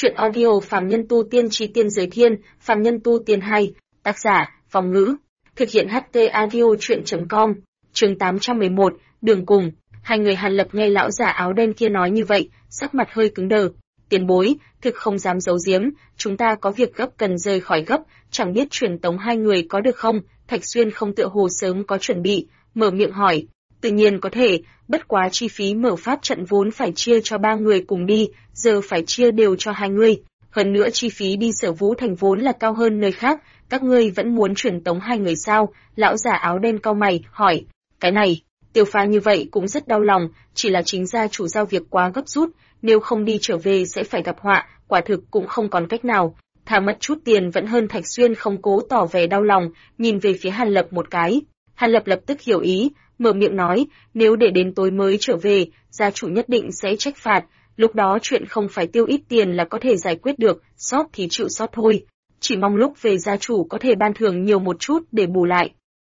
Chuyện audio Phàm Nhân Tu Tiên Chí Tiên Giới Thiên, Phàm Nhân Tu Tiên 2, tác giả, Phong Ngữ, thực hiện HT audio chuyện.com, chương 811, đường cùng. Hai người Hàn Lập nghe lão giả áo đen kia nói như vậy, sắc mặt hơi cứng đờ. Tiền bối, thực không dám giấu giếm, chúng ta có việc gấp cần rời khỏi gấp, chẳng biết truyền tống hai người có được không? Thạch Xuyên không tựa hồ sớm có chuẩn bị, mở miệng hỏi. Tự nhiên có thể, bất quá chi phí mở pháp trận vốn phải chia cho 3 người cùng đi, giờ phải chia đều cho 2 người. Hơn nữa chi phí đi Sở Vũ Thành vốn là cao hơn nơi khác, các ngươi vẫn muốn truyền tống 2 người sao? Lão giả áo đen cau mày, hỏi. Cái này, Tiêu Phá như vậy cũng rất đau lòng, chỉ là chính gia chủ giao việc quá gấp rút, nếu không đi trở về sẽ phải gặp họa, quả thực cũng không còn cách nào. Thà mất chút tiền vẫn hơn. Thạch Xuyên không cố tỏ vẻ đau lòng, nhìn về phía Hàn Lập một cái. Hàn Lập lập tức hiểu ý, mở miệng nói, nếu để đến tối mới trở về, gia chủ nhất định sẽ trách phạt, lúc đó chuyện không phải tiêu ít tiền là có thể giải quyết được, sót thì chịu sót thôi. Chỉ mong lúc về gia chủ có thể ban thưởng nhiều một chút để bù lại.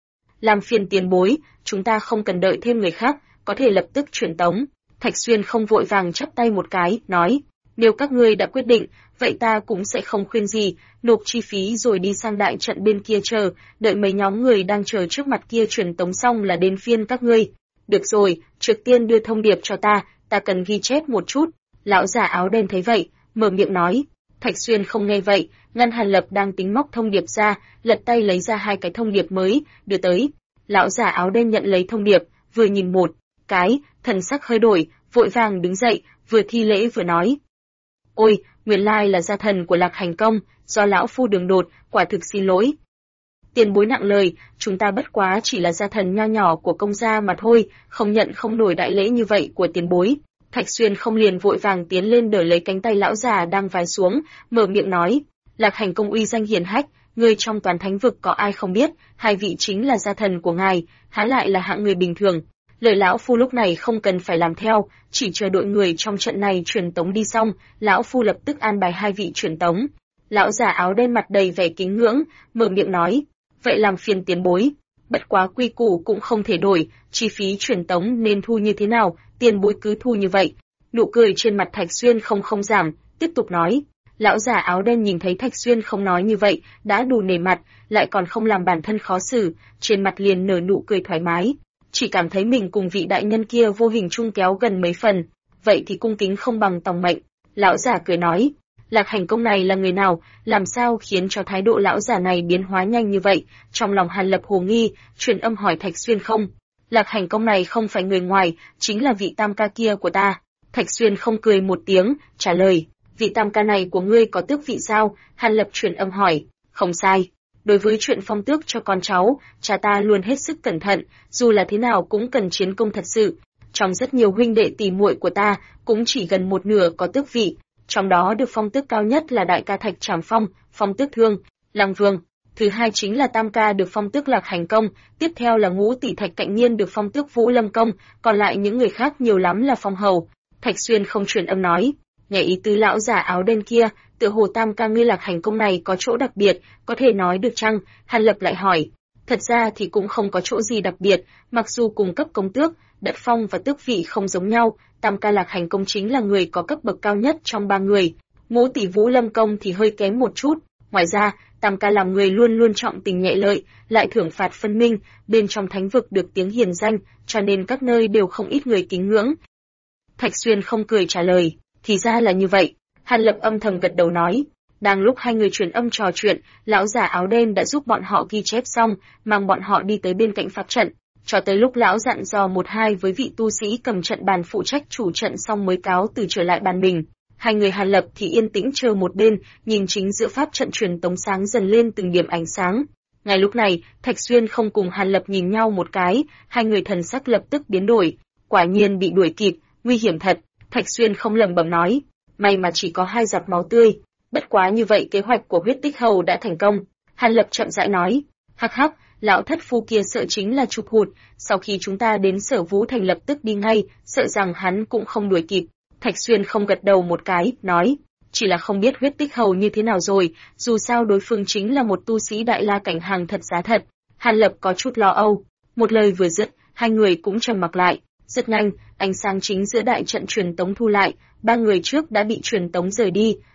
Làm phiền tiền bối, chúng ta không cần đợi thêm người khác, có thể lập tức truyền tống. Thạch Xuyên không vội vàng chắp tay một cái, nói, nếu các ngươi đã quyết định, vậy ta cũng sẽ không khuyên gì, nộp chi phí rồi đi sang đại trận bên kia chờ, đợi mấy nhóm người đang chờ trước mặt kia truyền tống xong là đến phiên các ngươi. Được rồi, trước tiên đưa thông điệp cho ta cần ghi chép một chút. Lão giả áo đen thấy vậy, mở miệng nói. Thạch Xuyên không nghe vậy, ngăn Hàn Lập đang tính móc thông điệp ra, lật tay lấy ra 2 cái thông điệp mới, đưa tới. Lão giả áo đen nhận lấy thông điệp, vừa nhìn một cái, thần sắc hơi đổi, vội vàng đứng dậy, vừa thi lễ vừa nói. Ôi, nguyên lai là gia thần của Lạc Hành Công, do lão phu đường đột, quả thực xin lỗi. Tiền bối nặng lời, chúng ta bất quá chỉ là gia thần nho nhỏ của công gia mà thôi, không nhận không nổi đại lễ như vậy của tiền bối. Thạch Xuyên không liền vội vàng tiến lên đỡ lấy cánh tay lão già đang vái xuống, mở miệng nói, Lạc Hành Công uy danh hiển hách, người trong toàn thánh vực có ai không biết, 2 vị chính là gia thần của ngài, há lại là hạng người bình thường. Lời lão phu lúc này không cần phải làm theo, chỉ chờ đội người trong trận này truyền tống đi xong, lão phu lập tức an bài 2 vị truyền tống. Lão giả áo đen mặt đầy vẻ kính ngưỡng, mở miệng nói, vậy làm phiền tiền bối, bất quá quy củ cũng không thể đổi, chi phí truyền tống nên thu như thế nào, tiền bối cứ thu như vậy. Nụ cười trên mặt Thạch Xuyên không giảm, tiếp tục nói. Lão giả áo đen nhìn thấy Thạch Xuyên không nói như vậy, đã đủ nể mặt, lại còn không làm bản thân khó xử, trên mặt liền nở nụ cười thoải mái. Chỉ cảm thấy mình cùng vị đại nhân kia vô hình chung kéo gần mấy phần, vậy thì cung kính không bằng tòng mệnh. Lão giả cười nói, Lạc Hành Công này là người nào, làm sao khiến cho thái độ lão giả này biến hóa nhanh như vậy? Trong lòng Hàn Lập hồ nghi, truyền âm hỏi Thạch Xuyên không. Lạc Hành Công này không phải người ngoài, chính là vị tam ca kia của ta. Thạch Xuyên không cười một tiếng, trả lời, vị tam ca này của ngươi có tước vị sao? Hàn Lập truyền âm hỏi, không sai. Đối với chuyện phong tước cho con cháu, cha ta luôn hết sức cẩn thận, dù là thế nào cũng cần chiến công thật sự. Trong rất nhiều huynh đệ tỷ muội của ta, cũng chỉ gần một nửa có tước vị, trong đó được phong tước cao nhất là đại ca Thạch Trảm Phong, phong tước Thương, Lăng Vương. Thứ hai chính là tam ca được phong tước Lạc Hành Công, tiếp theo là ngũ tỷ Thạch Cạnh Niên được phong tước Vũ Lâm Công, còn lại những người khác nhiều lắm là phong hầu. Thạch Xuyên không truyền âm nói, nghe ý tứ lão giả áo đen kia, tựa hồ tam ca ngươi Lạc Hành Công này có chỗ đặc biệt, có thể nói được chăng? Hàn Lập lại hỏi. Thật ra thì cũng không có chỗ gì đặc biệt, mặc dù cùng cấp công tước, đất phong và tước vị không giống nhau, tam ca Lạc Hành Công chính là người có cấp bậc cao nhất trong 3 người, ngũ tỷ Vũ Lâm Công thì hơi kém một chút. Ngoài ra, tam ca làm người luôn luôn trọng tình nhẹ lợi, lại thưởng phạt phân minh, bên trong thánh vực được tiếng hiền danh, cho nên các nơi đều không ít người kính ngưỡng. Thạch Xuyên không cười trả lời, thì ra là như vậy. Hàn Lập âm thầm gật đầu nói. Đang lúc hai người truyền âm trò chuyện, lão giả áo đen đã giúp bọn họ ghi chép xong, mang bọn họ đi tới bên cạnh pháp trận. Cho tới lúc lão dặn dò 1-2 với vị tu sĩ cầm trận bàn phụ trách chủ trận xong mới cáo từ trở lại bàn mình. Hai người Hàn Lập thì yên tĩnh chờ một bên, nhìn chính giữa pháp trận truyền tống sáng dần lên từng điểm ánh sáng. Ngay lúc này, Thạch Xuyên không cùng Hàn Lập nhìn nhau một cái, hai người thần sắc lập tức biến đổi. Quả nhiên bị đuổi kịp, nguy hiểm thật. Thạch Xuyên không lẩm bẩm nói, may mà chỉ có 2 giọt máu tươi. Bất quá như vậy kế hoạch của huyết tích hầu đã thành công. Hàn Lập chậm rãi nói, hắc hắc, lão thất phu kia sợ chính là chụp hụt, sau khi chúng ta đến Sở Vũ Thành lập tức đi ngay, sợ rằng hắn cũng không đuổi kịp. Thạch Xuyên không gật đầu một cái, nói, chỉ là không biết huyết tích hầu như thế nào rồi, dù sao đối phương chính là một tu sĩ đại la cảnh hàng thật giá thật. Hàn Lập có chút lo âu, một lời vừa dứt, hai người cũng trầm mặc lại. Rất nhanh, ánh sáng chính giữa đại trận truyền tống thu lại, 3 người trước đã bị truyền tống rời đi,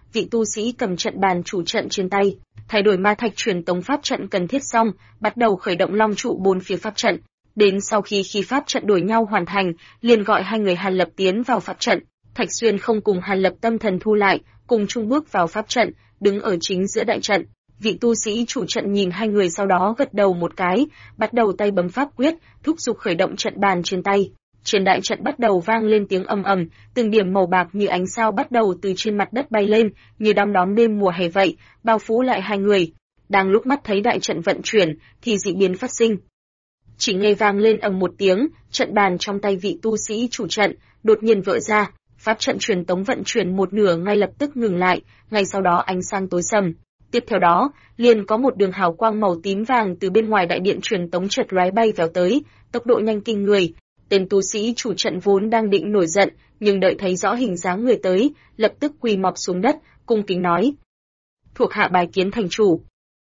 vị tu sĩ cầm trận bàn chủ trận trên tay, thay đổi ma thạch truyền tống pháp trận cần thiết xong, bắt đầu khởi động long trụ bốn phía pháp trận. Đến sau khi pháp trận đổi nhau hoàn thành, liền gọi hai người Hàn Lập tiến vào pháp trận. Thạch Xuyên không cùng Hàn Lập tâm thần thu lại, cùng chung bước vào pháp trận, đứng ở chính giữa đại trận. Vị tu sĩ chủ trận nhìn hai người sau đó gật đầu một cái, bắt đầu tay bấm pháp quyết, thúc giục khởi động trận bàn trên tay. Trên đại trận bắt đầu vang lên tiếng ầm ầm, từng điểm màu bạc như ánh sao bắt đầu từ trên mặt đất bay lên, như đom đóm đêm mùa hè vậy, bao phủ lại hai người. Đang lúc mắt thấy đại trận vận chuyển, thì dị biến phát sinh. Chỉ nghe vang lên ầm một tiếng, trận bàn trong tay vị tu sĩ chủ trận đột nhiên vỡ ra, pháp trận truyền tống vận chuyển một nửa ngay lập tức ngừng lại, ngay sau đó ánh sáng tối sầm. Tiếp theo đó, liền có một đường hào quang màu tím vàng từ bên ngoài đại điện truyền tống chợt lóe bay vào tới, tốc độ nhanh kinh người. Tên tu sĩ chủ trận vốn đang định nổi giận, nhưng đợi thấy rõ hình dáng người tới, lập tức quỳ mọp xuống đất, cung kính nói: "Thuộc hạ bái kiến thành chủ."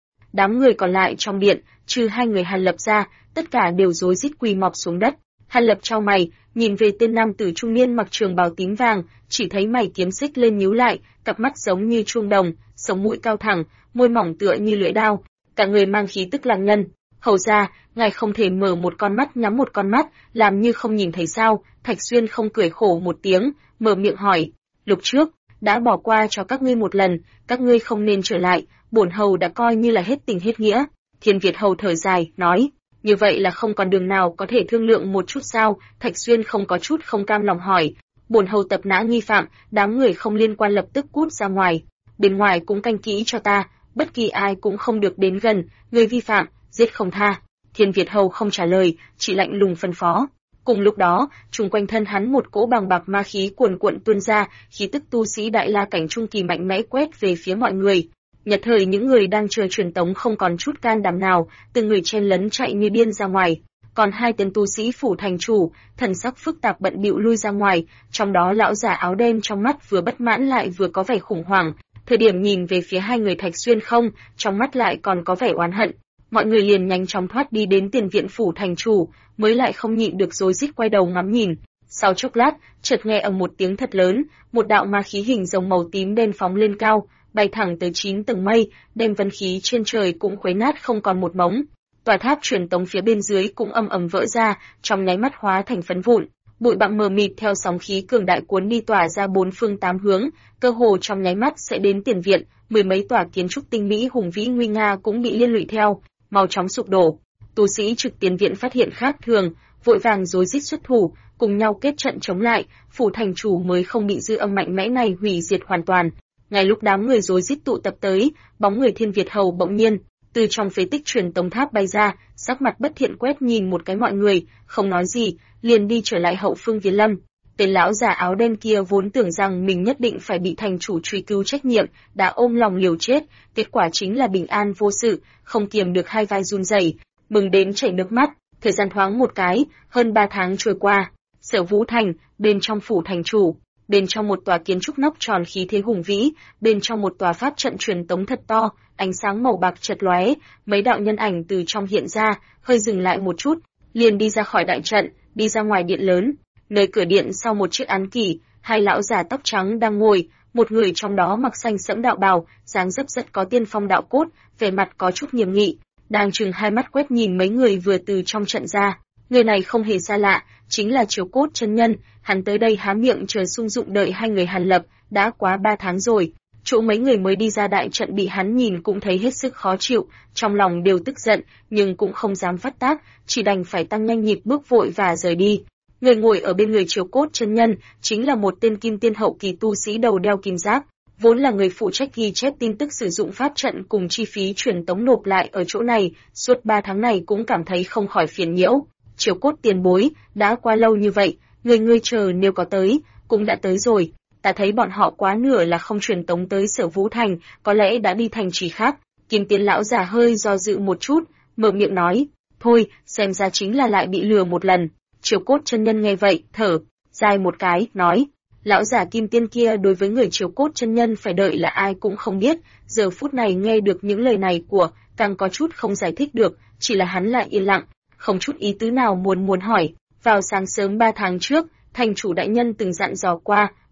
Đám người còn lại trong điện, trừ hai người Hàn Lập ra, tất cả đều rối rít quỳ mọp xuống đất. Hàn Lập chau mày, nhìn về tên nam tử trung niên mặc trường bào tím vàng, chỉ thấy mày kiếm xích lên nhíu lại, cặp mắt giống như chuông đồng, sống mũi cao thẳng, môi mỏng tựa như lưỡi dao, cả người mang khí tức lang nhân. "Hầu ra, ngài không thể mở một con mắt nhắm một con mắt, làm như không nhìn thấy sao?" Thạch Xuyên không cười khổ một tiếng, mở miệng hỏi: "Lúc trước đã bỏ qua cho các ngươi một lần, các ngươi không nên trở lại, bổn hầu đã coi như là hết tình hết nghĩa." Thiên Việt hầu thở dài, nói: "Như vậy là không còn đường nào có thể thương lượng một chút sao?" Thạch Xuyên không có chút không cam lòng hỏi: "Bổn hầu tập nã nghi phạm, đám người không liên quan lập tức cút ra ngoài, bên ngoài cũng canh kỹ cho ta, bất kỳ ai cũng không được đến gần, người vi phạm giết không tha." Thiên Việt hầu không trả lời, chỉ lạnh lùng phân phó. Cùng lúc đó, chung quanh thân hắn một cỗ bàng bạc ma khí cuồn cuộn tuôn ra, khí tức tu sĩ đại la cảnh trung kỳ mạnh mẽ quét về phía mọi người. Nhật thời những người đang chờ truyền tống không còn chút can đảm nào, từng người chen lấn chạy như điên ra ngoài. Còn hai tên tu sĩ phủ thành chủ, thần sắc phức tạp bận bịu lui ra ngoài, trong đó lão giả áo đen trong mắt vừa bất mãn lại vừa có vẻ khủng hoảng. Thời điểm nhìn về phía hai người Thạch Xuyên không, trong mắt lại còn có vẻ oán hận. Mọi người liền nhanh chóng thoát đi đến tiền viện phủ thành chủ, mới lại không nhịn được rối rít quay đầu ngắm nhìn. Sau chốc lát, chợt nghe ầm một tiếng thật lớn, một đạo ma khí hình rồng màu tím đen phóng lên cao, bay thẳng tới 9 tầng mây, đem vân khí trên trời cũng khuấy nát không còn một mống. Tòa tháp truyền tống phía bên dưới cũng ầm ầm vỡ ra, trong nháy mắt hóa thành phấn vụn. Bụi bặm mờ mịt theo sóng khí cường đại cuốn đi tỏa ra bốn phương tám hướng, cơ hồ trong nháy mắt sẽ đến tiền viện, mười mấy tòa kiến trúc tinh mỹ hùng vĩ nguy nga cũng bị liên lụy theo, mau chóng sụp đổ. Tu sĩ trực tiền viện phát hiện khác thường, vội vàng rối rít xuất thủ, cùng nhau kết trận chống lại, phủ thành chủ mới không bị dư âm mạnh mẽ này hủy diệt hoàn toàn. Ngay lúc đám người rối rít tụ tập tới, bóng người Thiên Việt hầu bỗng nhiên từ trong phế tích truyền tống tháp bay ra, sắc mặt bất thiện quét nhìn một cái mọi người, không nói gì, liền đi trở lại hậu phương Viễn Lâm. Tên lão già áo đen kia vốn tưởng rằng mình nhất định phải bị thành chủ truy cứu trách nhiệm, đã ôm lòng liều chết, kết quả chính là bình an vô sự, không kiềm được hai vai run rẩy, mừng đến chảy nước mắt. Thời gian thoáng một cái, hơn 3 tháng trôi qua. Sở Vũ Thành, bên trong phủ thành chủ, bên trong một tòa kiến trúc nóc tròn khí thế hùng vĩ, bên trong một tòa pháp trận truyền tống thật to, ánh sáng màu bạc chợt lóe, mấy đạo nhân ảnh từ trong hiện ra, hơi dừng lại một chút, liền đi ra khỏi đại trận, đi ra ngoài điện lớn. Nơi cửa điện sau một chiếc án kỷ, hai lão già tóc trắng đang ngồi, một người trong đó mặc xanh sẫm đạo bào, dáng dấp rất có tiên phong đạo cốt, vẻ mặt có chút nghiêm nghị, đang trừng hai mắt quét nhìn mấy người vừa từ trong trận ra. Người này không hề xa lạ, chính là Chiếu Cốt chân nhân, hắn tới đây há miệng chờ sung dụng đợi hai người Hàn Lập, đã quá 3 tháng rồi. Chỗ mấy người mới đi ra đại trận bị hắn nhìn cũng thấy hết sức khó chịu, trong lòng đều tức giận, nhưng cũng không dám phát tác, chỉ đành phải tăng nhanh nhịp bước vội và rời đi. Người ngồi ở bên người Chiếu Cốt chân nhân chính là một tên kim tiên hậu kỳ tu sĩ đầu đeo kim giáp, vốn là người phụ trách ghi chép tin tức sử dụng pháp trận cùng chi phí truyền tống nộp lại ở chỗ này, suốt 3 tháng này cũng cảm thấy không khỏi phiền nhiễu. Chiếu Cốt tiền bối, đã qua lâu như vậy, ngươi chờ nếu có tới, cũng đã tới rồi. Ta thấy bọn họ quá nửa là không truyền tống tới Sở Vũ Thành, có lẽ đã đi thành trì khác. Kim Tiên lão già hơi do dự một chút, mở miệng nói, thôi, xem ra chính là lại bị lừa một lần. Chiếu Cốt chân nhân nghe vậy, thở dài một cái, nói, lão già Kim Tiên kia đối với người Chiếu Cốt chân nhân phải đợi là ai cũng không biết, giờ phút này nghe được những lời này của, càng có chút không giải thích được, chỉ là hắn lại yên lặng, không chút ý tứ nào muốn hỏi. Vào sáng sớm 3 tháng trước, thành chủ đại nhân từng dặn dò qua,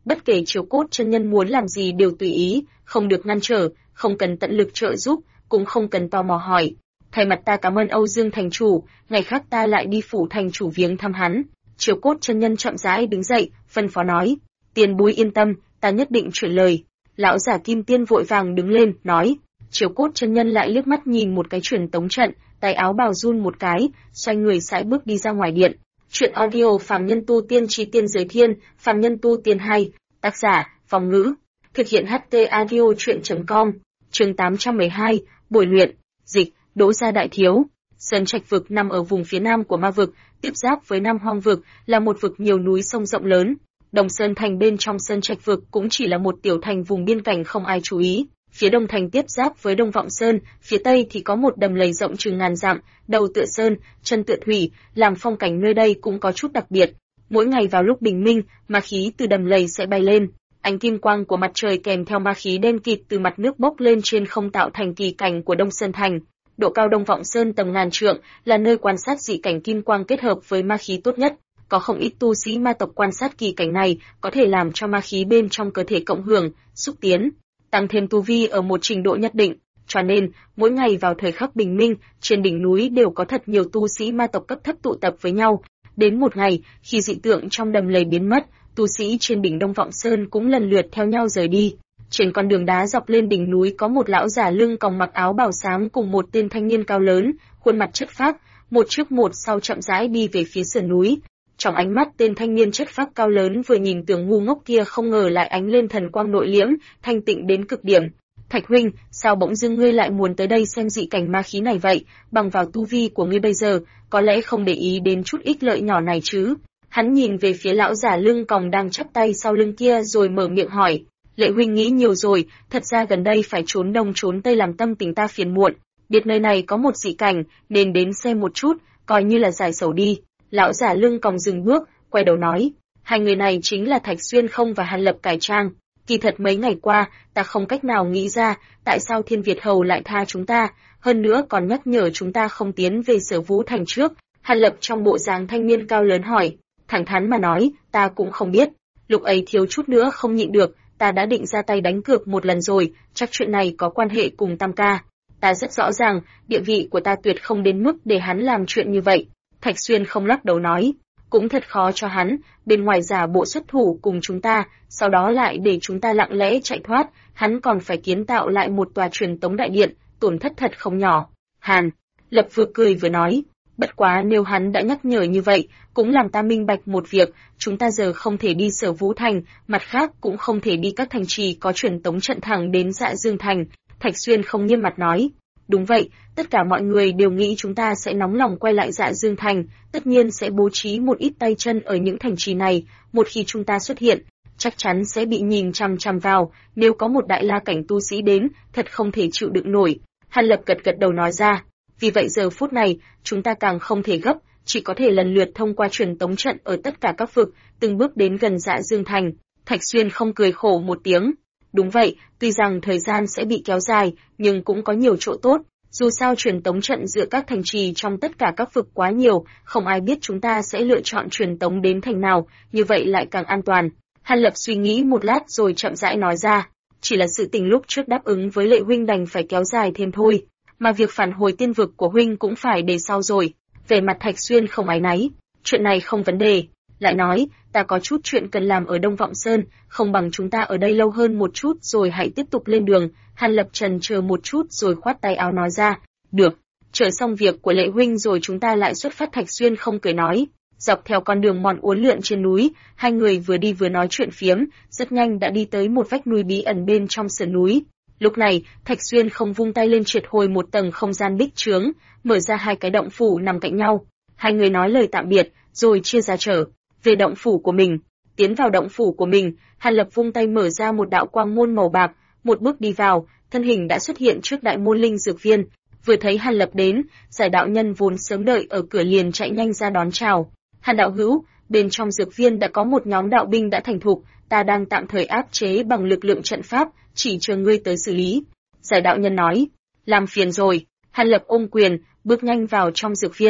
Bất kể Chiếu Cốt chân nhân muốn làm gì đều tùy ý, không được ngăn trở, không cần tận lực trợ giúp, cũng không cần tò mò hỏi. Thay mặt ta cảm ơn Âu Dương thành chủ, ngày khác ta lại đi phủ thành chủ viếng thăm hắn. Chiếu Cốt chân nhân chậm rãi đứng dậy, phân phó nói: "Tiền bối yên tâm, ta nhất định chuyển lời." Lão giả Kim Tiên vội vàng đứng lên, nói. Chiếu Cốt chân nhân lại liếc mắt nhìn một cái truyền tống trận, tay áo bào run một cái, xoay người sải bước đi ra ngoài điện. Chuyện audio Phàm Nhân Tu Tiên Chi Tiên Giới Thiên, Phàm Nhân Tu Tiên 2, tác giả, Phong Ngữ, thực hiện HT audio chuyện.com, chương 812, buổi luyện, dịch, Đỗ Gia Đại Thiếu. Sơn Trạch vực nằm ở vùng phía nam của ma vực, tiếp giáp với Nam Hoang vực, là một vực nhiều núi sông rộng lớn. Đồng Sơn thành bên trong Sơn Trạch vực cũng chỉ là một tiểu thành vùng biên cảnh không ai chú ý. Phía đông thành tiếp giáp với Đông Vọng Sơn, phía tây thì có một đầm lầy rộng chừng ngàn dặm, đầu tựa sơn, chân tựa thủy, làm phong cảnh nơi đây cũng có chút đặc biệt. Mỗi ngày vào lúc bình minh, ma khí từ đầm lầy sẽ bay lên, ánh kim quang của mặt trời kèm theo ma khí đen kịt từ mặt nước bốc lên trên không tạo thành kỳ cảnh của Đông Sơn thành. Độ cao Đông Vọng Sơn tầm ngàn trượng, là nơi quan sát dị cảnh kim quang kết hợp với ma khí tốt nhất. Có không ít tu sĩ ma tộc quan sát kỳ cảnh này, có thể làm cho ma khí bên trong cơ thể cộng hưởng, xúc tiến, tăng thêm tu vi ở một trình độ nhất định. Cho nên, mỗi ngày vào thời khắc bình minh, trên đỉnh núi đều có thật nhiều tu sĩ ma tộc cấp thấp tụ tập với nhau. Đến một ngày, khi dị tượng trong đầm lầy biến mất, tu sĩ trên đỉnh Đông Vọng Sơn cũng lần lượt theo nhau rời đi. Trên con đường đá dọc lên đỉnh núi có một lão giả lưng còng mặc áo bào xám cùng một tên thanh niên cao lớn, khuôn mặt chất phác, một trước một sau chậm rãi đi về phía sườn núi. Trong ánh mắt tên thanh niên chất phác cao lớn vừa nhìn tưởng ngu ngốc kia không ngờ lại ánh lên thần quang nội liễm, thanh tịnh đến cực điểm. Thạch huynh, sao bỗng dưng ngươi lại muốn tới đây xem dị cảnh ma khí này vậy? Bằng vào tu vi của ngươi bây giờ, có lẽ không để ý đến chút ích lợi nhỏ này chứ? Hắn nhìn về phía lão giả lưng còng đang chắp tay sau lưng kia rồi mở miệng hỏi. Lệ huynh nghĩ nhiều rồi, thật ra gần đây phải trốn đông trốn tây làm tâm tình ta phiền muộn. Biết nơi này có một dị cảnh, nên đến xem một chút, coi như là giải sầu đi. Lão giả lưng còng dừng bước, quay đầu nói. Hai người này chính là Thạch Xuyên Không và Hàn Lập cải trang. Kỳ thật mấy ngày qua, ta không cách nào nghĩ ra, tại sao Thiên Việt Hầu lại tha chúng ta, hơn nữa còn nhắc nhở chúng ta không tiến về Sở Vũ Thành trước. Hàn Lập trong bộ dáng thanh niên cao lớn hỏi, thẳng thắn mà nói, ta cũng không biết. Lúc ấy thiếu chút nữa không nhịn được, ta đã định ra tay đánh cược một lần rồi, chắc chuyện này có quan hệ cùng Tam ca. Ta rất rõ ràng, địa vị của ta tuyệt không đến mức để hắn làm chuyện như vậy. Thạch Xuyên Không lắc đầu nói, cũng thật khó cho hắn, bên ngoài giả bộ xuất thủ cùng chúng ta, sau đó lại để chúng ta lặng lẽ chạy thoát, hắn còn phải kiến tạo lại một tòa truyền tống đại điện, tổn thất thật không nhỏ. Hàn Lập vừa cười vừa nói, bất quá nếu hắn đã nhắc nhở như vậy, cũng làm ta minh bạch một việc, chúng ta giờ không thể đi Sở Vũ Thành, mặt khác cũng không thể đi các thành trì có truyền tống trận thẳng đến Dạ Dương Thành. Thạch Xuyên Không nghiêm mặt nói, đúng vậy, tất cả mọi người đều nghĩ chúng ta sẽ nóng lòng quay lại Dạ Dương Thành, tất nhiên sẽ bố trí một ít tay chân ở những thành trì này, một khi chúng ta xuất hiện, chắc chắn sẽ bị nhìn chằm chằm vào, nếu có một đại la cảnh tu sĩ đến, thật không thể chịu đựng nổi. Hàn Lập gật gật đầu nói ra, vì vậy giờ phút này, chúng ta càng không thể gấp, chỉ có thể lần lượt thông qua truyền tống trận ở tất cả các vực, từng bước đến gần Dạ Dương Thành. Thạch Xuyên Không cười khổ một tiếng. Đúng vậy, tuy rằng thời gian sẽ bị kéo dài, nhưng cũng có nhiều chỗ tốt. Dù sao truyền tống trận giữa các thành trì trong tất cả các vực quá nhiều, không ai biết chúng ta sẽ lựa chọn truyền tống đến thành nào, như vậy lại càng an toàn. Hàn Lập suy nghĩ một lát rồi chậm rãi nói ra, chỉ là sự tình lúc trước đáp ứng với Lệ huynh đành phải kéo dài thêm thôi, mà việc phản hồi tiên vực của huynh cũng phải để sau rồi. Về mặt Thạch Xuyên Không áy náy, chuyện này không vấn đề. Lại nói, ta có chút chuyện cần làm ở Đông Vọng Sơn, không bằng chúng ta ở đây lâu hơn một chút rồi hãy tiếp tục lên đường. Hàn Lập trần chờ một chút rồi khoát tay áo nói ra, được, chờ xong việc của Lệ huynh rồi chúng ta lại xuất phát. Thạch Xuyên Không cười nói. Dọc theo con đường mòn uốn lượn trên núi, hai người vừa đi vừa nói chuyện phiếm, rất nhanh đã đi tới một vách núi bí ẩn bên trong sườn núi. Lúc này, Thạch Xuyên Không vung tay lên triệt hồi một tầng không gian bích trướng, mở ra hai cái động phủ nằm cạnh nhau. Hai người nói lời tạm biệt, rồi chia ra trở về động phủ của mình. Tiến vào động phủ của mình, Hàn Lập vung tay mở ra một đạo quang môn màu bạc, một bước đi vào, thân hình đã xuất hiện trước đại môn linh dược viên. Vừa thấy Hàn Lập đến, Giải đạo nhân vốn sớm đợi ở cửa liền chạy nhanh ra đón chào. Hàn đạo hữu, bên trong dược viên đã có một nhóm đạo binh đã thành thục, ta đang tạm thời áp chế bằng lực lượng trận pháp, chỉ chờ ngươi tới xử lý. Giải đạo nhân nói, làm phiền rồi. Hàn Lập ôm quyền, bước nhanh vào trong dược viên.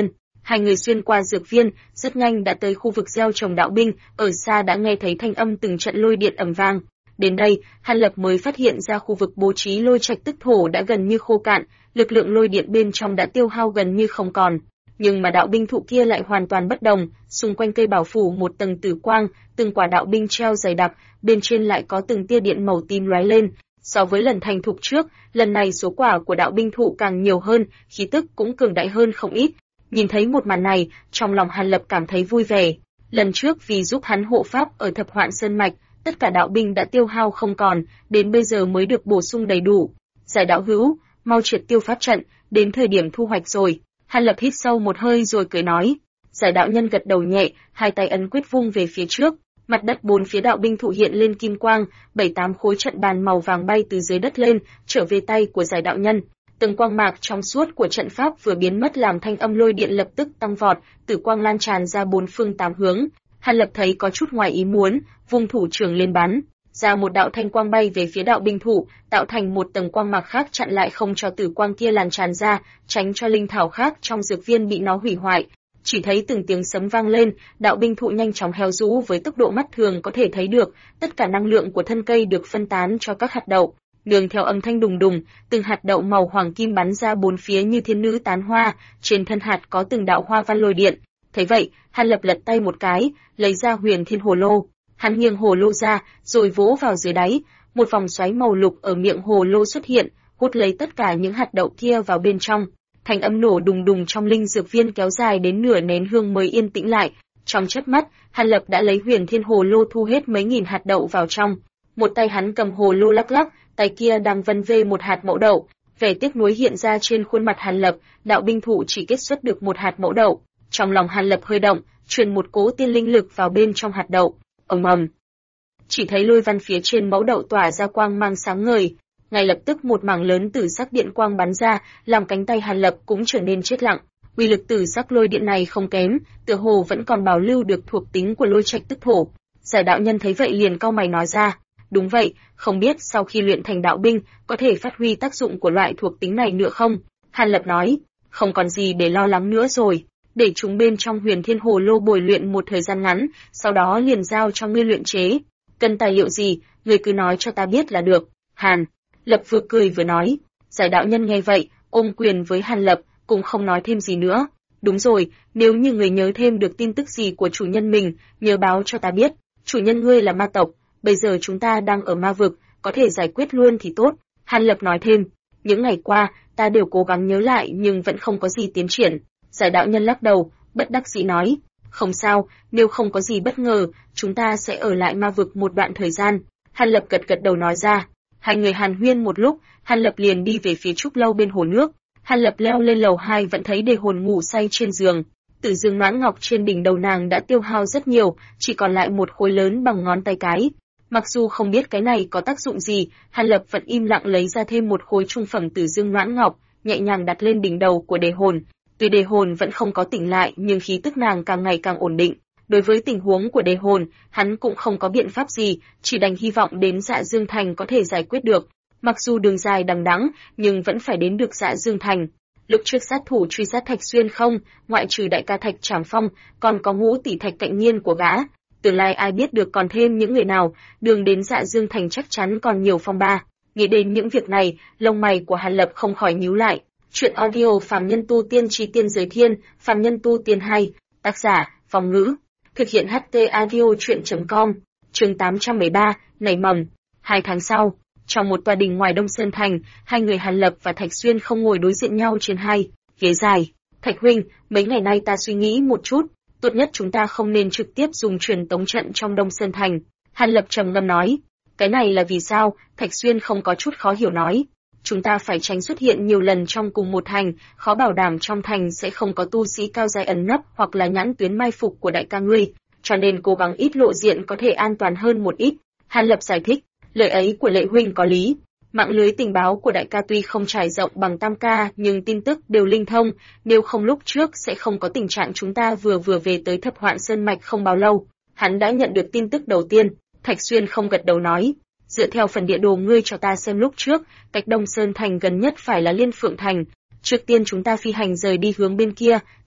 Hai người xuyên qua dược viên, rất nhanh đã tới khu vực gieo trồng đạo binh, ở xa đã nghe thấy thanh âm từng trận lôi điện ầm vang. Đến đây, Hàn Lập mới phát hiện ra khu vực bố trí lôi trạch tức thổ đã gần như khô cạn, lực lượng lôi điện bên trong đã tiêu hao gần như không còn. Nhưng mà đạo binh thụ kia lại hoàn toàn bất đồng, xung quanh cây bảo phủ một tầng tử quang, từng quả đạo binh treo dày đặc, bên trên lại có từng tia điện màu tím lóe lên. So với lần thành thục trước, lần này số quả của đạo binh thụ càng nhiều hơn, khí tức cũng cường đại hơn không ít. Nhìn thấy một màn này, trong lòng Hàn Lập cảm thấy vui vẻ. Lần trước vì giúp hắn hộ pháp ở Thập Hoạn Sơn Mạch, tất cả đạo binh đã tiêu hao không còn, đến bây giờ mới được bổ sung đầy đủ. Giải đạo hữu, mau triệt tiêu pháp trận, đến thời điểm thu hoạch rồi. Hàn Lập hít sâu một hơi rồi cười nói. Giải đạo nhân gật đầu nhẹ, hai tay ấn quyết vung về phía trước. Mặt đất bốn phía đạo binh thụ hiện lên kim quang, 7-8 khối trận bàn màu vàng bay từ dưới đất lên, trở về tay của giải đạo nhân. Từng quang mạc trong suốt của trận pháp vừa biến mất làm thanh âm lôi điện lập tức tăng vọt, tử quang lan tràn ra bốn phương tám hướng. Hàn Lập thấy có chút ngoài ý muốn, vung thủ trưởng lên bắn, ra một đạo thanh quang bay về phía đạo binh thụ, tạo thành một tầng quang mạc khác chặn lại không cho tử quang kia lan tràn ra, tránh cho linh thảo khác trong dược viên bị nó hủy hoại. Chỉ thấy từng tiếng sấm vang lên, đạo binh thụ nhanh chóng héo rũ với tốc độ mắt thường có thể thấy được, tất cả năng lượng của thân cây được phân tán cho các hạt đậu. Nương theo âm thanh đùng đùng, từng hạt đậu màu hoàng kim bắn ra bốn phía như thiên nữ tán hoa, trên thân hạt có từng đạo hoa văn lôi điện. Thấy vậy, Hàn Lập lật tay một cái, lấy ra Huyền Thiên Hồ Lô. Hắn nghiêng hồ lô ra, rồi vỗ vào dưới đáy, một vòng xoáy màu lục ở miệng hồ lô xuất hiện, hút lấy tất cả những hạt đậu kia vào bên trong. Thanh âm nổ đùng đùng trong linh dược viên kéo dài đến nửa nén hương mới yên tĩnh lại. Trong chớp mắt, Hàn Lập đã lấy Huyền Thiên Hồ Lô thu hết mấy nghìn hạt đậu vào trong. Một tay hắn cầm hồ lô lắc lắc, tay kia đang vân vê một hạt mẫu đậu. Vẻ tiếc nuối hiện ra trên khuôn mặt Hàn Lập, đạo binh thụ chỉ kết xuất được một hạt mẫu đậu. Trong lòng Hàn Lập hơi động, truyền một cỗ tiên linh lực vào bên trong hạt đậu. Ầm ầm. Chỉ thấy lôi văn phía trên mẫu đậu tỏa ra quang mang sáng ngời, ngay lập tức một mảng lớn tử sắc điện quang bắn ra, làm cánh tay Hàn Lập cũng trở nên chết lặng. Uy lực tử sắc lôi điện này không kém, tựa hồ vẫn còn bảo lưu được thuộc tính của lôi trạch tức thổ. Giải đạo nhân thấy vậy liền cau mày nói ra, đúng vậy, không biết sau khi luyện thành đạo binh có thể phát huy tác dụng của loại thuộc tính này nữa không? Hàn Lập nói, không còn gì để lo lắng nữa rồi, để chúng bên trong Huyền Thiên Hồ Lô bồi luyện một thời gian ngắn, sau đó liền giao cho ngươi luyện chế. Cần tài liệu gì, ngươi cứ nói cho ta biết là được. Hàn Lập vừa cười vừa nói. Giải đạo nhân nghe vậy, ôm quyền với Hàn Lập, cũng không nói thêm gì nữa. Đúng rồi, nếu như người nhớ thêm được tin tức gì của chủ nhân mình, nhớ báo cho ta biết. Chủ nhân ngươi là ma tộc, bây giờ chúng ta đang ở ma vực, có thể giải quyết luôn thì tốt. Hàn Lập nói thêm, những ngày qua, ta đều cố gắng nhớ lại nhưng vẫn không có gì tiến triển. Giải đạo nhân lắc đầu, bất đắc dĩ nói, không sao, nếu không có gì bất ngờ, chúng ta sẽ ở lại ma vực một đoạn thời gian. Hàn Lập gật gật đầu nói ra. Hai người hàn huyên một lúc, Hàn Lập liền đi về phía trúc lâu bên hồ nước. Hàn Lập leo lên lầu 2 vẫn thấy Đề Hồn ngủ say trên giường. Tử dương noãn ngọc trên đỉnh đầu nàng đã tiêu hao rất nhiều, chỉ còn lại một khối lớn bằng ngón tay cái. Mặc dù không biết cái này có tác dụng gì, Hàn Lập vẫn im lặng lấy ra thêm một khối trung phẩm tử dương noãn ngọc, nhẹ nhàng đặt lên đỉnh đầu của Đề Hồn. Tuy Đề Hồn vẫn không có tỉnh lại nhưng khí tức nàng càng ngày càng ổn định. Đối với tình huống của Đề Hồn, hắn cũng không có biện pháp gì, chỉ đành hy vọng đến Dạ Dương Thành có thể giải quyết được. Mặc dù đường dài đằng đẵng, nhưng vẫn phải đến được Dạ Dương Thành. Lúc trước sát thủ truy sát Thạch Xuyên không, ngoại trừ đại ca Thạch Trảm Phong, còn có Ngũ tỷ Thạch Cạnh Nhiên của gã. Tương lai ai biết được còn thêm những người nào, đường đến Dạ Dương Thành chắc chắn còn nhiều phong ba. Nghĩ đến những việc này, lông mày của Hàn Lập không khỏi nhíu lại. Chuyện audio Phàm Nhân Tu Tiên Chí Tiên Giới Thiên, Phàm Nhân Tu Tiên 2, tác giả, Phong Ngữ. Thực hiện HT Audio Chuyện.com, chương 813, nảy mầm. 2 tháng sau, trong một tòa đình ngoài Đông Sơn Thành, hai người Hàn Lập và Thạch Xuyên không ngồi đối diện nhau trên hai ghế dài. Thạch huynh, mấy ngày nay ta suy nghĩ một chút, tốt nhất chúng ta không nên trực tiếp dùng truyền tống trận trong Đông Sơn Thành. Hàn Lập trầm ngâm nói, cái này là vì sao? Thạch Xuyên không có chút khó hiểu nói. Chúng ta phải tránh xuất hiện nhiều lần trong cùng một thành, khó bảo đảm trong thành sẽ không có tu sĩ cao giai ẩn nấp hoặc là nhãn tuyến mai phục của đại ca ngươi, cho nên cố gắng ít lộ diện có thể an toàn hơn một ít. Hàn Lập giải thích, lời ấy của Lệ huynh có lý. Mạng lưới tình báo của đại ca tuy không trải rộng bằng Tam ca, nhưng tin tức đều linh thông, nếu không lúc trước sẽ không có tình trạng chúng ta vừa về tới Thập Hoạn Sơn Mạch không bao lâu. Hắn đã nhận được tin tức đầu tiên. Thạch Xuyên không gật đầu nói, dựa theo phần địa đồ ngươi cho ta xem lúc trước, cách Đông Sơn Thành gần nhất phải là Liên Phượng Thành. Trước tiên chúng ta phi hành rời đi hướng bên kia,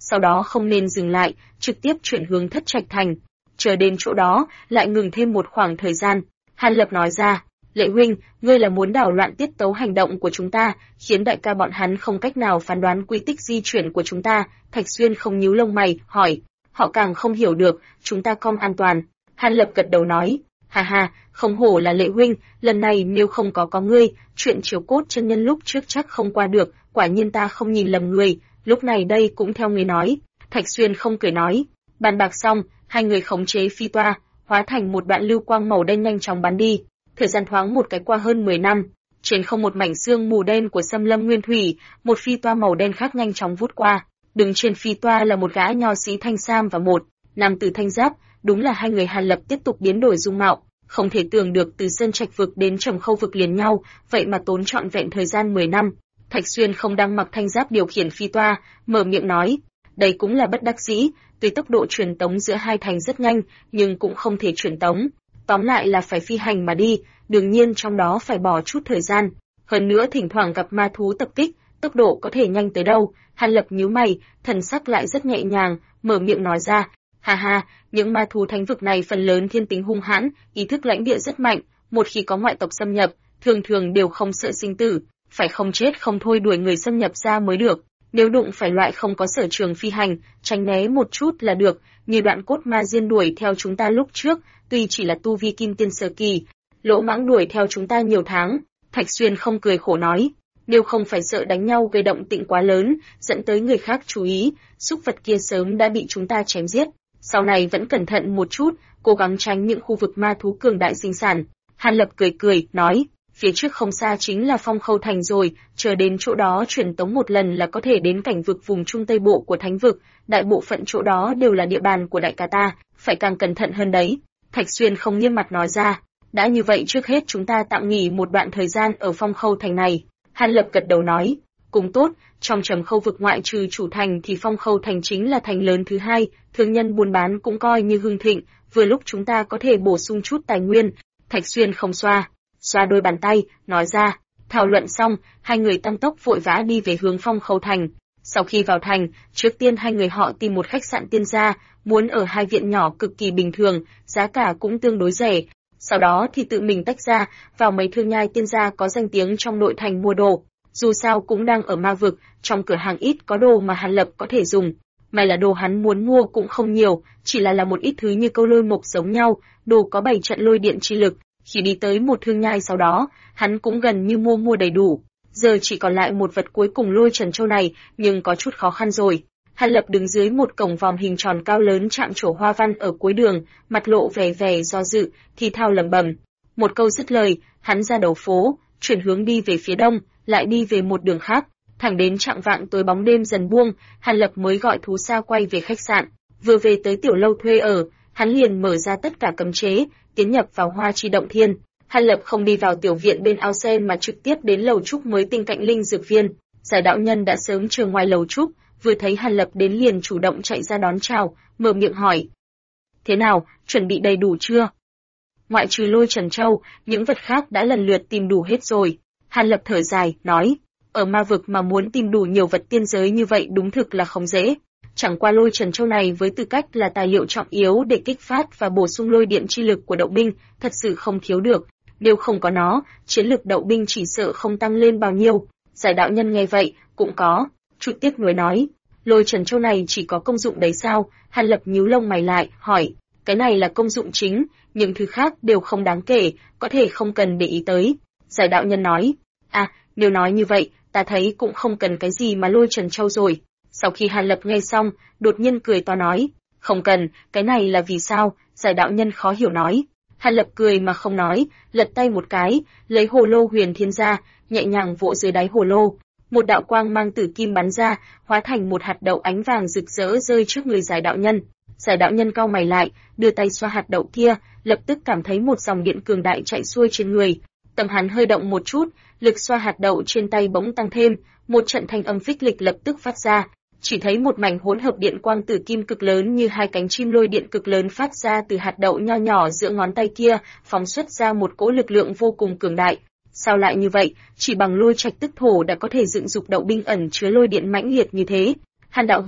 sau đó không nên dừng lại, trực tiếp chuyển hướng Thất Trạch Thành. Chờ đến chỗ đó, lại ngừng thêm một khoảng thời gian. Hàn Lập nói ra, Lệ huynh, ngươi là muốn đảo loạn tiết tấu hành động của chúng ta, khiến đại ca bọn hắn không cách nào phán đoán quy tích di chuyển của chúng ta. Thạch Xuyên không nhíu lông mày, hỏi, họ càng không hiểu được, chúng ta com an toàn. Hàn Lập gật đầu nói, ha ha, không hổ là Lệ huynh, lần này nếu không có ngươi, chuyện Chiếu Cốt chân nhân lúc trước chắc không qua được, quả nhiên ta không nhìn lầm người, lúc này đây cũng theo người nói. Thạch Xuyên không cười nói, bàn bạc xong, hai người khống chế phi toa, hóa thành một đoạn lưu quang màu đen nhanh chóng bắn đi. Thời gian thoáng một cái qua hơn 10 năm, trên không một mảnh sương mù đen của xâm lâm nguyên thủy, một phi toa màu đen khác nhanh chóng vút qua. Đứng trên phi toa là một gã nho sĩ thanh sam và một nam tử thanh giáp, đúng là hai người Hàn Lập tiếp tục biến đổi dung mạo, không thể tưởng được từ Sơn Trạch vực đến Trầm Khâu vực liền nhau, vậy mà tốn trọn vẹn thời gian 10 năm. Thạch Xuyên không đang mặc thanh giáp điều khiển phi toa, mở miệng nói, đây cũng là bất đắc dĩ, tuy tốc độ truyền tống giữa hai thành rất nhanh, nhưng cũng không thể truyền tống. Tóm lại là phải phi hành mà đi, đương nhiên trong đó phải bỏ chút thời gian. Hơn nữa thỉnh thoảng gặp ma thú tập kích, tốc độ có thể nhanh tới đâu. Hàn Lập nhíu mày, thần sắc lại rất nhẹ nhàng, mở miệng nói ra, ha ha, những ma thú thánh vực này phần lớn thiên tính hung hãn, ý thức lãnh địa rất mạnh, một khi có ngoại tộc xâm nhập, thường thường đều không sợ sinh tử, phải không chết không thôi đuổi người xâm nhập ra mới được. Nếu đụng phải loại không có sở trường phi hành, tránh né một chút là được, như Đoạn Cốt Ma Diên đuổi theo chúng ta lúc trước, tuy chỉ là tu vi kim tiên sơ kỳ, Lỗ Mãng đuổi theo chúng ta nhiều tháng. Thạch Xuyên không cười khổ nói, nếu không phải sợ đánh nhau gây động tĩnh quá lớn, dẫn tới người khác chú ý, súc vật kia sớm đã bị chúng ta chém giết. Sau này vẫn cẩn thận một chút, cố gắng tránh những khu vực ma thú cường đại sinh sản. Hàn Lập cười, nói, phía trước không xa chính là Phong Khâu Thành rồi, chờ đến chỗ đó truyền tống một lần là có thể đến cảnh vực vùng trung tây bộ của thánh vực, đại bộ phận chỗ đó đều là địa bàn của đại ca ta, phải càng cẩn thận hơn đấy. Thạch Xuyên không nghiêm mặt nói ra, đã như vậy trước hết chúng ta tạm nghỉ một đoạn thời gian ở Phong Khâu Thành này. Hàn Lập gật đầu nói, cũng tốt, trong Trầm Khâu vực ngoại trừ chủ thành thì Phong Khâu Thành chính là thành lớn thứ hai, thương nhân buôn bán cũng coi như hưng thịnh, vừa lúc chúng ta có thể bổ sung chút tài nguyên. Thạch Xuyên không xoa đôi bàn tay, nói ra, thảo luận xong, hai người tăng tốc vội vã đi về hướng Phong Khâu Thành. Sau khi vào thành, trước tiên hai người họ tìm một khách sạn tiên gia, muốn ở hai viện nhỏ cực kỳ bình thường, giá cả cũng tương đối rẻ. Sau đó thì tự mình tách ra, vào mấy thương nhai tiên gia có danh tiếng trong nội thành mua đồ. Dù sao cũng đang ở ma vực, trong cửa hàng ít có đồ mà Hàn Lập có thể dùng. May là đồ hắn muốn mua cũng không nhiều, chỉ là một ít thứ như câu lôi mộc giống nhau, đồ có 7 trận lôi điện chi lực. Khi đi tới một thương nhai sau đó, hắn cũng gần như mua đầy đủ. Giờ chỉ còn lại một vật cuối cùng lôi trần châu này, nhưng có chút khó khăn rồi. Hàn Lập đứng dưới một cổng vòm hình tròn cao lớn chạm trổ hoa văn ở cuối đường, mặt lộ vẻ do dự, thì thào lẩm bẩm. Một câu dứt lời, hắn ra đầu phố, chuyển hướng đi về phía đông, lại đi về một đường khác, thẳng đến chạng vạng tối bóng đêm dần buông, Hàn Lập mới gọi thú xa quay về khách sạn. Vừa về tới tiểu lâu thuê ở, hắn liền mở ra tất cả cấm chế, tiến nhập vào Hoa Chi Động Thiên. Hàn Lập không đi vào tiểu viện bên ao sen mà trực tiếp đến lầu trúc mới tinh cạnh linh dược viên. Giải đạo nhân đã sớm chờ ngoài lầu trúc, vừa thấy Hàn Lập đến liền chủ động chạy ra đón chào, mở miệng hỏi: "Thế nào, chuẩn bị đầy đủ chưa?" Ngoại trừ lôi trần châu, những vật khác đã lần lượt tìm đủ hết rồi. Hàn Lập thở dài, nói: "Ở ma vực mà muốn tìm đủ nhiều vật tiên giới như vậy đúng thực là không dễ. Chẳng qua lôi trần châu này với tư cách là tài liệu trọng yếu để kích phát và bổ sung lôi điện chi lực của đậu binh, thật sự không thiếu được. Nếu không có nó, chiến lực đậu binh chỉ sợ không tăng lên bao nhiêu." Giải đạo nhân nghe vậy, cũng có chút tiếc nuối nói: "Lôi trần châu này chỉ có công dụng đấy sao?" Hàn Lập nhíu lông mày lại, hỏi: "Cái này là công dụng chính, những thứ khác đều không đáng kể, có thể không cần để ý tới." Giải đạo nhân nói: Nếu nói như vậy, ta thấy cũng không cần cái gì mà lôi trần châu rồi." Sau khi Hàn Lập nghe xong, đột nhiên cười to nói: "Không cần, cái này là vì sao?" Giải đạo nhân khó hiểu nói. Hàn Lập cười mà không nói, lật tay một cái, lấy hồ lô huyền thiên ra, nhẹ nhàng vỗ dưới đáy hồ lô. Một đạo quang mang tử kim bắn ra, hóa thành một hạt đậu ánh vàng rực rỡ rơi trước người giải đạo nhân. Giải đạo nhân cau mày lại, đưa tay xoa hạt đậu kia, lập tức cảm thấy một dòng điện cường đại chạy xuôi trên người. Tâm hắn hơi động một chút, lực xoa hạt đậu trên tay bỗng tăng thêm, một trận thanh âm phích lịch lập tức phát ra. Chỉ thấy một mảnh hỗn hợp điện quang tử kim cực lớn như hai cánh chim lôi điện cực lớn phát ra từ hạt đậu nho nhỏ giữa ngón tay kia, phóng xuất ra một cỗ lực lượng vô cùng cường đại. Sao lại như vậy, chỉ bằng lôi trạch tức thổ đã có thể dựng dục đậu binh ẩn chứa lôi điện mãnh liệt như thế. Hàn đạo hữu,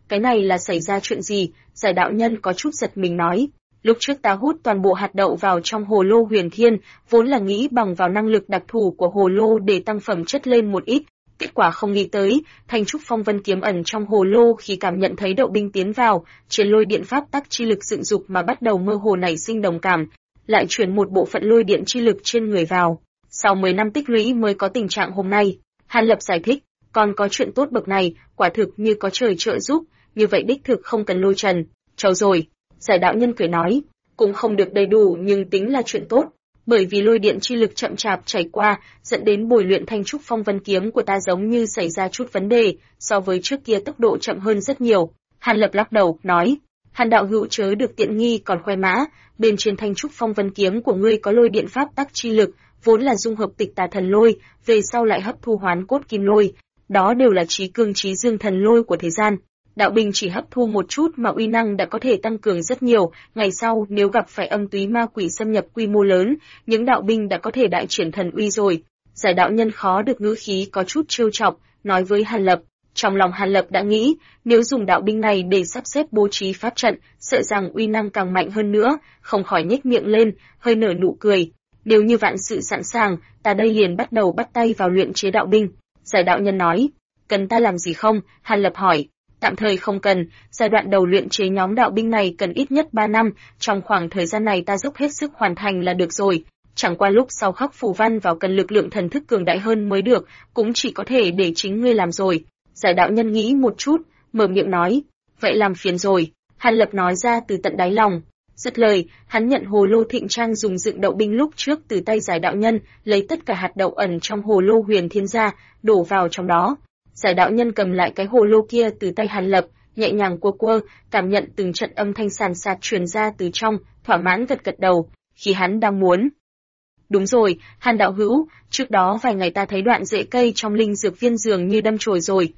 cái này là xảy ra chuyện gì? Giải đạo nhân có chút giật mình nói. Lúc trước ta hút toàn bộ hạt đậu vào trong hồ lô huyền thiên, vốn là nghĩ bằng vào năng lực đặc thù của hồ lô để tăng phẩm chất lên một ít. Kết quả không nghĩ tới, thanh trúc phong vân kiếm ẩn trong hồ lô khi cảm nhận thấy đậu binh tiến vào, trên lôi điện pháp tắc chi lực dựng dục mà bắt đầu mơ hồ nảy sinh đồng cảm, lại chuyển một bộ phận lôi điện chi lực trên người vào. Sau 10 năm tích lũy mới có tình trạng hôm nay. Hàn Lập giải thích, còn có chuyện tốt bậc này, quả thực như có trời trợ giúp, như vậy đích thực không cần lôi trần. Cháu rồi, giải đạo nhân cười nói, cũng không được đầy đủ nhưng tính là chuyện tốt. Bởi vì lôi điện chi lực chậm chạp chảy qua, dẫn đến bồi luyện thanh trúc phong vân kiếm của ta giống như xảy ra chút vấn đề, so với trước kia tốc độ chậm hơn rất nhiều. Hàn Lập lắc đầu, nói, Hàn đạo hữu chớ được tiện nghi còn khoe mã, bên trên thanh trúc phong vân kiếm của ngươi có lôi điện pháp tắc chi lực, vốn là dung hợp tịch tà thần lôi, về sau lại hấp thu hoán cốt kim lôi, đó đều là trí cương trí dương thần lôi của thế gian. Đạo binh chỉ hấp thu một chút mà uy năng đã có thể tăng cường rất nhiều, ngày sau nếu gặp phải âm túy ma quỷ xâm nhập quy mô lớn, những đạo binh đã có thể đại triển thần uy rồi. Giải đạo nhân khó được ngữ khí có chút trêu chọc, nói với Hàn Lập. Trong lòng Hàn Lập đã nghĩ, nếu dùng đạo binh này để sắp xếp bố trí pháp trận, sợ rằng uy năng càng mạnh hơn nữa, không khỏi nhếch miệng lên, hơi nở nụ cười. Nếu như vạn sự sẵn sàng, ta đây liền bắt đầu bắt tay vào luyện chế đạo binh. Giải đạo nhân nói, cần ta làm gì không? Hàn Lập hỏi. Tạm thời không cần, giai đoạn đầu luyện chế nhóm đạo binh này cần ít nhất 3 năm, trong khoảng thời gian này ta dốc hết sức hoàn thành là được rồi. Chẳng qua lúc sau khắc phù văn vào cần lực lượng thần thức cường đại hơn mới được, cũng chỉ có thể để chính ngươi làm rồi. Giải đạo nhân nghĩ một chút, mở miệng nói, vậy làm phiền rồi. Hàn Lập nói ra từ tận đáy lòng. Dứt lời, hắn nhận hồ lô thịnh trang dùng dựng đậu binh lúc trước từ tay giải đạo nhân, lấy tất cả hạt đậu ẩn trong hồ lô huyền thiên ra, đổ vào trong đó. Giải đạo nhân cầm lại cái hồ lô kia từ tay Hàn Lập, nhẹ nhàng quơ quơ, cảm nhận từng trận âm thanh sàn sạt truyền ra từ trong, thỏa mãn gật gật đầu, khi hắn đang muốn. Đúng rồi, Hàn đạo hữu, trước đó vài ngày ta thấy đoạn rễ cây trong linh dược viên dường như đâm chồi rồi.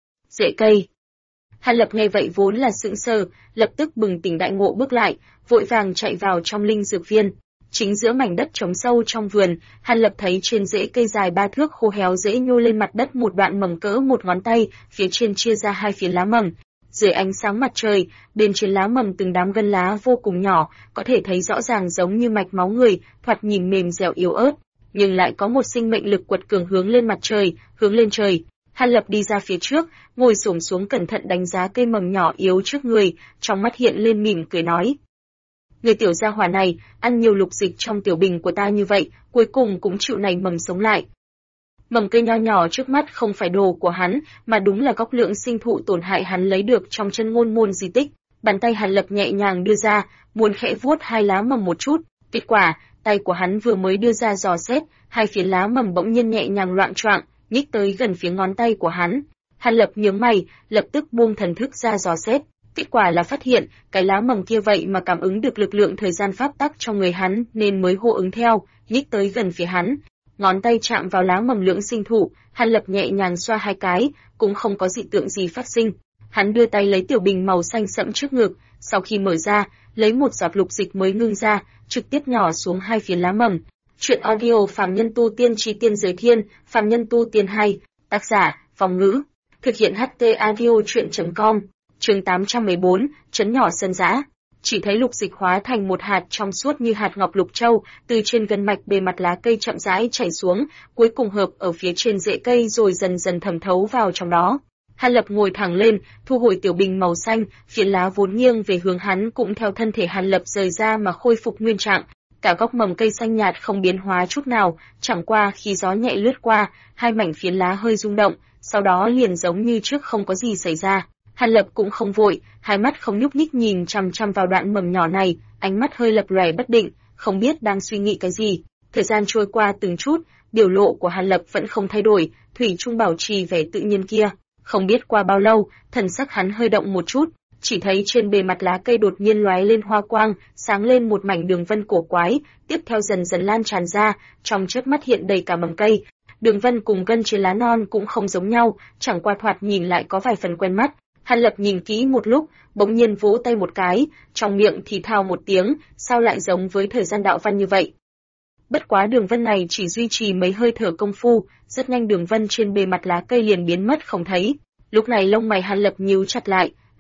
Rễ cây. Hàn Lập nghe vậy vốn là sững sờ, lập tức bừng tỉnh đại ngộ bước lại, vội vàng chạy vào trong linh dược viên. Chính giữa mảnh đất trống sâu trong vườn, Hàn Lập thấy trên rễ cây dài 3 thước khô héo rễ nhô lên mặt đất một đoạn mầm cỡ một ngón tay, phía trên chia ra 2 phiến lá mầm. Dưới ánh sáng mặt trời, bên trên lá mầm từng đám gân lá vô cùng nhỏ, có thể thấy rõ ràng giống như mạch máu người, thoạt nhìn mềm dẻo yếu ớt, nhưng lại có một sinh mệnh lực quật cường hướng lên mặt trời, hướng lên trời. Hàn Lập đi ra phía trước, ngồi xổm xuống cẩn thận đánh giá cây mầm nhỏ yếu trước người, trong mắt hiện lên mỉm cười nói. Người tiểu gia hỏa này, ăn nhiều lục dịch trong tiểu bình của ta như vậy, cuối cùng cũng chịu nảy mầm sống lại. Mầm cây nho nhỏ trước mắt không phải đồ của hắn, mà đúng là góc lượng sinh thụ tổn hại hắn lấy được trong chân ngôn môn di tích. Bàn tay Hàn Lập nhẹ nhàng đưa ra, muốn khẽ vuốt hai lá mầm một chút. Kết quả, tay của hắn vừa mới đưa ra dò xét, hai phiến lá mầm bỗng nhiên nhẹ nhàng loạng choạng, nhích tới gần phía ngón tay của hắn. Hàn Lập nhướng mày, lập tức buông thần thức ra dò xét. Kết quả là phát hiện, cái lá mầm kia vậy mà cảm ứng được lực lượng thời gian pháp tắc trong người hắn nên mới hô ứng theo, nhích tới gần phía hắn. Ngón tay chạm vào lá mầm lưỡng sinh thụ, Hàn Lập nhẹ nhàng xoa hai cái, cũng không có dị tượng gì phát sinh. Hắn đưa tay lấy tiểu bình màu xanh sẫm trước ngực, sau khi mở ra, lấy một giọt lục dịch mới ngưng ra, trực tiếp nhỏ xuống hai phiến lá mầm. Chuyện audio Phàm Nhân Tu Tiên Chí Tiên Giới Thiên, Phàm Nhân Tu Tiên 2, tác giả, Phong Ngữ, thực hiện HT audio chuyện.com. Chương 814, trấn nhỏ sơn dã. Chỉ thấy lục dịch hóa thành một hạt trong suốt như hạt ngọc lục châu, từ trên gân mạch bề mặt lá cây chậm rãi chảy xuống, cuối cùng hợp ở phía trên rễ cây rồi dần dần thẩm thấu vào trong đó. Hàn Lập ngồi thẳng lên, thu hồi tiểu bình màu xanh, phiến lá vốn nghiêng về hướng hắn cũng theo thân thể Hàn Lập rời ra mà khôi phục nguyên trạng. Cả góc mầm cây xanh nhạt không biến hóa chút nào, chẳng qua khi gió nhẹ lướt qua, hai mảnh phiến lá hơi rung động, sau đó liền giống như trước không có gì xảy ra. Hàn Lập cũng không vội, hai mắt không nhúc nhích nhìn chằm chằm vào đoạn mầm nhỏ này, ánh mắt hơi lập lòe bất định, không biết đang suy nghĩ cái gì. Thời gian trôi qua từng chút, biểu lộ của Hàn Lập vẫn không thay đổi, thủy chung bảo trì vẻ tự nhiên kia. Không biết qua bao lâu, thần sắc hắn hơi động một chút, chỉ thấy trên bề mặt lá cây đột nhiên lóe lên hoa quang, sáng lên một mảnh đường vân cổ quái, tiếp theo dần dần lan tràn ra, trong chớp mắt hiện đầy cả mầm cây. Đường vân cùng gân trên lá non cũng không giống nhau, chẳng qua thoạt nhìn lại có vài phần quen mắt. Hàn Lập nhìn kỹ một lúc, bỗng nhiên vỗ tay một cái, trong miệng thì thào một tiếng, sao lại giống với thời gian đạo văn như vậy. Bất quá đường vân này chỉ duy trì mấy hơi thở công phu, rất nhanh đường vân trên bề mặt lá cây liền biến mất không thấy. Lúc này lông mày Hàn Lập nhíu chặt lại,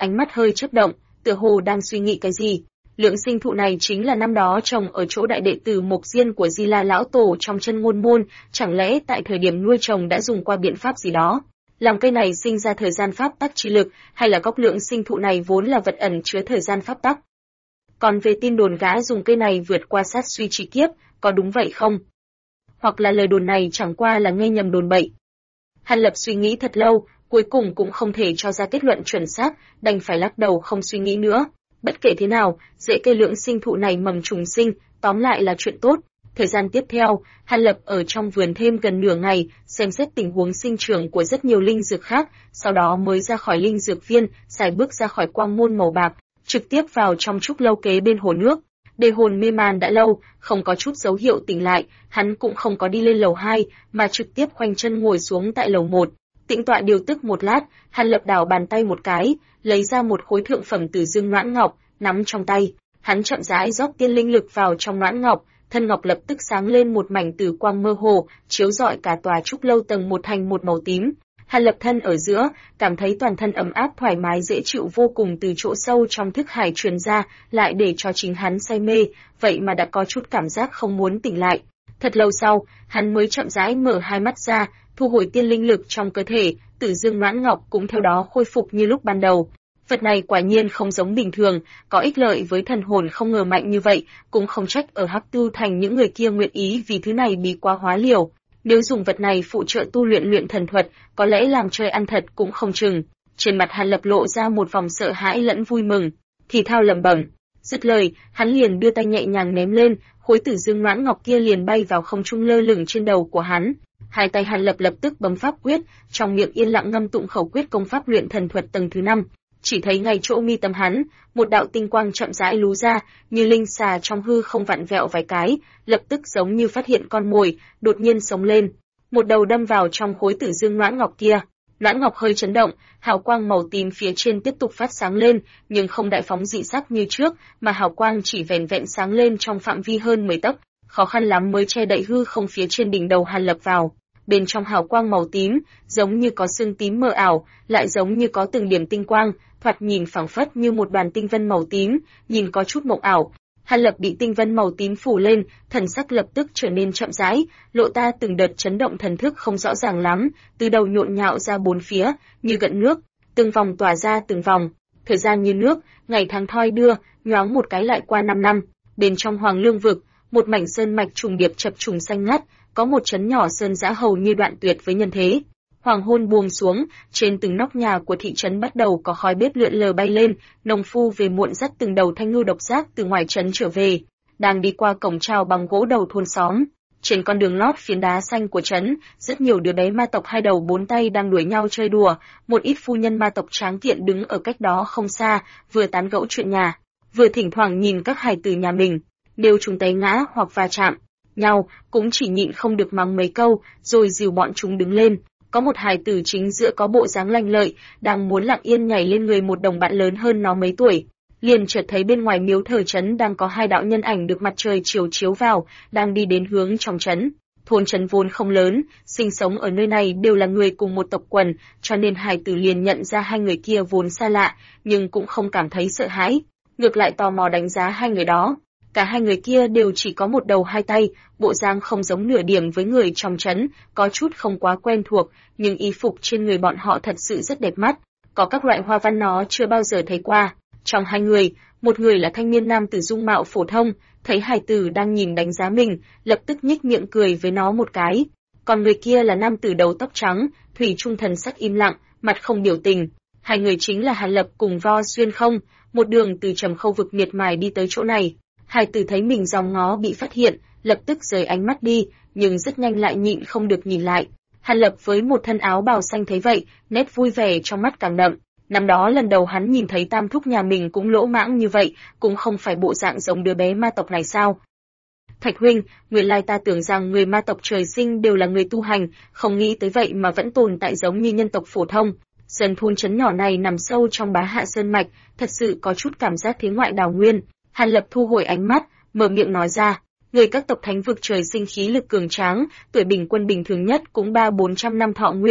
ánh mắt hơi chớp động, tựa hồ đang suy nghĩ cái gì. Lượng sinh thụ này chính là năm đó trồng ở chỗ đại đệ tử Mộc Diên của Di La lão tổ trong Chân Ngôn môn, chẳng lẽ tại thời điểm nuôi trồng đã dùng qua biện pháp gì đó? Làm cây này sinh ra thời gian pháp tắc chi lực, hay là gốc lượng sinh thụ này vốn là vật ẩn chứa thời gian pháp tắc? Còn về tin đồn gã dùng cây này vượt qua sát suy chi kiếp, có đúng vậy không? Hoặc là lời đồn này chẳng qua là nghe nhầm đồn bậy? Hàn Lập suy nghĩ thật lâu, cuối cùng cũng không thể cho ra kết luận chuẩn xác, đành phải lắc đầu không suy nghĩ nữa. Bất kể thế nào, rễ cây lượng sinh thụ này mầm trùng sinh, tóm lại là chuyện tốt. Thời gian tiếp theo, Hàn Lập ở trong vườn thêm gần nửa ngày, xem xét tình huống sinh trưởng của rất nhiều linh dược khác, sau đó mới ra khỏi linh dược viên, xài bước ra khỏi quang môn màu bạc, trực tiếp vào trong trúc lâu kế bên hồ nước. Đề hồn mê man đã lâu, không có chút dấu hiệu tỉnh lại, hắn cũng không có đi lên lầu 2, mà trực tiếp khoanh chân ngồi xuống tại lầu 1. Tĩnh tọa điều tức một lát, Hàn Lập đảo bàn tay một cái, lấy ra một khối thượng phẩm Tử Dương Noãn Ngọc, nắm trong tay. Hắn chậm rãi rót tiên linh lực vào trong noãn ngọc, thân ngọc lập tức sáng lên một mảnh tử quang mơ hồ, chiếu rọi cả tòa trúc lâu tầng một thành một màu tím. Hàn Lập thân ở giữa, cảm thấy toàn thân ấm áp thoải mái dễ chịu vô cùng từ chỗ sâu trong thức hải truyền ra, lại để cho chính hắn say mê, vậy mà đã có chút cảm giác không muốn tỉnh lại. Thật lâu sau, hắn mới chậm rãi mở hai mắt ra, thu hồi tiên linh lực trong cơ thể, Tử Dương Noãn Ngọc cũng theo đó khôi phục như lúc ban đầu. Vật này quả nhiên không giống bình thường, có ích lợi với thần hồn không ngờ mạnh như vậy, cũng không trách ở Hắc Tu Thành những người kia nguyện ý vì thứ này bí quá hóa liều. Nếu dùng vật này phụ trợ tu luyện thần thuật, có lẽ làm chơi ăn thật cũng không chừng. Trên mặt Hàn Lập lộ ra một vòng sợ hãi lẫn vui mừng, thì thao lẩm bẩm. Dứt lời, hắn liền đưa tay nhẹ nhàng ném lên, khối Tử Dương Noãn Ngọc kia liền bay vào không trung lơ lửng trên đầu của hắn. Hai tay Hàn Lập lập tức bấm pháp quyết, trong miệng yên lặng ngâm tụng khẩu quyết công pháp luyện thần thuật tầng thứ 5. Chỉ thấy ngay chỗ mi tâm hắn, một đạo tinh quang chậm rãi lú ra, như linh xà trong hư không vặn vẹo vài cái, lập tức giống như phát hiện con mồi, đột nhiên sống lên, một đầu đâm vào trong khối Tử Dương Noãn Ngọc kia. Noãn Ngọc hơi chấn động, hào quang màu tím phía trên tiếp tục phát sáng lên, nhưng không đại phóng dị sắc như trước, mà hào quang chỉ vẻn vẹn sáng lên trong phạm vi hơn 10 tấc, khó khăn lắm mới che đậy hư không phía trên đỉnh đầu Hàn Lập vào. Bên trong hào quang màu tím, giống như có sương tím mờ ảo, lại giống như có từng điểm tinh quang, thoạt nhìn phảng phất như một đoàn tinh vân màu tím, nhìn có chút mộng ảo. Hàn Lập bị tinh vân màu tím phủ lên, thần sắc lập tức trở nên chậm rãi, lộ ta từng đợt chấn động thần thức không rõ ràng lắm, từ đầu nhộn nhạo ra bốn phía, như gợn nước, từng vòng tỏa ra từng vòng. Thời gian như nước, ngày tháng thoi đưa, nhoáng một cái lại qua 5 năm. Bên trong Hoàng Lương vực, một mảnh sơn mạch trùng điệp chập trùng xanh ngắt, có một trấn nhỏ sơn dã hầu như đoạn tuyệt với nhân thế. Hoàng hôn buông xuống, trên từng nóc nhà của thị trấn bắt đầu có khói bếp lượn lờ bay lên, nông phu về muộn dắt từng đầu thanh ngưu độc giác từ ngoài trấn trở về, đang đi qua cổng chào bằng gỗ đầu thôn xóm. Trên con đường lót phiến đá xanh của trấn, rất nhiều đứa bé ma tộc hai đầu bốn tay đang đuổi nhau chơi đùa, một ít phu nhân ma tộc tráng kiện đứng ở cách đó không xa, vừa tán gẫu chuyện nhà, vừa thỉnh thoảng nhìn các hài tử nhà mình, đều chúng té ngã hoặc va chạm nhau, cũng chỉ nhịn không được mắng mấy câu, rồi dìu bọn chúng đứng lên. Có một hài tử chính giữa có bộ dáng lanh lợi, đang muốn lặng yên nhảy lên người một đồng bạn lớn hơn nó mấy tuổi. Liền chợt thấy bên ngoài miếu thờ trấn đang có hai đạo nhân ảnh được mặt trời chiếu chiếu vào, đang đi đến hướng trong trấn. Thôn trấn vốn không lớn, sinh sống ở nơi này đều là người cùng một tộc quần, cho nên hài tử liền nhận ra hai người kia vốn xa lạ, nhưng cũng không cảm thấy sợ hãi, ngược lại tò mò đánh giá hai người đó. Cả hai người kia đều chỉ có một đầu hai tay, bộ dáng không giống nửa điểm với người trong trấn, có chút không quá quen thuộc, nhưng y phục trên người bọn họ thật sự rất đẹp mắt, có các loại hoa văn nó chưa bao giờ thấy qua. Trong hai người, một người là thanh niên nam tử dung mạo phổ thông, thấy hài tử đang nhìn đánh giá mình, lập tức nhếch miệng cười với nó một cái. Còn người kia là nam tử đầu tóc trắng, thủy chung thần sắc im lặng, mặt không biểu tình. Hai người chính là Hàn Lập cùng Vo Xuyên Không, một đường từ Trầm Khâu vực miệt mài đi tới chỗ này. Hài tử thấy mình dòng ngó bị phát hiện, lập tức rời ánh mắt đi, nhưng rất nhanh lại nhịn không được nhìn lại. Hàn Lập với một thân áo bào xanh thấy vậy, nét vui vẻ trong mắt càng đậm. Năm đó lần đầu hắn nhìn thấy tam thúc nhà mình cũng lỗ mãng như vậy, cũng không phải bộ dạng giống đứa bé ma tộc này sao? Thạch huynh, nguyên lai ta tưởng rằng người ma tộc trời sinh đều là người tu hành, không nghĩ tới vậy mà vẫn tồn tại giống như nhân tộc phổ thông. Sơn thôn trấn nhỏ này nằm sâu trong Bá Hạ Sơn mạch, thật sự có chút cảm giác thế ngoại đào nguyên. Hàn Lập thu hồi ánh mắt, mở miệng nói ra, người các tộc thánh vực trời sinh khí lực cường tráng, tuổi bình quân bình thường nhất cũng 300-400 năm thọ nguyên.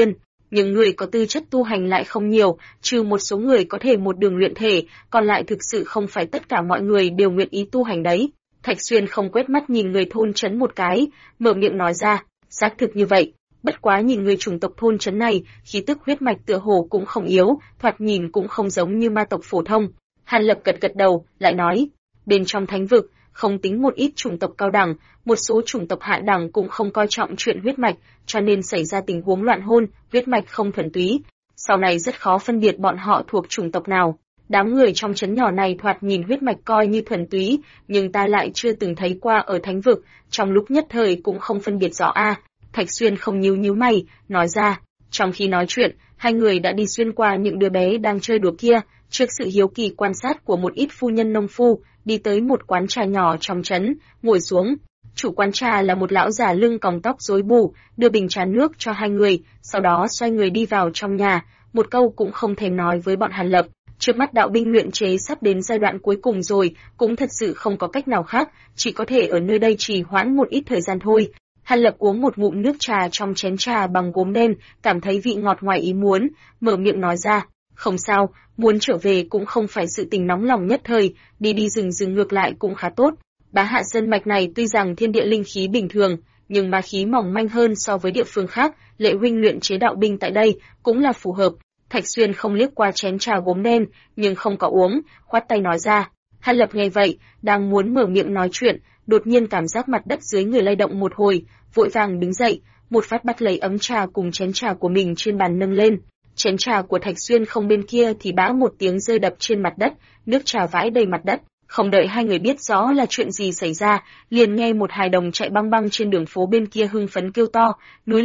nhưng người có tư chất tu hành lại không nhiều, trừ một số người có thể một đường luyện thể, còn lại thực sự không phải tất cả mọi người đều nguyện ý tu hành đấy. Thạch Xuyên không quét mắt nhìn người thôn trấn một cái, mở miệng nói ra, xác thực như vậy. Bất quá nhìn người chủng tộc thôn trấn này, khí tức huyết mạch tựa hồ cũng không yếu, thoạt nhìn cũng không giống như ma tộc phổ thông. Hàn Lập gật gật đầu, lại nói, bên trong thánh vực, không tính một ít chủng tộc cao đẳng, một số chủng tộc hạ đẳng cũng không coi trọng chuyện huyết mạch, cho nên xảy ra tình huống loạn hôn, huyết mạch không thuần túy. Sau này rất khó phân biệt bọn họ thuộc chủng tộc nào. Đám người trong trấn nhỏ này thoạt nhìn huyết mạch coi như thuần túy, nhưng ta lại chưa từng thấy qua ở thánh vực, trong lúc nhất thời cũng không phân biệt rõ a. Thạch Xuyên không nhíu mày, nói ra. Trong khi nói chuyện, hai người đã đi xuyên qua những đứa bé đang chơi đùa kia, trước sự hiếu kỳ quan sát của một ít phu nhân nông phu, đi tới một quán trà nhỏ trong trấn, ngồi xuống. Chủ quán trà là một lão già lưng còng tóc rối bù, đưa bình trà nước cho hai người, sau đó xoay người đi vào trong nhà, một câu cũng không thèm nói với bọn Hàn Lập. Trước mắt đạo binh luyện chế sắp đến giai đoạn cuối cùng rồi, cũng thật sự không có cách nào khác, chỉ có thể ở nơi đây trì hoãn một ít thời gian thôi. Hàn Lập uống một ngụm nước trà trong chén trà bằng gốm đen, cảm thấy vị ngọt ngoài ý muốn, mở miệng nói ra, không sao, muốn trở về cũng không phải sự tình nóng lòng nhất thời, đi rừng ngược lại cũng khá tốt. Bá Hạ Sơn mạch này tuy rằng thiên địa linh khí bình thường, nhưng ma khí mỏng manh hơn so với địa phương khác, Lệ huynh luyện chế đạo binh tại đây cũng là phù hợp. Thạch Xuyên không liếc qua chén trà gốm đen, nhưng không có uống, khoát tay nói ra. Hàn Lập nghe vậy, đang muốn mở miệng nói chuyện, đột nhiên cảm giác mặt đất dưới người lay động một hồi, vội vàng đứng dậy, một phát bắt lấy ấm trà cùng chén trà của mình trên bàn nâng lên. Chén trà của Thạch Xuyên không bên kia thì bã một tiếng rơi đập trên mặt đất, nước trà vãi đầy mặt đất. Không đợi hai người biết rõ là chuyện gì xảy ra, liền nghe một hài đồng chạy băng băng trên đường phố bên kia hưng phấn kêu to, núi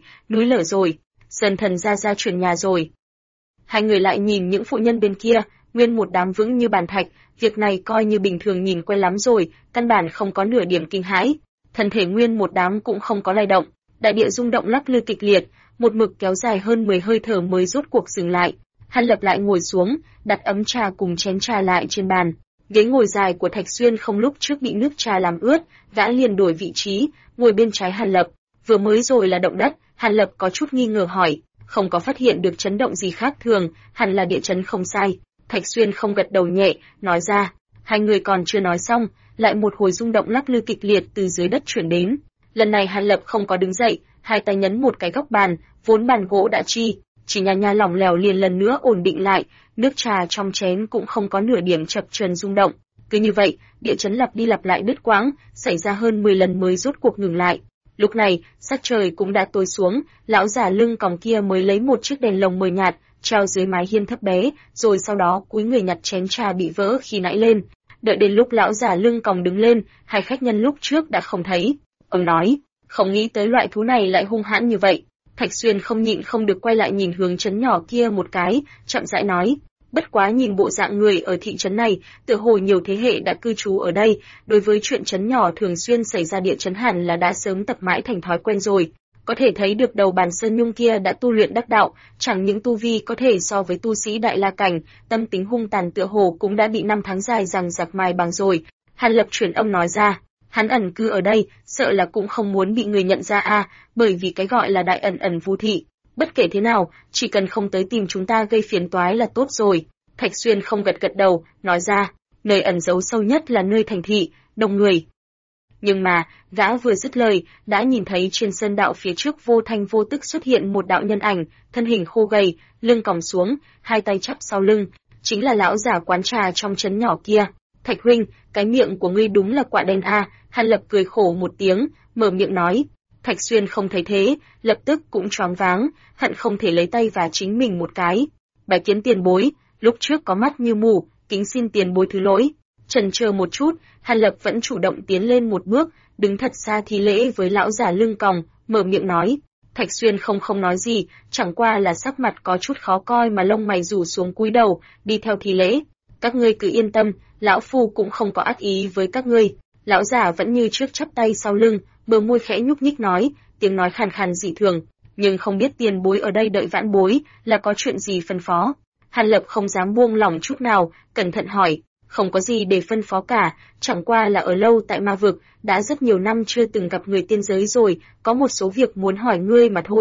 lở rồi, Sơn thần ra chuyển nhà rồi. Hai người lại nhìn những phụ nhân bên kia, nguyên một đám vững như bàn thạch, việc này coi như bình thường nhìn quen lắm rồi, căn bản không có nửa điểm kinh hãi. Thân thể nguyên một đám cũng không có lay động, đại địa rung động lắc lư kịch liệt, một mực kéo dài hơn 10 hơi thở mới rốt cuộc dừng lại. Hàn Lập lại ngồi xuống, đặt ấm trà cùng chén trà lại trên bàn. Ghế ngồi dài của Thạch Xuyên không lúc trước bị nước trà làm ướt, gã liền đổi vị trí, ngồi bên trái Hàn Lập. Vừa mới rồi là động đất, Hàn Lập có chút nghi ngờ hỏi, không có phát hiện được chấn động gì khác thường, hẳn là địa chấn không sai. Thạch Xuyên không gật đầu nhẹ, nói ra. Hai người còn chưa nói xong, lại một hồi rung động lắc lư kịch liệt từ dưới đất chuyển đến. Lần này Hàn Lập không có đứng dậy, hai tay nhấn một cái góc bàn, vốn bàn gỗ đã chỉ nhà lỏng lẻo liền lần nữa ổn định lại, nước trà trong chén cũng không có nửa điểm chập chờn rung động. Cứ như vậy, địa chấn lặp đi lặp lại đứt quãng, xảy ra hơn 10 lần mới rốt cuộc ngừng lại. Lúc này, sắc trời cũng đã tối xuống, lão già lưng còng kia mới lấy một chiếc đèn lồng mờ nhạt, treo dưới mái hiên thấp bé, rồi sau đó cúi người nhặt chén trà bị vỡ khi nãy lên. Đợi đến lúc lão già lưng còng đứng lên, hai khách nhân lúc trước đã không thấy. Ông nói, không nghĩ tới loại thú này lại hung hãn như vậy. Thạch Xuyên không nhịn không được quay lại nhìn hướng trấn nhỏ kia một cái, chậm rãi nói. Bất quá nhìn bộ dạng người ở thị trấn này, tựa hồ nhiều thế hệ đã cư trú ở đây, đối với chuyện trấn nhỏ thường xuyên xảy ra địa chấn hẳn là đã sớm tập mãi thành thói quen rồi. Có thể thấy được đầu bàn sơn nhung kia đã tu luyện đắc đạo, chẳng những tu vi có thể so với tu sĩ đại la cảnh, tâm tính hung tàn tựa hồ cũng đã bị năm tháng dài rằng giặc mài bằng rồi. Hàn Lập chuyển âm nói ra, hắn ẩn cư ở đây, sợ là cũng không muốn bị người nhận ra bởi vì cái gọi là đại ẩn vu thị. Bất kể thế nào, chỉ cần không tới tìm chúng ta gây phiền toái là tốt rồi. Thạch Xuyên không gật đầu, nói ra, nơi ẩn giấu sâu nhất là nơi thành thị, đông người. Nhưng mà, gã vừa dứt lời, đã nhìn thấy trên sân đạo phía trước vô thanh vô tức xuất hiện một đạo nhân ảnh, thân hình khô gầy, lưng còng xuống, hai tay chắp sau lưng, chính là lão giả quán trà trong trấn nhỏ kia. Thạch huynh, cái miệng của ngươi đúng là quạ đen Hàn Lập cười khổ một tiếng, mở miệng nói. Thạch Xuyên không thấy thế, lập tức cũng choáng váng, hận không thể lấy tay và chính mình một cái. Bái kiến tiền bối, lúc trước có mắt như mù, kính xin tiền bối thứ lỗi. Chần chờ một chút, Hàn Lập vẫn chủ động tiến lên một bước, đứng thật xa thi lễ với lão già lưng còng, mở miệng nói. Thạch Xuyên không nói gì, chẳng qua là sắc mặt có chút khó coi mà lông mày rủ xuống cúi đầu, đi theo thi lễ. Các ngươi cứ yên tâm, lão phu cũng không có ác ý với các ngươi. Lão già vẫn như trước chắp tay sau lưng, bờ môi khẽ nhúc nhích nói, tiếng nói khàn khàn dị thường, nhưng không biết tiền bối ở đây đợi vãn bối là có chuyện gì phân phó. Hàn Lập không dám buông lỏng chút nào, cẩn thận hỏi, không có gì để phân phó cả, chẳng qua là ở lâu tại ma vực, đã rất nhiều năm chưa từng gặp người tiên giới rồi, có một số việc muốn hỏi ngươi mà thôi.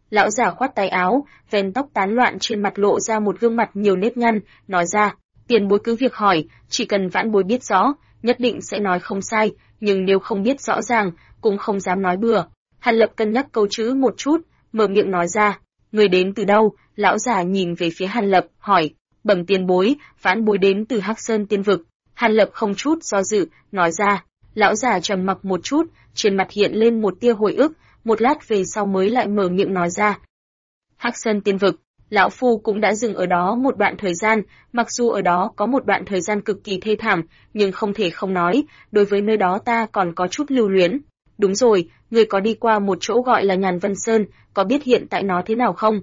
Lão già khoát tay áo, ven tóc tán loạn trên mặt lộ ra một gương mặt nhiều nếp nhăn, nói ra, tiền bối cứ việc hỏi, chỉ cần vãn bối biết rõ, nhất định sẽ nói không sai, nhưng nếu không biết rõ ràng, cũng không dám nói bừa. Hàn Lập cân nhắc câu chữ một chút, mở miệng nói ra, người đến từ đâu? Lão già nhìn về phía Hàn Lập, hỏi, bẩm tiền bối, vãn bối đến từ Hắc Sơn Tiên Vực. Hàn Lập không chút do dự, nói ra. Lão già trầm mặc một chút, trên mặt hiện lên một tia hồi ức, một lát về sau mới lại mở miệng nói ra. Hắc Sơn Tiên Vực, lão phu cũng đã dừng ở đó một đoạn thời gian, mặc dù ở đó có một đoạn thời gian cực kỳ thê thảm, nhưng không thể không nói, đối với nơi đó ta còn có chút lưu luyến. Đúng rồi, người có đi qua một chỗ gọi là Nhàn Vân Sơn, có biết hiện tại nó thế nào không?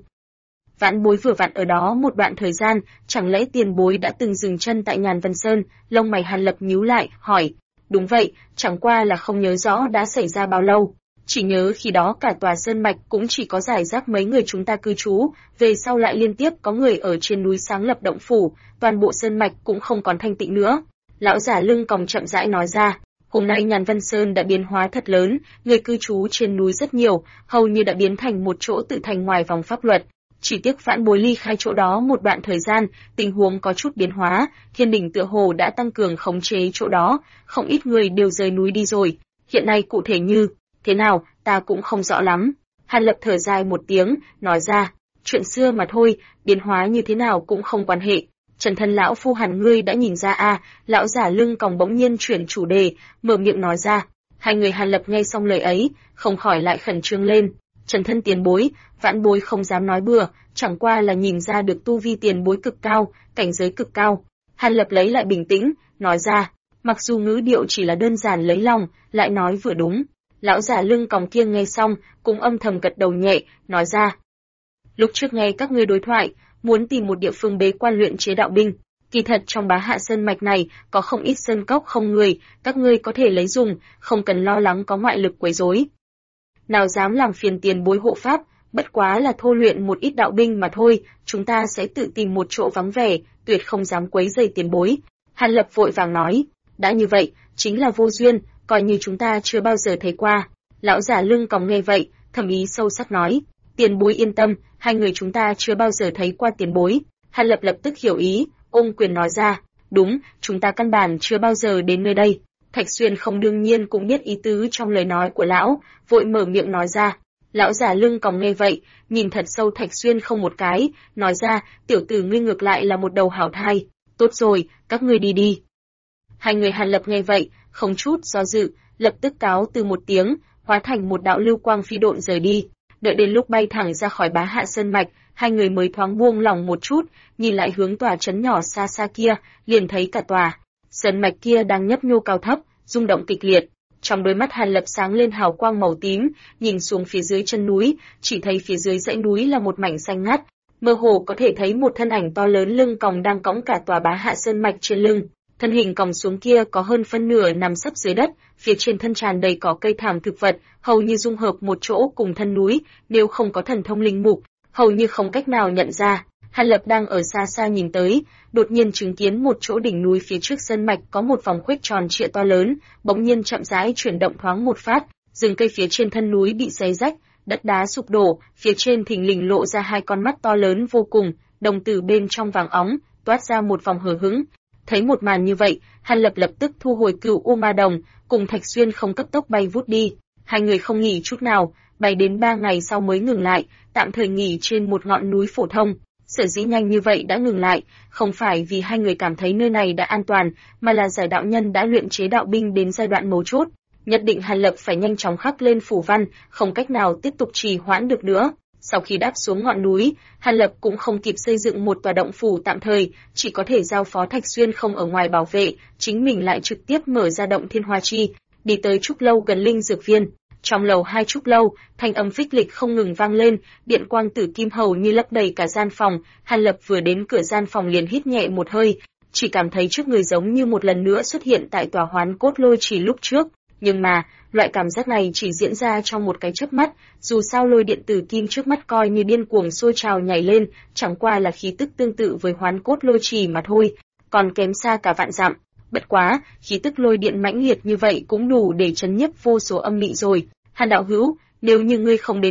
Vãn bối vừa vặn ở đó một đoạn thời gian, chẳng lẽ tiền bối đã từng dừng chân tại Nhàn Vân Sơn? Lông mày Hàn Lập nhíu lại, hỏi. Đúng vậy, chẳng qua là không nhớ rõ đã xảy ra bao lâu. Chỉ nhớ khi đó cả tòa sơn mạch cũng chỉ có rải rác mấy người chúng ta cư trú, về sau lại liên tiếp có người ở trên núi sáng lập động phủ, toàn bộ sơn mạch cũng không còn thanh tịnh nữa. Lão giả lưng còng chậm rãi nói ra, hôm nay Nhàn Vân Sơn đã biến hóa thật lớn, người cư trú trên núi rất nhiều, hầu như đã biến thành một chỗ tự thành ngoài vòng pháp luật. Chỉ tiếc vãn bối ly khai chỗ đó một đoạn thời gian, tình huống có chút biến hóa, thiên đình tựa hồ đã tăng cường khống chế chỗ đó, không ít người đều rời núi đi rồi. Hiện nay cụ thể như thế nào, ta cũng không rõ lắm. Hàn Lập thở dài một tiếng, nói ra, chuyện xưa mà thôi, biến hóa như thế nào cũng không quan hệ. Trần thân lão phu hẳn ngươi đã nhìn ra à? Lão giả lưng còng bỗng nhiên chuyển chủ đề, mở miệng nói ra. Hai người Hàn Lập nghe xong lời ấy, không khỏi lại khẩn trương lên. Trần thân tiền bối, vãn bối không dám nói bừa, chẳng qua là nhìn ra được tu vi tiền bối cực cao, cảnh giới cực cao. Hàn Lập lấy lại bình tĩnh, nói ra, mặc dù ngữ điệu chỉ là đơn giản lấy lòng, lại nói vừa đúng. Lão giả lưng còng kia nghe xong, cũng âm thầm gật đầu nhẹ, nói ra. Lúc trước nghe các ngươi đối thoại, muốn tìm một địa phương bế quan luyện chế đạo binh. Kỳ thật trong Bá Hạ Sơn mạch này có không ít sơn cốc không người, các ngươi có thể lấy dùng, không cần lo lắng có ngoại lực quấy rối. Nào dám làm phiền tiền bối hộ pháp, bất quá là thô luyện một ít đạo binh mà thôi, chúng ta sẽ tự tìm một chỗ vắng vẻ, tuyệt không dám quấy rầy tiền bối. Hàn Lập vội vàng nói, đã như vậy, chính là vô duyên, coi như chúng ta chưa bao giờ thấy qua. Lão giả lưng còng nghe vậy, thầm ý sâu sắc nói, tiền bối yên tâm, hai người chúng ta chưa bao giờ thấy qua tiền bối. Hàn Lập lập tức hiểu ý, ôm quyền nói ra, đúng, chúng ta căn bản chưa bao giờ đến nơi đây. Thạch Xuyên không đương nhiên cũng biết ý tứ trong lời nói của lão, vội mở miệng nói ra. Lão giả lưng còng nghe vậy, nhìn thật sâu Thạch Xuyên không một cái, nói ra, tiểu tử ngươi ngược lại là một đầu hảo thai. Tốt rồi, các ngươi đi đi. Hai người Hàn Lập nghe vậy, không chút do dự, lập tức cáo từ một tiếng, hóa thành một đạo lưu quang phi độn rời đi. Đợi đến lúc bay thẳng ra khỏi Bá Hạ Sơn mạch, hai người mới thoáng buông lòng một chút, nhìn lại hướng tòa trấn nhỏ xa xa kia, liền thấy cả tòa sơn mạch kia đang nhấp nhô cao thấp, rung động kịch liệt. Trong đôi mắt Hàn Lập sáng lên hào quang màu tím, nhìn xuống phía dưới chân núi, chỉ thấy phía dưới dãy núi là một mảnh xanh ngắt, mơ hồ có thể thấy một thân ảnh to lớn lưng còng đang cõng cả tòa Bá Hạ Sơn mạch trên lưng. Thân hình còng xuống kia có hơn phân nửa nằm sấp dưới đất, phía trên thân tràn đầy cỏ cây thảm thực vật, hầu như dung hợp một chỗ cùng thân núi, nếu không có thần thông linh mục, hầu như không cách nào nhận ra. Hàn Lập đang ở xa xa nhìn tới, đột nhiên chứng kiến một chỗ đỉnh núi phía trước sơn mạch có một vòng khuếch tròn trịa to lớn, bỗng nhiên chậm rãi chuyển động thoáng một phát, rừng cây phía trên thân núi bị xé rách, đất đá sụp đổ, phía trên thình lình lộ ra hai con mắt to lớn vô cùng, đồng tử bên trong vàng óng, toát ra một vòng hờ hững. Thấy một màn như vậy, Hàn Lập lập tức thu hồi Cửu U Ma Đồng, cùng Thạch Xuyên không cấp tốc bay vút đi. Hai người không nghỉ chút nào, bay đến 3 ngày sau mới ngừng lại, tạm thời nghỉ trên một ngọn núi phổ thông. Sở dĩ nhanh như vậy đã ngừng lại, không phải vì hai người cảm thấy nơi này đã an toàn, mà là giải đạo nhân đã luyện chế đạo binh đến giai đoạn mấu chốt. Nhất định Hàn Lập phải nhanh chóng khắc lên phù văn, không cách nào tiếp tục trì hoãn được nữa. Sau khi đáp xuống ngọn núi, Hàn Lập cũng không kịp xây dựng một tòa động phủ tạm thời, chỉ có thể giao phó Thạch Xuyên không ở ngoài bảo vệ, chính mình lại trực tiếp mở ra động Thiên Hoa Chi, đi tới trúc lâu gần linh dược viên. Trong lầu 2 trúc lâu, thanh âm phích lịch không ngừng vang lên, điện quang tử kim hầu như lấp đầy cả gian phòng. Hàn Lập vừa đến cửa gian phòng liền hít nhẹ một hơi, chỉ cảm thấy trước người giống như một lần nữa xuất hiện tại tòa Hoán Cốt Lôi Trì lúc trước. Nhưng mà, loại cảm giác này chỉ diễn ra trong một cái chớp mắt, dù sao lôi điện tử kim trước mắt coi như điên cuồng sôi trào nhảy lên, chẳng qua là khí tức tương tự với Hoán Cốt Lôi Trì mà thôi, còn kém xa cả vạn dặm. Bất quá, khí tức lôi điện mãnh liệt như vậy cũng đủ để chấn nhiếp vô số âm mị rồi. Hàn đạo hữu, nếu như ngươi không đến kịp,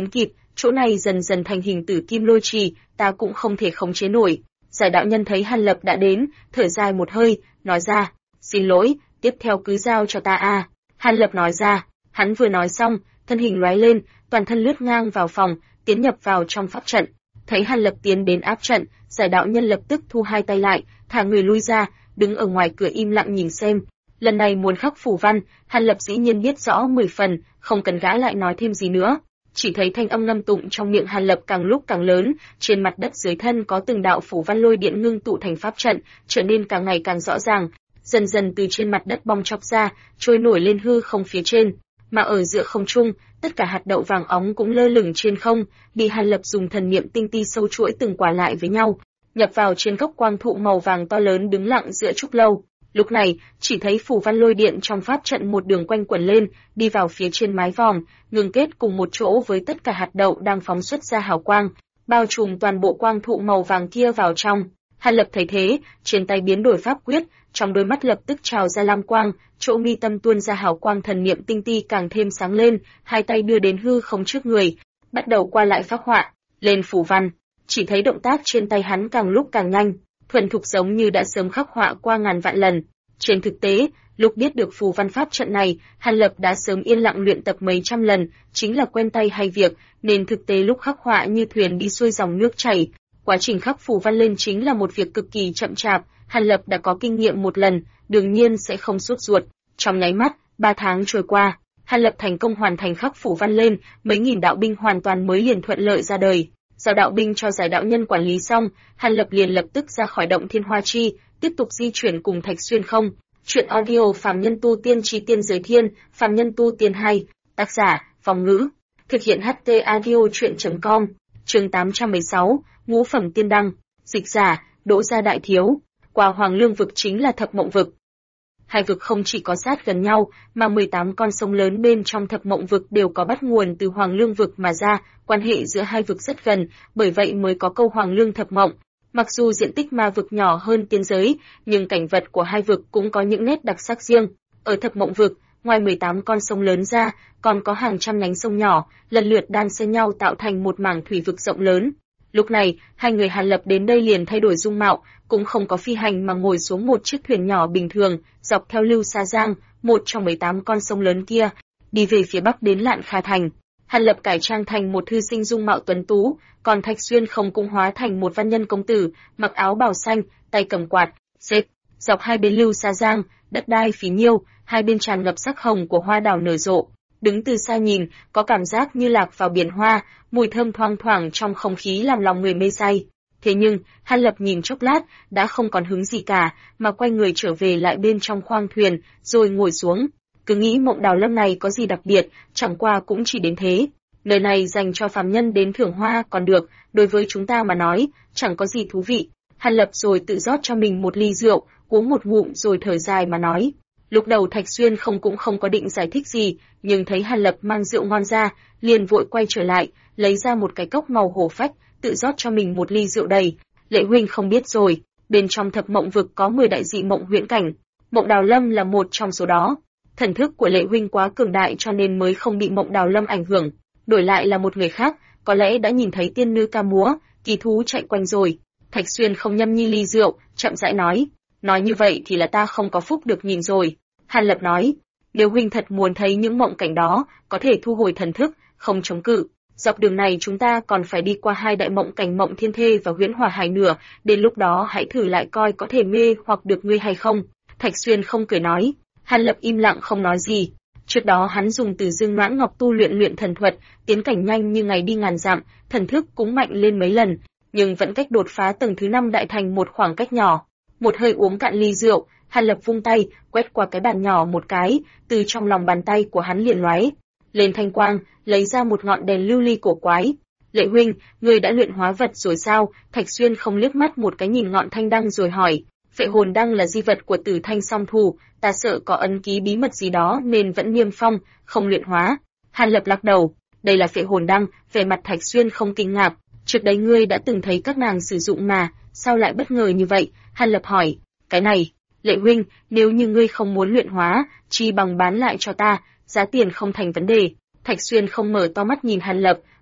chỗ này dần dần thành hình tử kim lôi trì, ta cũng không thể khống chế nổi. Giải đạo nhân thấy Hàn Lập đã đến, thở dài một hơi, nói ra, xin lỗi, tiếp theo cứ giao cho ta a. Hàn Lập nói ra, hắn vừa nói xong, thân hình lóe lên, toàn thân lướt ngang vào phòng, tiến nhập vào trong pháp trận. Thấy Hàn Lập tiến đến áp trận, giải đạo nhân lập tức thu hai tay lại, thả người lui ra, đứng ở ngoài cửa im lặng nhìn xem. Lần này muốn khắc phù văn, Hàn Lập dĩ nhiên biết rõ 10 phần, không cần gã lại nói thêm gì nữa. Chỉ thấy thanh âm ngâm tụng trong miệng Hàn Lập càng lúc càng lớn, trên mặt đất dưới thân có từng đạo phù văn lôi điện ngưng tụ thành pháp trận, trở nên càng ngày càng rõ ràng, dần dần từ trên mặt đất bong chóc ra, trôi nổi lên hư không phía trên, mà ở giữa không trung, tất cả hạt đậu vàng óng cũng lơ lửng trên không, bị Hàn Lập dùng thần niệm tinh ti sâu chuỗi từng quả lại với nhau, nhập vào trên gốc quang thụ màu vàng to lớn đứng lặng giữa trúc lâu. Lúc này, chỉ thấy phù văn lôi điện trong pháp trận một đường quanh quẩn lên, đi vào phía trên mái vòm, ngừng kết cùng một chỗ với tất cả hạt đậu đang phóng xuất ra hào quang, bao trùm toàn bộ quang thụ màu vàng kia vào trong. Hàn Lập thấy thế, trên tay biến đổi pháp quyết, trong đôi mắt lập tức trào ra lam quang, chỗ mi tâm tuôn ra hào quang thần niệm tinh ti càng thêm sáng lên, hai tay đưa đến hư không trước người, bắt đầu qua lại phác họa lên phù văn. Chỉ thấy động tác trên tay hắn càng lúc càng nhanh, thuần thục giống như đã sớm khắc họa qua ngàn vạn lần. Trên thực tế, lúc biết được phù văn pháp trận này, Hàn Lập đã sớm yên lặng luyện tập mấy trăm lần, chính là quen tay hay việc, nên thực tế lúc khắc họa như thuyền đi xuôi dòng nước chảy. Quá trình khắc phù văn lên chính là một việc cực kỳ chậm chạp, Hàn Lập đã có kinh nghiệm một lần, đương nhiên sẽ không sốt ruột. Trong nháy mắt, 3 tháng trôi qua, Hàn Lập thành công hoàn thành khắc phù văn lên, mấy nghìn đạo binh hoàn toàn mới liền thuận lợi ra đời. Giao đạo binh cho giải đạo nhân quản lý xong, Hàn Lập liền lập tức ra khỏi động Thiên Hoa Chi, tiếp tục di chuyển cùng Thạch Xuyên không. Chuyện audio Phàm Nhân Tu Tiên Chi Tiên Giới Thiên, Phàm Nhân Tu Tiên 2, tác giả, Phong Ngữ, thực hiện HT audio chuyện.com, chương 816, ngũ phẩm tiên đăng, dịch giả, Đỗ Gia Đại Thiếu, qua Hoàng Lương vực chính là Thập Mộng vực. Hai vực không chỉ có sát gần nhau, mà 18 con sông lớn bên trong Thập Mộng vực đều có bắt nguồn từ Hoàng Lương vực mà ra, quan hệ giữa hai vực rất gần, bởi vậy mới có câu Hoàng Lương Thập Mộng. Mặc dù diện tích ma vực nhỏ hơn tiên giới, nhưng cảnh vật của hai vực cũng có những nét đặc sắc riêng. Ở Thập Mộng vực, ngoài 18 con sông lớn ra, còn có hàng trăm nhánh sông nhỏ, lần lượt đan xen nhau tạo thành một mảng thủy vực rộng lớn. Lúc này, hai người Hàn Lập đến đây liền thay đổi dung mạo, cũng không có phi hành mà ngồi xuống một chiếc thuyền nhỏ bình thường, dọc theo Lưu Sa Giang, một trong 18 con sông lớn kia, đi về phía bắc đến Lạn Kha Thành. Hàn Lập cải trang thành một thư sinh dung mạo tuấn tú, còn Thạch Xuyên không cũng hóa thành một văn nhân công tử, mặc áo bào xanh, tay cầm quạt, xếp dọc hai bên Lưu Sa Giang, đất đai phí nhiêu, hai bên tràn ngập sắc hồng của hoa đào nở rộ. Đứng từ xa nhìn, có cảm giác như lạc vào biển hoa, mùi thơm thoang thoảng trong không khí làm lòng người mê say. Thế nhưng, Hàn Lập nhìn chốc lát, đã không còn hứng gì cả, mà quay người trở về lại bên trong khoang thuyền, rồi ngồi xuống. Cứ nghĩ Mộng Đào Lâm này có gì đặc biệt, chẳng qua cũng chỉ đến thế. Nơi này dành cho phàm nhân đến thưởng hoa còn được, đối với chúng ta mà nói, chẳng có gì thú vị. Hàn Lập rồi tự rót cho mình một ly rượu, uống một ngụm rồi thở dài mà nói. Lúc đầu Thạch Xuyên cũng không có định giải thích gì, nhưng thấy Hàn Lập mang rượu ngon ra, liền vội quay trở lại, lấy ra một cái cốc màu hổ phách, tự rót cho mình một ly rượu đầy. Lệ huynh không biết rồi, bên trong Thập Mộng vực có 10 đại dị mộng huyễn cảnh, Mộng Đào Lâm là một trong số đó. Thần thức của Lệ huynh quá cường đại cho nên mới không bị Mộng Đào Lâm ảnh hưởng, đổi lại là một người khác, có lẽ đã nhìn thấy tiên nữ ca múa, kỳ thú chạy quanh rồi. Thạch Xuyên không nhâm nhi ly rượu, chậm rãi nói như vậy thì là ta không có phúc được nhìn rồi. Hàn Lập nói, nếu huynh thật muốn thấy những mộng cảnh đó, có thể thu hồi thần thức, không chống cự. Dọc đường này chúng ta còn phải đi qua 2 đại mộng cảnh Mộng Thiên Thê và Huyễn Hỏa Hải nửa, đến lúc đó hãy thử lại coi có thể mê hoặc được ngươi hay không. Thạch Xuyên không cười nói. Hàn Lập im lặng không nói gì. Trước đó hắn dùng Từ Dương Noãn Ngọc tu luyện thần thuật, tiến cảnh nhanh như ngày đi ngàn dặm, thần thức cũng mạnh lên mấy lần, nhưng vẫn cách đột phá tầng thứ 5 đại thành một khoảng cách nhỏ. Một hơi uống cạn ly rượu, Hàn Lập vung tay, quét qua cái bàn nhỏ một cái, từ trong lòng bàn tay của hắn liền lóe lên thanh quang, lấy ra một ngọn đèn lưu ly cổ quái. Lệ huynh, ngươi đã luyện hóa vật rồi sao? Thạch Xuyên không liếc mắt một cái nhìn ngọn thanh đăng rồi hỏi. Phệ hồn đăng là di vật của Tử Thanh song thủ, ta sợ có ấn ký bí mật gì đó nên vẫn niêm phong, không luyện hóa. Hàn Lập lắc đầu, đây là phệ hồn đăng. Về mặt Thạch Xuyên không kinh ngạc, trước đấy ngươi đã từng thấy các nàng sử dụng mà, sao lại bất ngờ như vậy? Hàn Lập hỏi, cái này, Lệ huynh, nếu như ngươi không muốn luyện hóa, chi bằng bán lại cho ta, giá tiền không thành vấn đề. Thạch Xuyên không mở to mắt nhìn Hàn Lập,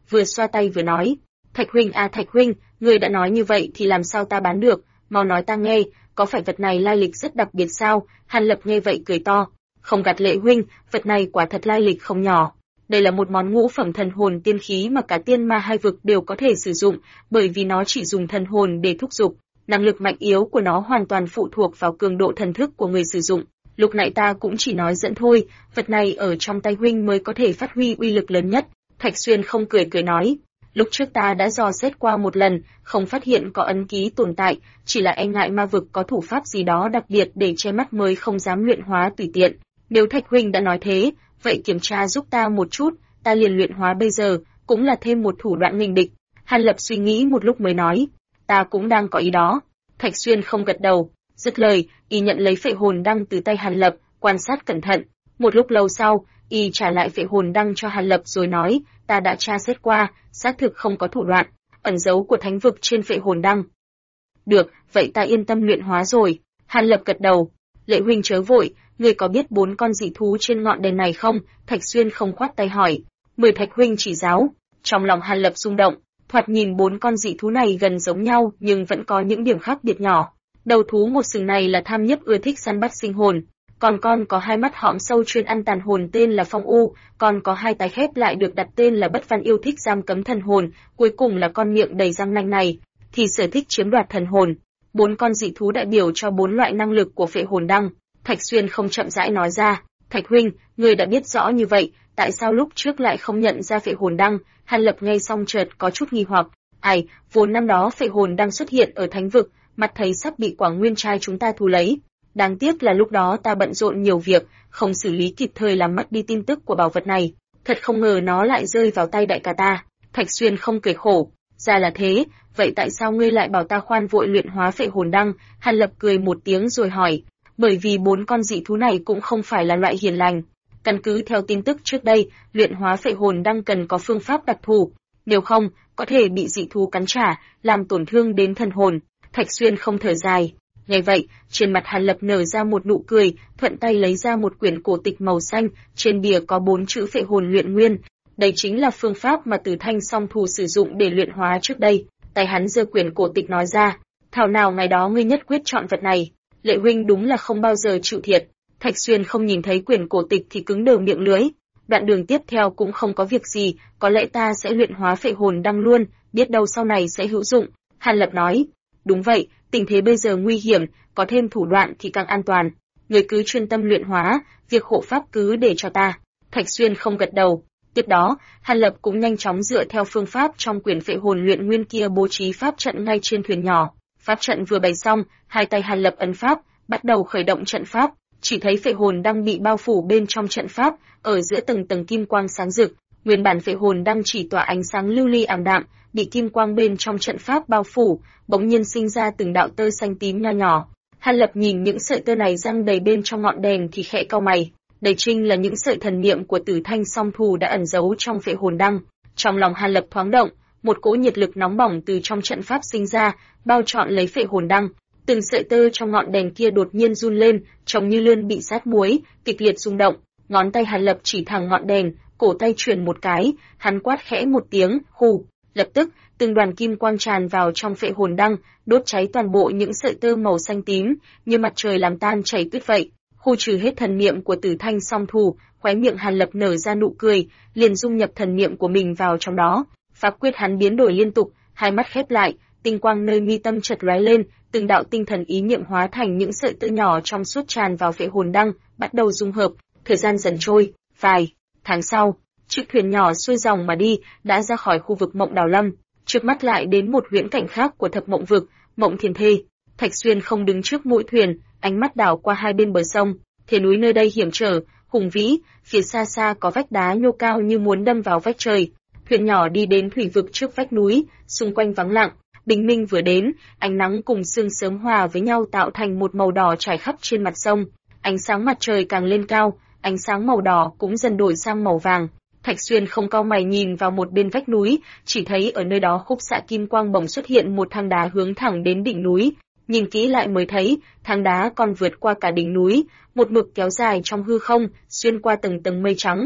vừa xoa tay vừa nói, Thạch huynh à Thạch huynh, ngươi đã nói như vậy thì làm sao ta bán được, mau nói ta nghe, có phải vật này lai lịch rất đặc biệt sao? Hàn Lập nghe vậy cười to, không gạt Lệ huynh, vật này quả thật lai lịch không nhỏ. Đây là một món ngũ phẩm thần hồn tiên khí mà cả tiên ma hai vực đều có thể sử dụng, bởi vì nó chỉ dùng thần hồn để thúc giục, năng lực mạnh yếu của nó hoàn toàn phụ thuộc vào cường độ thần thức của người sử dụng. Lúc nãy ta cũng chỉ nói dẫn thôi, vật này ở trong tay huynh mới có thể phát huy uy lực lớn nhất. Thạch Xuyên không cười cười nói, lúc trước ta đã dò xét qua một lần, không phát hiện có ấn ký tồn tại, chỉ là e ngại ma vực có thủ pháp gì đó đặc biệt để che mắt mới không dám luyện hóa tùy tiện. Nếu Thạch huynh đã nói thế, vậy kiểm tra giúp ta một chút, ta liền luyện hóa bây giờ, cũng là thêm một thủ đoạn nghênh địch. Hàn Lập suy nghĩ một lúc mới nói, ta cũng đang có ý đó. Thạch Xuyên không gật đầu, dứt lời, y nhận lấy phệ hồn đăng từ tay Hàn Lập, quan sát cẩn thận. Một lúc lâu sau, y trả lại phệ hồn đăng cho Hàn Lập rồi nói, ta đã tra xét qua, xác thực không có thủ đoạn ẩn dấu của thánh vực trên phệ hồn đăng. Được, vậy ta yên tâm luyện hóa rồi. Hàn Lập gật đầu. Lệ huynh chớ vội, ngươi có biết 4 con dị thú trên ngọn đèn này không? Thạch Xuyên không khoát tay hỏi. 10 Thạch huynh chỉ giáo. Trong lòng Hàn Lập rung động, thoạt nhìn 4 con dị thú này gần giống nhau nhưng vẫn có những điểm khác biệt nhỏ. Đầu thú một sừng này là tham nhiếp ưa thích săn bắt sinh hồn, còn con có 2 mắt hõm sâu chuyên ăn tàn hồn tên là Phong U, còn có 2 tái khép lại được đặt tên là Bất Văn yêu thích giam cấm thần hồn, cuối cùng là con miệng đầy răng nanh này thì sở thích chiếm đoạt thần hồn. 4 con dị thú đại biểu cho 4 loại năng lực của phệ hồn đăng. Thạch Xuyên không chậm rãi nói ra, Thạch huynh, người đã biết rõ như vậy, tại sao lúc trước lại không nhận ra phệ hồn đăng? Hàn Lập nghe xong chợt có chút nghi hoặc, ai, vốn năm đó phệ hồn đăng xuất hiện ở thánh vực, mặt thấy sắp bị Quảng Nguyên trai chúng ta thu lấy. Đáng tiếc là lúc đó ta bận rộn nhiều việc, không xử lý kịp thời làm mất đi tin tức của bảo vật này. Thật không ngờ nó lại rơi vào tay đại ca ta. Thạch Xuyên không cười khổ, ra là thế, vậy tại sao ngươi lại bảo ta khoan vội luyện hóa phệ hồn đăng? Hàn Lập cười một tiếng rồi hỏi, bởi vì 4 con dị thú này cũng không phải là loại hiền lành. Căn cứ theo tin tức trước đây, luyện hóa phệ hồn đăng cần có phương pháp đặc thù, nếu không, có thể bị dị thú cắn trả, làm tổn thương đến thần hồn. Thạch Xuyên không thở dài. Nghe vậy, trên mặt Hàn Lập nở ra một nụ cười, thuận tay lấy ra một quyển cổ tịch màu xanh, trên bìa có 4 chữ phệ hồn luyện nguyên. Đây chính là phương pháp mà Tử Thanh Song Thù sử dụng để luyện hóa trước đây. Tay hắn giơ quyển cổ tịch nói ra, thảo nào ngày đó ngươi nhất quyết chọn vật này. Lệ huynh đúng là không bao giờ chịu thiệt. Thạch Xuyên không nhìn thấy quyển cổ tịch thì cứng đờ miệng lưỡi. Đoạn đường tiếp theo cũng không có việc gì, có lẽ ta sẽ luyện hóa phệ hồn đăng luôn, biết đâu sau này sẽ hữu dụng. Hàn Lập nói, đúng vậy, tình thế bây giờ nguy hiểm, có thêm thủ đoạn thì càng an toàn. Người cứ chuyên tâm luyện hóa, việc hộ pháp cứ để cho ta. Thạch Xuyên không gật đầu. Tiếp đó, Hàn Lập cũng nhanh chóng dựa theo phương pháp trong quyển phệ hồn luyện nguyên kia bố trí pháp trận ngay trên thuyền nhỏ. Pháp trận vừa bày xong, hai tay Hàn Lập ấn pháp, bắt đầu khởi động trận pháp. Chỉ thấy phệ hồn đang bị bao phủ bên trong trận pháp, ở giữa từng tầng kim quang sáng rực. Nguyên bản phệ hồn đang chỉ tỏa ánh sáng lưu ly ảm đạm, bị kim quang bên trong trận pháp bao phủ, bỗng nhiên sinh ra từng đạo tơ xanh tím nho nhỏ. Hàn Lập nhìn những sợi tơ này răng đầy bên trong ngọn đèn thì khẽ cau mày. Đây chính là những sợi thần niệm của Tử Thanh Song Thù đã ẩn giấu trong phệ hồn đăng. Trong lòng Hàn Lập thoáng động, một cỗ nhiệt lực nóng bỏng từ trong trận pháp sinh ra, bao trọn lấy phệ hồn đăng. Từng sợi tơ trong ngọn đèn kia đột nhiên run lên, trông như lươn bị sát muối, kịch liệt rung động. Ngón tay Hàn Lập chỉ thẳng ngọn đèn, cổ tay chuyển một cái, hắn quát khẽ một tiếng, hù. Lập tức, từng đoàn kim quang tràn vào trong phệ hồn đăng, đốt cháy toàn bộ những sợi tơ màu xanh tím, như mặt trời làm tan chảy tuyết vậy. Khu trừ hết thần niệm của Tử Thanh Song Thù, khóe miệng Hàn Lập nở ra nụ cười, liền dung nhập thần niệm của mình vào trong đó. Pháp quyết hắn biến đổi liên tục, hai mắt khép lại, tinh quang nơi mi tâm chợt lóe lên, từng đạo tinh thần ý niệm hóa thành những sợi tơ nhỏ trong suốt tràn vào phệ hồn đăng, bắt đầu dung hợp. Thời gian dần trôi, vài tháng sau, chiếc thuyền nhỏ xuôi dòng mà đi, đã ra khỏi khu vực Mộng Đào Lâm, trước mắt lại đến một huyễn cảnh khác của Thập Mộng vực, Mộng Thiền Thê. Thạch Xuyên không đứng trước mũi thuyền, ánh mắt đảo qua hai bên bờ sông, thế núi nơi đây hiểm trở, hùng vĩ, phía xa xa có vách đá nhô cao như muốn đâm vào vách trời. Thuyền nhỏ đi đến thủy vực trước vách núi, xung quanh vắng lặng, bình minh vừa đến, ánh nắng cùng sương sớm hòa với nhau tạo thành một màu đỏ trải khắp trên mặt sông. Ánh sáng mặt trời càng lên cao, ánh sáng màu đỏ cũng dần đổi sang màu vàng. Thạch Xuyên không cau mày nhìn vào một bên vách núi, chỉ thấy ở nơi đó khúc xạ kim quang bỗng xuất hiện một thang đá hướng thẳng đến đỉnh núi. Nhìn kỹ lại mới thấy, thang đá còn vượt qua cả đỉnh núi, một mực kéo dài trong hư không, xuyên qua từng tầng mây trắng.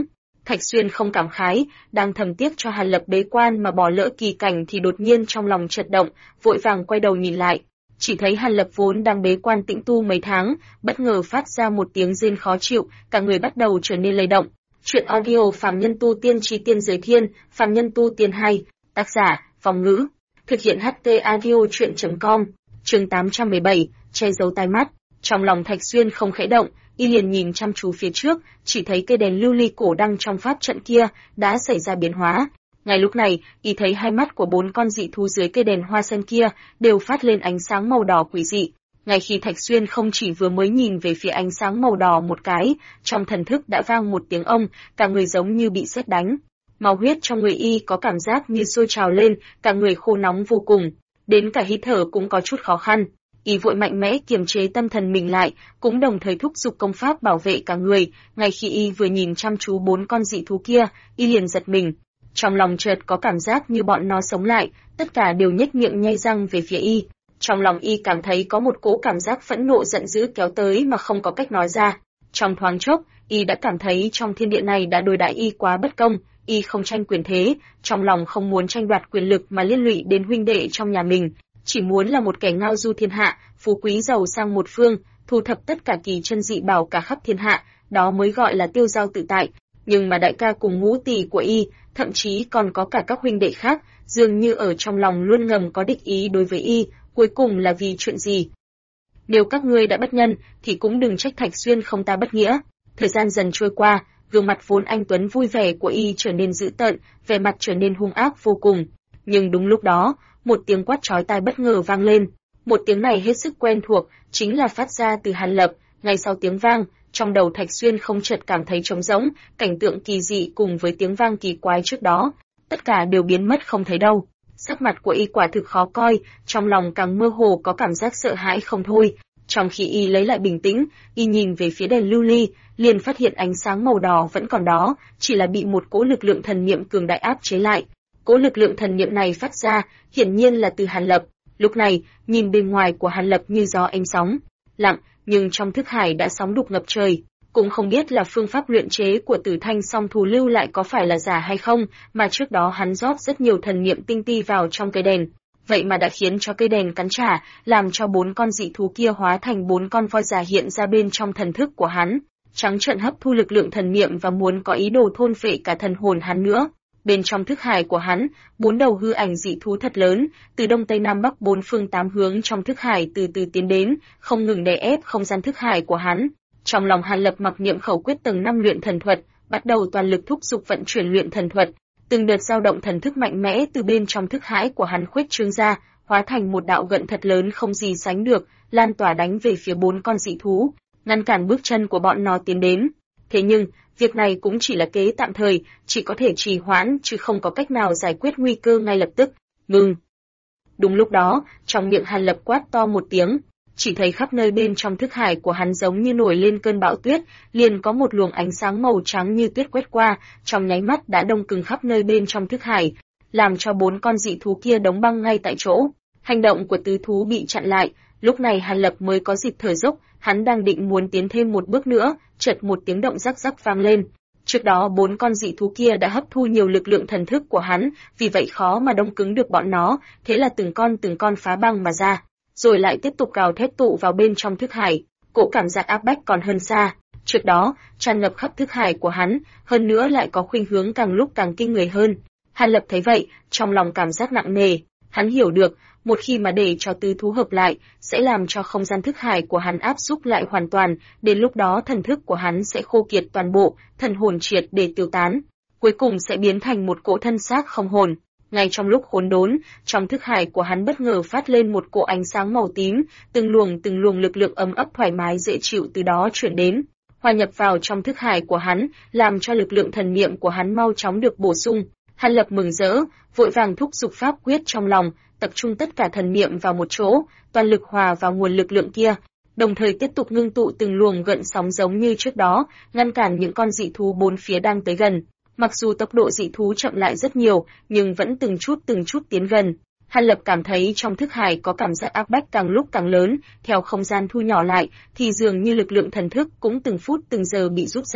Thạch Xuyên không cảm khái, đang thầm tiếc cho Hàn Lập bế quan mà bỏ lỡ kỳ cảnh thì đột nhiên trong lòng chợt động, vội vàng quay đầu nhìn lại. Chỉ thấy Hàn Lập vốn đang bế quan tĩnh tu mấy tháng, bất ngờ phát ra một tiếng rên khó chịu, cả người bắt đầu trở nên lay động. Chuyện audio Phàm Nhân Tu Tiên Chí Tiên Giới Thiên, Phàm Nhân Tu Tiên 2, tác giả, Phong Ngữ. Thực hiện HT audio chuyện.com, chương 817, che giấu tai mắt. Trong lòng Thạch Xuyên không khẽ động, y liền nhìn chăm chú phía trước, chỉ thấy cây đèn lưu ly cổ đăng trong pháp trận kia đã xảy ra biến hóa. Ngay lúc này, y thấy hai mắt của 4 con dị thú dưới cây đèn hoa sen kia đều phát lên ánh sáng màu đỏ quỷ dị. Ngay khi Thạch Xuyên không chỉ vừa mới nhìn về phía ánh sáng màu đỏ một cái, trong thần thức đã vang một tiếng ông, cả người giống như bị sét đánh. Máu huyết trong người y có cảm giác như sôi trào lên, cả người khô nóng vô cùng, đến cả hít thở cũng có chút khó khăn. Y vội mạnh mẽ kiềm chế tâm thần mình lại, cũng đồng thời thúc giục công pháp bảo vệ cả người. Ngay khi y vừa nhìn chăm chú 4 con dị thú kia, y liền giật mình. Trong lòng chợt có cảm giác như bọn nó sống lại, tất cả đều nhếch miệng nhay răng về phía y. Trong lòng y cảm thấy có một cỗ cảm giác phẫn nộ giận dữ kéo tới mà không có cách nói ra. Trong thoáng chốc, y đã cảm thấy trong thiên địa này đã đối đãi y quá bất công. Y không tranh quyền thế, trong lòng không muốn tranh đoạt quyền lực mà liên lụy đến huynh đệ trong nhà mình, chỉ muốn là một kẻ ngao du thiên hạ, phú quý giàu sang một phương, thu thập tất cả kỳ chân dị bảo cả khắp thiên hạ, đó mới gọi là tiêu dao tự tại. Nhưng mà đại ca cùng ngũ tỷ của y, thậm chí còn có cả các huynh đệ khác, dường như ở trong lòng luôn ngầm có địch ý đối với y, cuối cùng là vì chuyện gì? Nếu các ngươi đã bất nhân, thì cũng đừng trách Thạch Xuyên không ta bất nghĩa. Thời gian dần trôi qua, gương mặt vốn anh tuấn vui vẻ của y trở nên dữ tợn, vẻ mặt trở nên hung ác vô cùng. Nhưng đúng lúc đó, một tiếng quát chói tai bất ngờ vang lên. Một tiếng này hết sức quen thuộc, chính là phát ra từ Hàn Lập. Ngay sau tiếng vang, trong đầu Thạch Xuyên không chợt cảm thấy trống rỗng, cảnh tượng kỳ dị cùng với tiếng vang kỳ quái trước đó, tất cả đều biến mất không thấy đâu. Sắc mặt của y quả thực khó coi, trong lòng càng mơ hồ có cảm giác sợ hãi không thôi. Trong khi y lấy lại bình tĩnh, y nhìn về phía đèn lưu ly, liền phát hiện ánh sáng màu đỏ vẫn còn đó, chỉ là bị một cỗ lực lượng thần niệm cường đại áp chế lại. Cỗ lực lượng thần niệm này phát ra, hiển nhiên là từ Hàn Lập. Lúc này, nhìn bên ngoài của Hàn Lập như gió êm sóng lặng, nhưng trong thức hải đã sóng đục ngập trời. Cũng không biết là phương pháp luyện chế của Tử Thanh Song Thù lưu lại có phải là giả hay không, mà trước đó hắn rót rất nhiều thần niệm tinh ti vào trong cây đèn, vậy mà đã khiến cho cây đèn cắn trả, làm cho 4 con dị thú kia hóa thành 4 con voi già hiện ra bên trong thần thức của hắn, trắng trợn hấp thu lực lượng thần niệm và muốn có ý đồ thôn phệ cả thần hồn hắn nữa. Bên trong thức hải của hắn, 4 đầu hư ảnh dị thú thật lớn, từ đông tây nam bắc 4 phương 8 hướng trong thức hải từ từ tiến đến, không ngừng đè ép không gian thức hải của hắn. Trong lòng Hàn Lập mặc niệm khẩu quyết tầng 5 luyện thần thuật, bắt đầu toàn lực thúc giục vận chuyển luyện thần thuật. Từng đợt dao động thần thức mạnh mẽ từ bên trong thức hải của hắn khuếch trương ra, hóa thành một đạo gợn thật lớn không gì sánh được, lan tỏa đánh về phía 4 con dị thú, ngăn cản bước chân của bọn nó tiến đến. Thế nhưng, việc này cũng chỉ là kế tạm thời, chỉ có thể trì hoãn chứ không có cách nào giải quyết nguy cơ ngay lập tức. Ngừng. Đúng lúc đó, trong miệng Hàn Lập quát to một tiếng, chỉ thấy khắp nơi bên trong thức hải của hắn giống như nổi lên cơn bão tuyết, liền có một luồng ánh sáng màu trắng như tuyết quét qua, trong nháy mắt đã đông cứng khắp nơi bên trong thức hải, làm cho 4 con dị thú kia đóng băng ngay tại chỗ. Hành động của tứ thú bị chặn lại, lúc này Hàn Lập mới có dịp thở dốc, hắn đang định muốn tiến thêm một bước nữa, chợt một tiếng động rắc rắc vang lên. Trước đó 4 con dị thú kia đã hấp thu nhiều lực lượng thần thức của hắn, vì vậy khó mà đông cứng được bọn nó, thế là từng con phá băng mà ra, rồi lại tiếp tục gào thét tụ vào bên trong thức hải. Cỗ cảm giác áp bách còn hơn xa, trước đó tràn ngập khắp thức hải của hắn, hơn nữa lại có khuynh hướng càng lúc càng kinh người hơn. Hàn Lập thấy vậy, trong lòng cảm giác nặng nề, hắn hiểu được, một khi mà để cho tứ thú hợp lại, sẽ làm cho không gian thức hải của hắn áp xúc lại hoàn toàn, đến lúc đó thần thức của hắn sẽ khô kiệt toàn bộ, thần hồn triệt để tiêu tán, cuối cùng sẽ biến thành một cỗ thân xác không hồn. Ngay trong lúc khốn đốn, trong thức hải của hắn bất ngờ phát lên một cỗ ánh sáng màu tím, từng luồng lực lượng ấm ấp thoải mái dễ chịu từ đó chuyển đến, hòa nhập vào trong thức hải của hắn, làm cho lực lượng thần niệm của hắn mau chóng được bổ sung. Hàn Lập mừng rỡ, vội vàng thúc giục pháp quyết trong lòng, tập trung tất cả thần niệm vào một chỗ, toàn lực hòa vào nguồn lực lượng kia, đồng thời tiếp tục ngưng tụ từng luồng gợn sóng giống như trước đó, ngăn cản những con dị thú bốn phía đang tới gần. Mặc dù tốc độ dị thú chậm lại rất nhiều, nhưng vẫn từng chút tiến gần. Hàn Lập cảm thấy trong thức hải có cảm giác áp bách càng lúc càng lớn, theo không gian thu nhỏ lại, thì dường như lực lượng thần thức cũng từng phút từng giờ bị rút ra.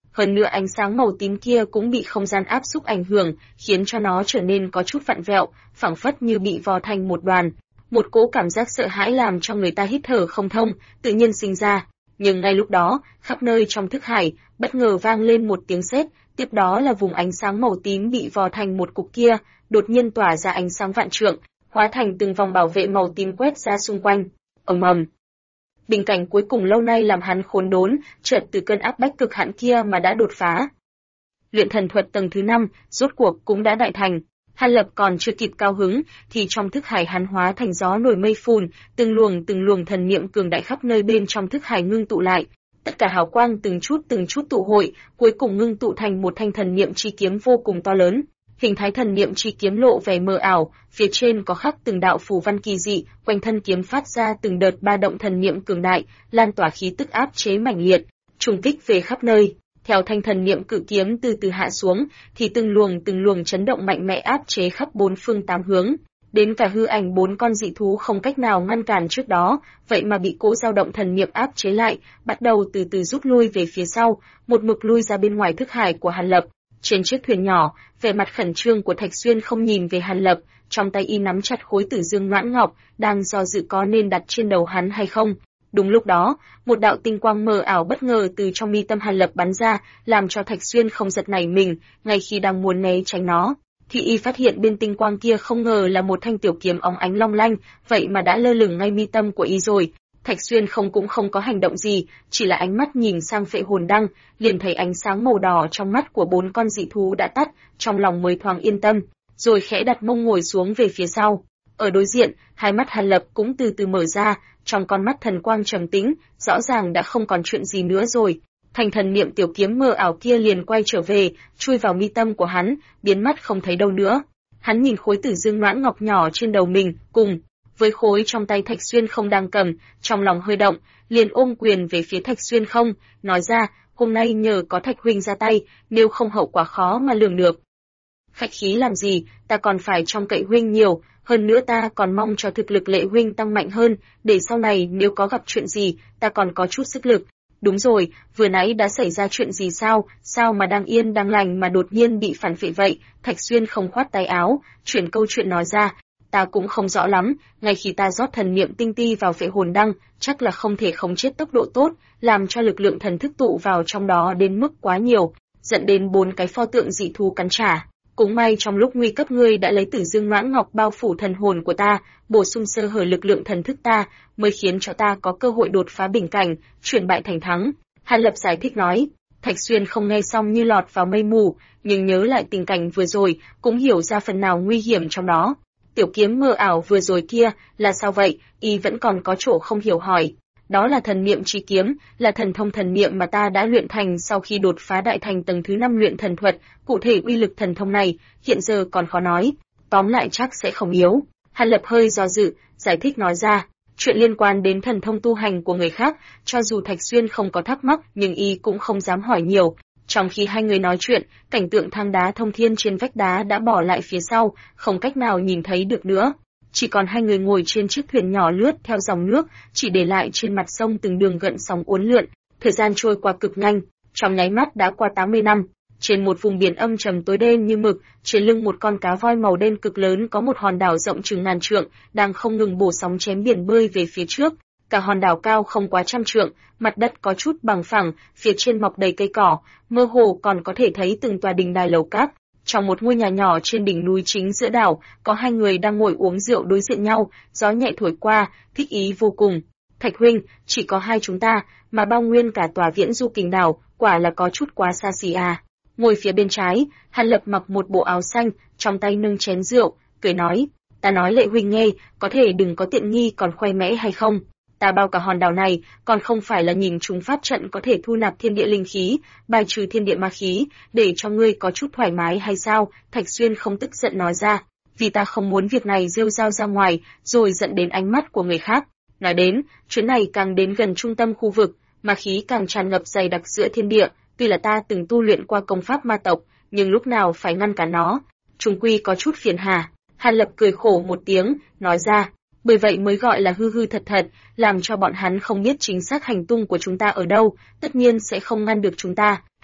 Hơn nữa ánh sáng màu tím kia cũng bị không gian áp xúc ảnh hưởng, khiến cho nó trở nên có chút vặn vẹo, phảng phất như bị vò thành một đoàn. Một cỗ cảm giác sợ hãi làm cho người ta hít thở không thông, tự nhiên sinh ra. Nhưng ngay lúc đó, khắp nơi trong thức hải, bất ngờ vang lên một tiếng sét, tiếp đó là vùng ánh sáng màu tím bị vò thành một cục kia, đột nhiên tỏa ra ánh sáng vạn trượng, hóa thành từng vòng bảo vệ màu tím quét ra xung quanh. Ầm ầm. Bình cảnh cuối cùng lâu nay làm hắn khốn đốn, chợt từ cơn áp bách cực hạn kia mà đã đột phá. Luyện thần thuật tầng thứ 5, rốt cuộc cũng đã đại thành. Hàn Lập còn chưa kịp cao hứng, thì trong thức hải hắn hóa thành gió nổi mây phùn, từng luồng thần niệm cường đại khắp nơi bên trong thức hải ngưng tụ lại. Tất cả hào quang từng chút tụ hội, cuối cùng ngưng tụ thành một thanh thần niệm chi kiếm vô cùng to lớn. Hình thái thần niệm chi kiếm lộ vẻ mờ ảo, phía trên có khắc từng đạo phù văn kỳ dị, quanh thân kiếm phát ra từng đợt ba động thần niệm cường đại, lan tỏa khí tức áp chế mãnh liệt, trùng kích về khắp nơi. Theo thanh thần niệm cự kiếm từ từ hạ xuống, thì từng luồng chấn động mạnh mẽ áp chế khắp bốn phương tám hướng. Đến cả hư ảnh bốn con dị thú không cách nào ngăn cản trước đó, vậy mà bị cỗ dao động thần niệm áp chế lại, bắt đầu từ từ rút lui về phía sau, một mực lui ra bên ngoài thức hải của Hàn Lập. Trên chiếc thuyền nhỏ, vẻ mặt khẩn trương của Thạch Xuyên không nhìn về Hàn Lập, trong tay y nắm chặt khối tử dương noãn ngọc, đang do dự có nên đặt trên đầu hắn hay không. Đúng lúc đó, một đạo tinh quang mờ ảo bất ngờ từ trong mi tâm Hàn Lập bắn ra, làm cho Thạch Xuyên không giật nảy mình, ngay khi đang muốn né tránh nó, thì y phát hiện bên tinh quang kia không ngờ là một thanh tiểu kiếm óng ánh long lanh, vậy mà đã lơ lửng ngay mi tâm của y rồi. Thạch Xuyên cũng không có hành động gì, chỉ là ánh mắt nhìn sang phệ hồn đăng, liền thấy ánh sáng màu đỏ trong mắt của bốn con dị thú đã tắt, trong lòng mới thoáng yên tâm, rồi khẽ đặt mông ngồi xuống về phía sau. Ở đối diện, hai mắt Hàn Lập cũng từ từ mở ra, trong con mắt thần quang trầm tĩnh, rõ ràng đã không còn chuyện gì nữa rồi. Thành thần niệm tiểu kiếm mờ ảo kia liền quay trở về, chui vào mi tâm của hắn, biến mất không thấy đâu nữa. Hắn nhìn khối tử dương noãn ngọc nhỏ trên đầu mình, cùng với khối trong tay Thạch Xuyên không đang cầm, trong lòng hơi động, liền ôm quyền về phía Thạch Xuyên không, nói ra, hôm nay nhờ có Thạch huynh ra tay, nếu không hậu quả khó mà lường được. Khách khí làm gì, ta còn phải trông cậy huynh nhiều, hơn nữa ta còn mong cho thực lực Lệ huynh tăng mạnh hơn, để sau này nếu có gặp chuyện gì, ta còn có chút sức lực. Đúng rồi, vừa nãy đã xảy ra chuyện gì sao mà đang yên đang lành mà đột nhiên bị phản phệ vậy? Thạch Xuyên không khoát tay áo, chuyển câu chuyện nói ra, ta cũng không rõ lắm, ngay khi ta rót thần niệm tinh ti vào phệ hồn đăng, chắc là không thể khống chế tốc độ tốt, làm cho lực lượng thần thức tụ vào trong đó đến mức quá nhiều, dẫn đến 4 cái pho tượng dị thú cắn trả. Cũng may trong lúc nguy cấp ngươi đã lấy tử dương noãn ngọc bao phủ thần hồn của ta, bổ sung sơ hở lực lượng thần thức ta, mới khiến cho ta có cơ hội đột phá bình cảnh, chuyển bại thành thắng. Hàn Lập giải thích nói. Thạch Xuyên không nghe xong như lọt vào mây mù, nhưng nhớ lại tình cảnh vừa rồi, cũng hiểu ra phần nào nguy hiểm trong đó. Tiểu kiếm mờ ảo vừa rồi kia, là sao vậy? Y vẫn còn có chỗ không hiểu hỏi. Đó là thần niệm chi kiếm, là thần thông thần niệm mà ta đã luyện thành sau khi đột phá đại thành tầng thứ 5 luyện thần thuật, cụ thể uy lực thần thông này, hiện giờ còn khó nói, tóm lại chắc sẽ không yếu. Hàn Lập hơi do dự, giải thích nói ra, chuyện liên quan đến thần thông tu hành của người khác, cho dù Thạch Xuyên không có thắc mắc, nhưng y cũng không dám hỏi nhiều. Trong khi hai người nói chuyện, cảnh tượng thang đá thông thiên trên vách đá đã bỏ lại phía sau, không cách nào nhìn thấy được nữa. Chỉ còn hai người ngồi trên chiếc thuyền nhỏ lướt theo dòng nước, chỉ để lại trên mặt sông từng đường gợn sóng uốn lượn. Thời gian trôi qua cực nhanh, trong nháy mắt đã qua 80 năm. Trên một vùng biển âm trầm tối đen như mực, trên lưng một con cá voi màu đen cực lớn có một hòn đảo rộng chừng ngàn trượng, đang không ngừng bổ sóng chém biển bơi về phía trước. Cả hòn đảo cao không quá 100 trượng, mặt đất có chút bằng phẳng, phía trên mọc đầy cây cỏ, mơ hồ còn có thể thấy từng tòa đình đài lầu cát. Trong một ngôi nhà nhỏ trên đỉnh núi chính giữa đảo, có hai người đang ngồi uống rượu đối diện nhau, gió nhẹ thổi qua, thích ý vô cùng. Thạch huynh, chỉ có hai chúng ta, mà bao nguyên cả tòa Viễn Du Kình đảo, quả là có chút quá xa xỉ à. Ngồi phía bên trái, Hàn Lập mặc một bộ áo xanh, trong tay nâng chén rượu, cười nói, ta nói Lệ huynh nghe, có thể đừng có tiện nghi còn khoe mẽ hay không. Ta bao cả hòn đảo này, còn không phải là nhìn chúng pháp trận có thể thu nạp thiên địa linh khí, bài trừ thiên địa ma khí, để cho ngươi có chút thoải mái hay sao? Thạch Xuyên không tức giận nói ra, vì ta không muốn việc này rêu rao ra ngoài, rồi dẫn đến ánh mắt của người khác. Nói đến, chuyến này càng đến gần trung tâm khu vực, ma khí càng tràn ngập dày đặc giữa thiên địa, tuy là ta từng tu luyện qua công pháp ma tộc, nhưng lúc nào phải ngăn cản nó, chung quy có chút phiền hà. Hàn Lập cười khổ một tiếng, nói ra, bởi vậy mới gọi là hư hư thật thật, làm cho bọn hắn không biết chính xác hành tung của chúng ta ở đâu, tất nhiên sẽ không ngăn được chúng ta.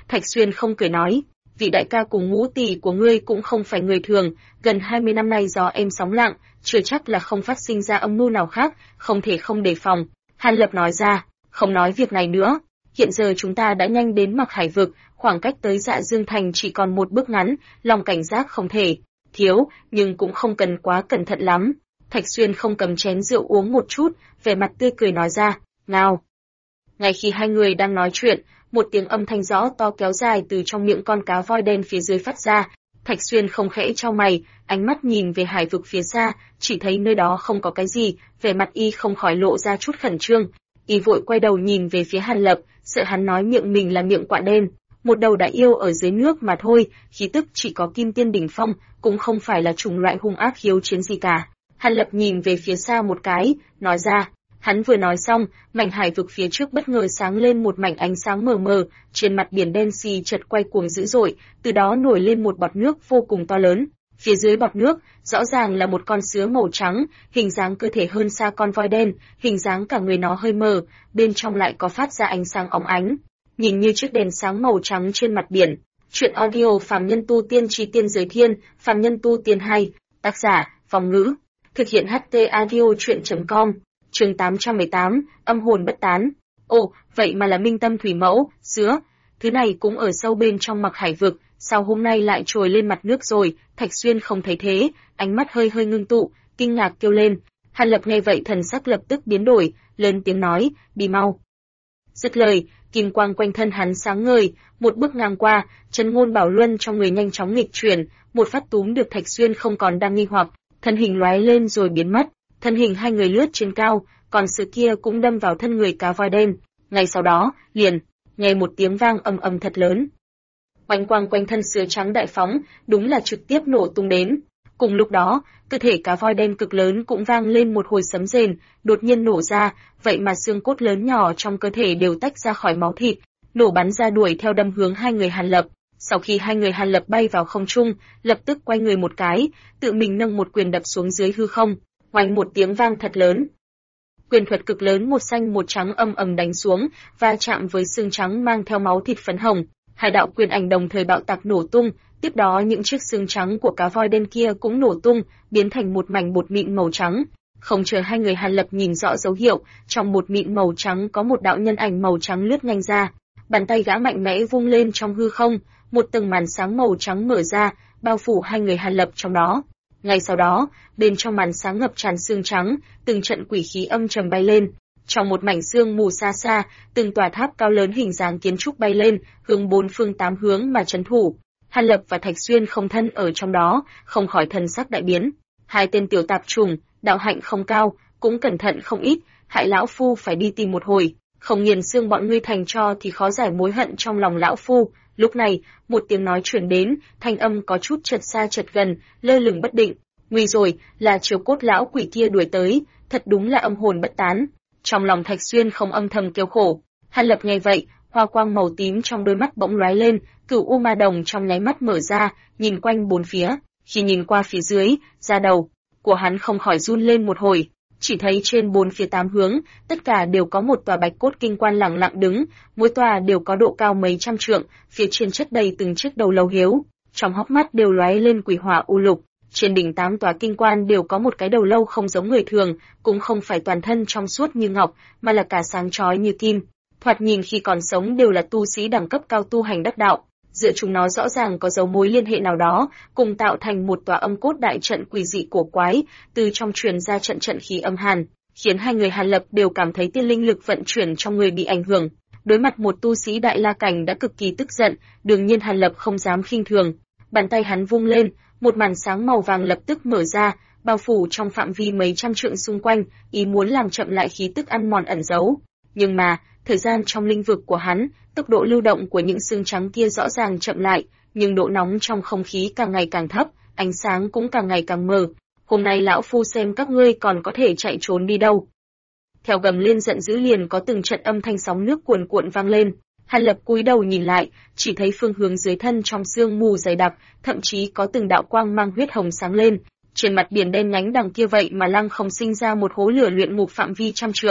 Thạch Xuyên không cười nói, vị đại ca cùng Ngũ tỷ của ngươi cũng không phải người thường, gần 20 năm nay gió êm sóng lặng, chưa chắc là không phát sinh ra âm mưu nào khác, không thể không đề phòng. Hàn Lập nói ra, không nói việc này nữa, hiện giờ chúng ta đã nhanh đến Mặc Hải vực, khoảng cách tới Dạ Dương thành chỉ còn một bước ngắn, lòng cảnh giác không thể thiếu, nhưng cũng không cần quá cẩn thận lắm. Thạch Xuyên không cầm chén rượu uống một chút, vẻ mặt tươi cười nói ra, "Nào." Ngay khi hai người đang nói chuyện, một tiếng âm thanh rõ to kéo dài từ trong miệng con cá voi đen phía dưới phát ra. Thạch Xuyên không khẽ chau mày, ánh mắt nhìn về hải vực phía xa, chỉ thấy nơi đó không có cái gì, vẻ mặt y không khỏi lộ ra chút khẩn trương. Y vội quay đầu nhìn về phía Hàn Lập, sợ hắn nói miệng mình là miệng quạ đen, một đầu đại yêu ở dưới nước mà thôi, khí tức chỉ có kim tiên đỉnh phong, cũng không phải là chủng loại hung ác hiếu chiến gì cả. Hàn Lập nhìn về phía xa một cái, nói ra. Hắn vừa nói xong, mảnh hải vực phía trước bất ngờ sáng lên một mảnh ánh sáng mờ mờ, trên mặt biển đen xì chợt quay cuồng dữ dội, từ đó nổi lên một bọt nước vô cùng to lớn. Phía dưới bọt nước, rõ ràng là một con sứa màu trắng, hình dáng cơ thể hơn xa con voi đen, hình dáng cả người nó hơi mờ, bên trong lại có phát ra ánh sáng óng ánh, nhìn như chiếc đèn sáng màu trắng trên mặt biển. Truyện audio Phàm Nhân Tu Tiên Chi Tiên Giới Thiên, Phàm Nhân Tu Tiên 2, tác giả, Phong Ngữ, thực hiện HT audio truyện.com. Chương 818, âm hồn bất tán. Ồ, vậy mà là minh tâm thủy mẫu, sứa. Thứ này cũng ở sâu bên trong Mặc Hải vực, sao hôm nay lại trồi lên mặt nước rồi? Thạch Xuyên không thấy thế, ánh mắt hơi hơi ngưng tụ, kinh ngạc kêu lên. Hàn Lập nghe vậy thần sắc lập tức biến đổi, lớn tiếng nói, đi mau. Dứt lời, kim quang quanh thân hắn sáng ngời, một bước ngang qua, chân ngôn bảo luân trong người nhanh chóng nghịch chuyển, một phát túm được Thạch Xuyên không còn đang nghi hoặc, thân hình lóe lên rồi biến mất. Thân hình hai người lướt trên cao, còn sự kia cũng đâm vào thân người cá voi đen. Ngay sau đó, liền nghe một tiếng vang ầm ầm thật lớn. Oanh quang quanh thân sứa trắng đại phóng, đúng là trực tiếp nổ tung đến. Cùng lúc đó, cơ thể cá voi đen cực lớn cũng vang lên một hồi sấm rền, đột nhiên nổ ra, vậy mà xương cốt lớn nhỏ trong cơ thể đều tách ra khỏi máu thịt, nổ bắn ra đuổi theo đâm hướng hai người Hàn Lập. Sau khi hai người Hàn Lập bay vào không trung, lập tức quay người một cái, tự mình nâng một quyền đập xuống dưới hư không. Oanh một tiếng vang thật lớn. Quyền thuật cực lớn một xanh một trắng âm ầm đánh xuống, va chạm với xương trắng mang theo máu thịt phấn hồng. Hai đạo quyền ảnh đồng thời bạo tạc nổ tung, tiếp đó những chiếc xương trắng của cá voi đen kia cũng nổ tung, biến thành một mảnh bột mịn màu trắng. Không chờ hai người Hàn Lập nhìn rõ dấu hiệu, trong bột mịn màu trắng có một đạo nhân ảnh màu trắng lướt nhanh ra. Bàn tay gã mạnh mẽ vung lên trong hư không, một tầng màn sáng màu trắng mở ra, bao phủ hai người Hàn Lập trong đó. Ngay sau đó, bên trong màn sáng ngập tràn sương trắng, từng trận quỷ khí âm trầm bay lên. Trong một mảnh sương mù xa xa, từng tòa tháp cao lớn hình dáng kiến trúc bay lên, hướng bốn phương tám hướng mà trấn thủ. Hàn Lập và Thạch Xuyên không thân ở trong đó, không khỏi thần sắc đại biến. Hai tên tiểu tạp chủng, đạo hạnh không cao, cũng cẩn thận không ít, hại lão phu phải đi tìm một hồi, không nghiền xương bọn ngươi thành tro thì khó giải mối hận trong lòng lão phu. Lúc này, một tiếng nói truyền đến, thanh âm có chút chợt xa chợt gần, lơ lửng bất định. Nguy rồi, là Triều Cốt lão quỷ kia đuổi tới, thật đúng là âm hồn bất tán. Trong lòng Thạch Xuyên không âm thầm kêu khổ. Hàn Lập nghe vậy, hoa quang màu tím trong đôi mắt bỗng lóe lên, Cửu U Ma Đồng trong nháy mắt mở ra, nhìn quanh bốn phía. Khi nhìn qua phía dưới, da đầu của hắn không khỏi run lên một hồi. Chỉ thấy trên bốn phía tám hướng, tất cả đều có một tòa bạch cốt kinh quan lẳng lặng đứng, mỗi tòa đều có độ cao mấy trăm trượng, phía trên chất đầy từng chiếc đầu lâu hiếu, trong hốc mắt đều lóe lên quỷ hỏa u lục. Trên đỉnh tám tòa kinh quan đều có một cái đầu lâu không giống người thường, cũng không phải toàn thân trong suốt như ngọc, mà là cả sáng chói như kim. Thoạt nhìn khi còn sống đều là tu sĩ đẳng cấp cao tu hành đắc đạo, giữa chúng nó rõ ràng có dấu mối liên hệ nào đó, cùng tạo thành một tòa âm cốt đại trận quỷ dị cổ quái, từ trong truyền ra trận trận khí âm hàn, khiến hai người Hàn Lập đều cảm thấy tiên linh lực vận chuyển trong người bị ảnh hưởng. Đối mặt một tu sĩ đại la cảnh đã cực kỳ tức giận, đương nhiên Hàn Lập không dám khinh thường. Bàn tay hắn vung lên, một màn sáng màu vàng lập tức mở ra, bao phủ trong phạm vi mấy trăm trượng xung quanh, ý muốn làm chậm lại khí tức ăn mòn ẩn giấu. Nhưng mà, thời gian trong linh vực của hắn, tốc độ lưu động của những xương trắng kia rõ ràng chậm lại, nhưng độ nóng trong không khí càng ngày càng thấp, ánh sáng cũng càng ngày càng mờ. Hôm nay lão phu xem các ngươi còn có thể chạy trốn đi đâu. Theo gầm lên giận dữ liền có từng trận âm thanh sóng nước cuồn cuộn vang lên. Hàn Lập cúi đầu nhìn lại, chỉ thấy phương hướng dưới thân trong sương mù dày đặc, thậm chí có từng đạo quang mang huyết hồng sáng lên. Trên mặt biển đen nhánh đằng kia vậy mà lăng không sinh ra một hố lửa luyện ngục phạm vi trăm trượng.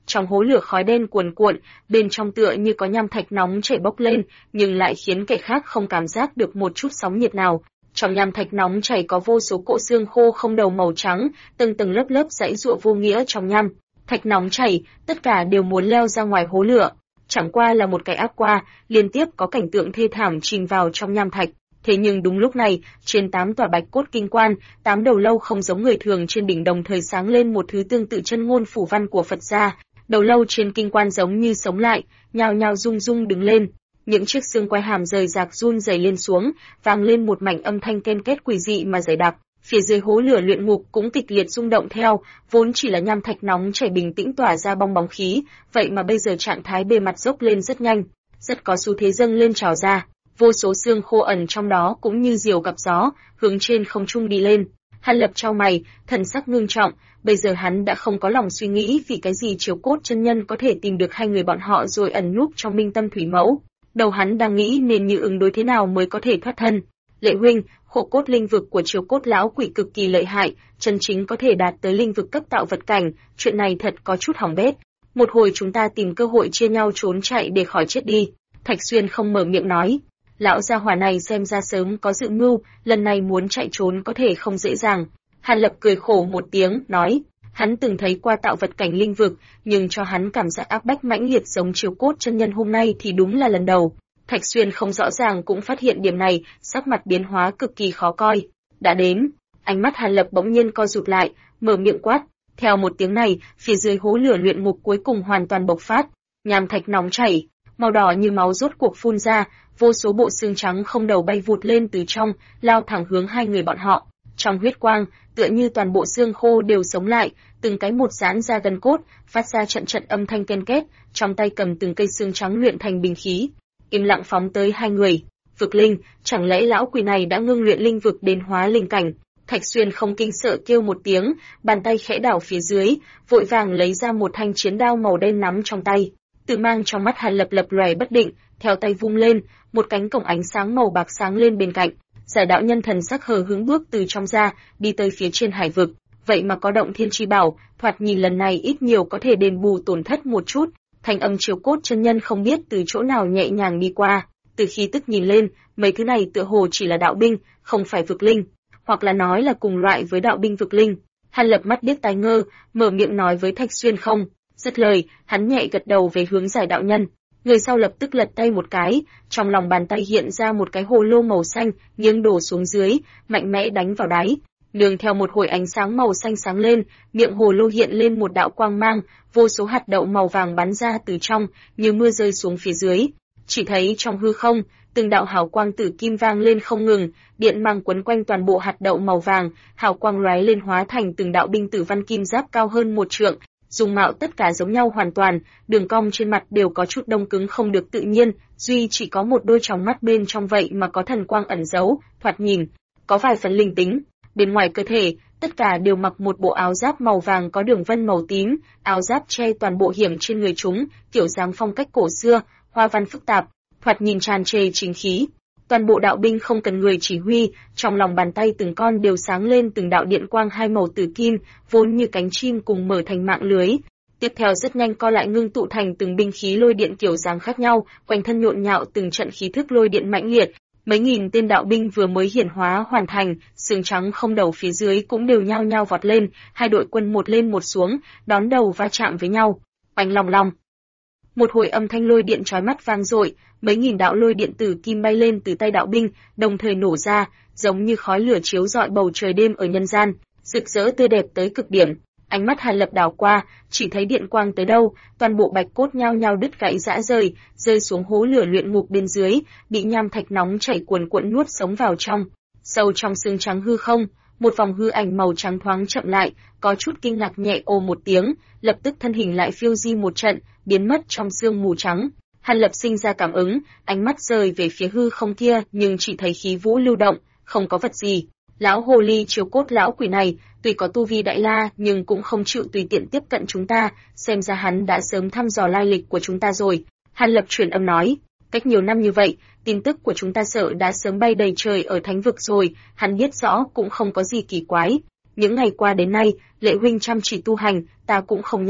Trong hố lửa khói đen cuồn cuộn, bên trong tựa như có nham thạch nóng chảy bốc lên, nhưng lại khiến kẻ khác không cảm giác được một chút sóng nhiệt nào. Trong nham thạch nóng chảy có vô số cỗ xương khô không đầu màu trắng, từng tầng lớp lớp giãy giụa vô nghĩa trong nham thạch nóng chảy, tất cả đều muốn leo ra ngoài hố lửa. Chẳng qua là một cái ác qua, liên tiếp có cảnh tượng thê thảm chìm vào trong nham thạch. Thế nhưng đúng lúc này, trên 8 tòa bạch cốt kinh quan, 8 đầu lâu không giống người thường trên đỉnh đồng thời sáng lên một thứ tương tự chân ngôn phủ văn của Phật gia. Đầu lâu trên kinh quan giống như sống lại, nhao nhao rung rung đứng lên. Những chiếc xương quai hàm rời rạc run rẩy lên xuống, vang lên một mảnh âm thanh ken két quỷ dị mà dày đặc. Phía dưới hố lửa luyện ngục cũng kịch liệt rung động theo, vốn chỉ là nham thạch nóng chảy bình tĩnh tỏa ra bong bóng khí, vậy mà bây giờ trạng thái bề mặt dốc lên rất nhanh, rất có xu thế dâng lên trào ra. Vô số xương khô ẩn trong đó cũng như diều gặp gió, hướng trên không trung đi lên. Hàn Lập chau mày, thần sắc ngưng trọng, bây giờ hắn đã không có lòng suy nghĩ vì cái gì Chiếu Cốt chân nhân có thể tìm được hai người bọn họ rồi ẩn núp trong Minh Tâm Thủy Mẫu. Đầu hắn đang nghĩ nên như ứng đối thế nào mới có thể thoát thân. Lệ huynh, hộ cốt linh vực của Chiếu Cốt lão quỷ cực kỳ lợi hại, chân chính có thể đạt tới linh vực cấp tạo vật cảnh, chuyện này thật có chút hỏng bét. Một hồi chúng ta tìm cơ hội chia nhau trốn chạy để khỏi chết đi. Thạch Xuyên không mở miệng nói. Lão gia hỏa này xem ra sớm có dự mưu, lần này muốn chạy trốn có thể không dễ dàng. Hàn Lập cười khổ một tiếng, nói, hắn từng thấy qua tạo vật cảnh linh vực, nhưng cho hắn cảm giác áp bách mãnh liệt giống Chiếu Cốt chân nhân hôm nay thì đúng là lần đầu. Thạch Xuyên không rõ ràng cũng phát hiện điểm này, sắc mặt biến hóa cực kỳ khó coi. Đã đến, ánh mắt Hàn Lập bỗng nhiên co rụt lại, mở miệng quát. Theo một tiếng này, phía dưới hố lửa luyện ngục cuối cùng hoàn toàn bộc phát, nham thạch nóng chảy, màu đỏ như máu rốt cuộc phun ra, vô số bộ xương trắng không đầu bay vụt lên từ trong, lao thẳng hướng hai người bọn họ. Trong huyết quang, tựa như toàn bộ xương khô đều sống lại, từng cái một giãn ra gần cốt, phát ra trận trận âm thanh ken két, trong tay cầm từng cây xương trắng luyện thành binh khí, im lặng phóng tới hai người. Vực linh, chẳng lẽ lão quỷ này đã ngưng luyện linh vực đến hóa linh cảnh? Thạch Xuyên không kinh sợ kêu một tiếng, bàn tay khẽ đảo phía dưới, vội vàng lấy ra một thanh chiến đao màu đen nắm trong tay. Tự mang trong mắt Hàn Lập lập lòe bất định, theo tay vung lên, một cánh cổng ánh sáng màu bạc sáng lên bên cạnh. Giải đạo nhân thần sắc hờ hững bước từ trong ra, đi tới phía trên hải vực. Vậy mà có động thiên chi bảo, thoạt nhìn lần này ít nhiều có thể đền bù tổn thất một chút. Thanh âm Chiếu Cốt chân nhân không biết từ chỗ nào nhẹ nhàng đi qua. Từ khi tức nhìn lên, mấy thứ này tựa hồ chỉ là đạo binh, không phải vực linh, hoặc là nói là cùng loại với đạo binh vực linh. Hàn Lập mắt điếc tai ngơ, mở miệng nói với Thạch Xuyên không. Dứt lời, hắn nhẹ gật đầu về hướng giải đạo nhân. Người sau lập tức lật tay một cái, trong lòng bàn tay hiện ra một cái hồ lô màu xanh, nghiêng đổ xuống dưới, mạnh mẽ đánh vào đáy. Nương theo một hồi ánh sáng màu xanh sáng lên, miệng hồ lô hiện lên một đạo quang mang, vô số hạt đậu màu vàng bắn ra từ trong, như mưa rơi xuống phía dưới. Chỉ thấy trong hư không, từng đạo hào quang tử kim vang lên không ngừng, điện mang quấn quanh toàn bộ hạt đậu màu vàng, hào quang lóe lên hóa thành từng đạo binh tử văn kim giáp cao hơn 1 trượng. Dung mạo tất cả giống nhau hoàn toàn, đường cong trên mặt đều có chút đông cứng không được tự nhiên, duy chỉ có một đôi tròng mắt bên trong vậy mà có thần quang ẩn giấu, thoạt nhìn có vài phần linh tính. Bên ngoài cơ thể, tất cả đều mặc một bộ áo giáp màu vàng có đường vân màu tím, áo giáp che toàn bộ hiểm trên người chúng, kiểu dáng phong cách cổ xưa, hoa văn phức tạp, thoạt nhìn tràn trề chính khí. Toàn bộ đạo binh không cần người chỉ huy, trong lòng bàn tay từng con đều sáng lên từng đạo điện quang hai màu tử kim, vốn như cánh chim cùng mở thành mạng lưới. Tiếp theo rất nhanh co lại ngưng tụ thành từng binh khí lôi điện kiểu dáng khác nhau, quanh thân nhộn nhạo từng trận khí thức lôi điện mãnh liệt. Mấy nghìn tên đạo binh vừa mới hiển hóa hoàn thành, xương trắng không đầu phía dưới cũng đều nhao nhao vọt lên, hai đội quân một lên một xuống, đón đầu va chạm với nhau. Oanh long long. Một hồi âm thanh lôi điện chói mắt vang dội, mấy nghìn đạo lôi điện tử kim bay lên từ tay đạo binh, đồng thời nổ ra, giống như khói lửa chiếu rọi bầu trời đêm ở nhân gian, rực rỡ tươi đẹp tới cực điểm. Ánh mắt Hàn Lập đảo qua, chỉ thấy điện quang tới đâu, toàn bộ bạch cốt nhao nhao đứt gãy rã rời, rơi xuống hố lửa luyện ngục bên dưới, bị nham thạch nóng chảy cuồn cuộn nuốt sống vào trong. Sâu trong xương trắng hư không, một vòng hư ảnh màu trắng thoáng chậm lại, có chút kinh ngạc nhẹ ồ một tiếng, lập tức thân hình lại phiêu di một trận, biến mất trong sương mù trắng. Hàn Lập sinh ra cảm ứng, ánh mắt rời về phía hư không kia, nhưng chỉ thấy khí vũ lưu động, không có vật gì. Lão hồ ly Chiếu Cốt lão quỷ này, tuy có tu vi đại la, nhưng cũng không chịu tùy tiện tiếp cận chúng ta, xem ra hắn đã sớm thăm dò lai lịch của chúng ta rồi. Hàn Lập truyền âm nói, cách nhiều năm như vậy, tin tức của chúng ta sợ đã sớm bay đầy trời ở thánh vực rồi, hắn biết rõ cũng không có gì kỳ quái. Những ngày qua đến nay, Lệ huynh chăm chỉ tu hành, ta cũng không nhàn,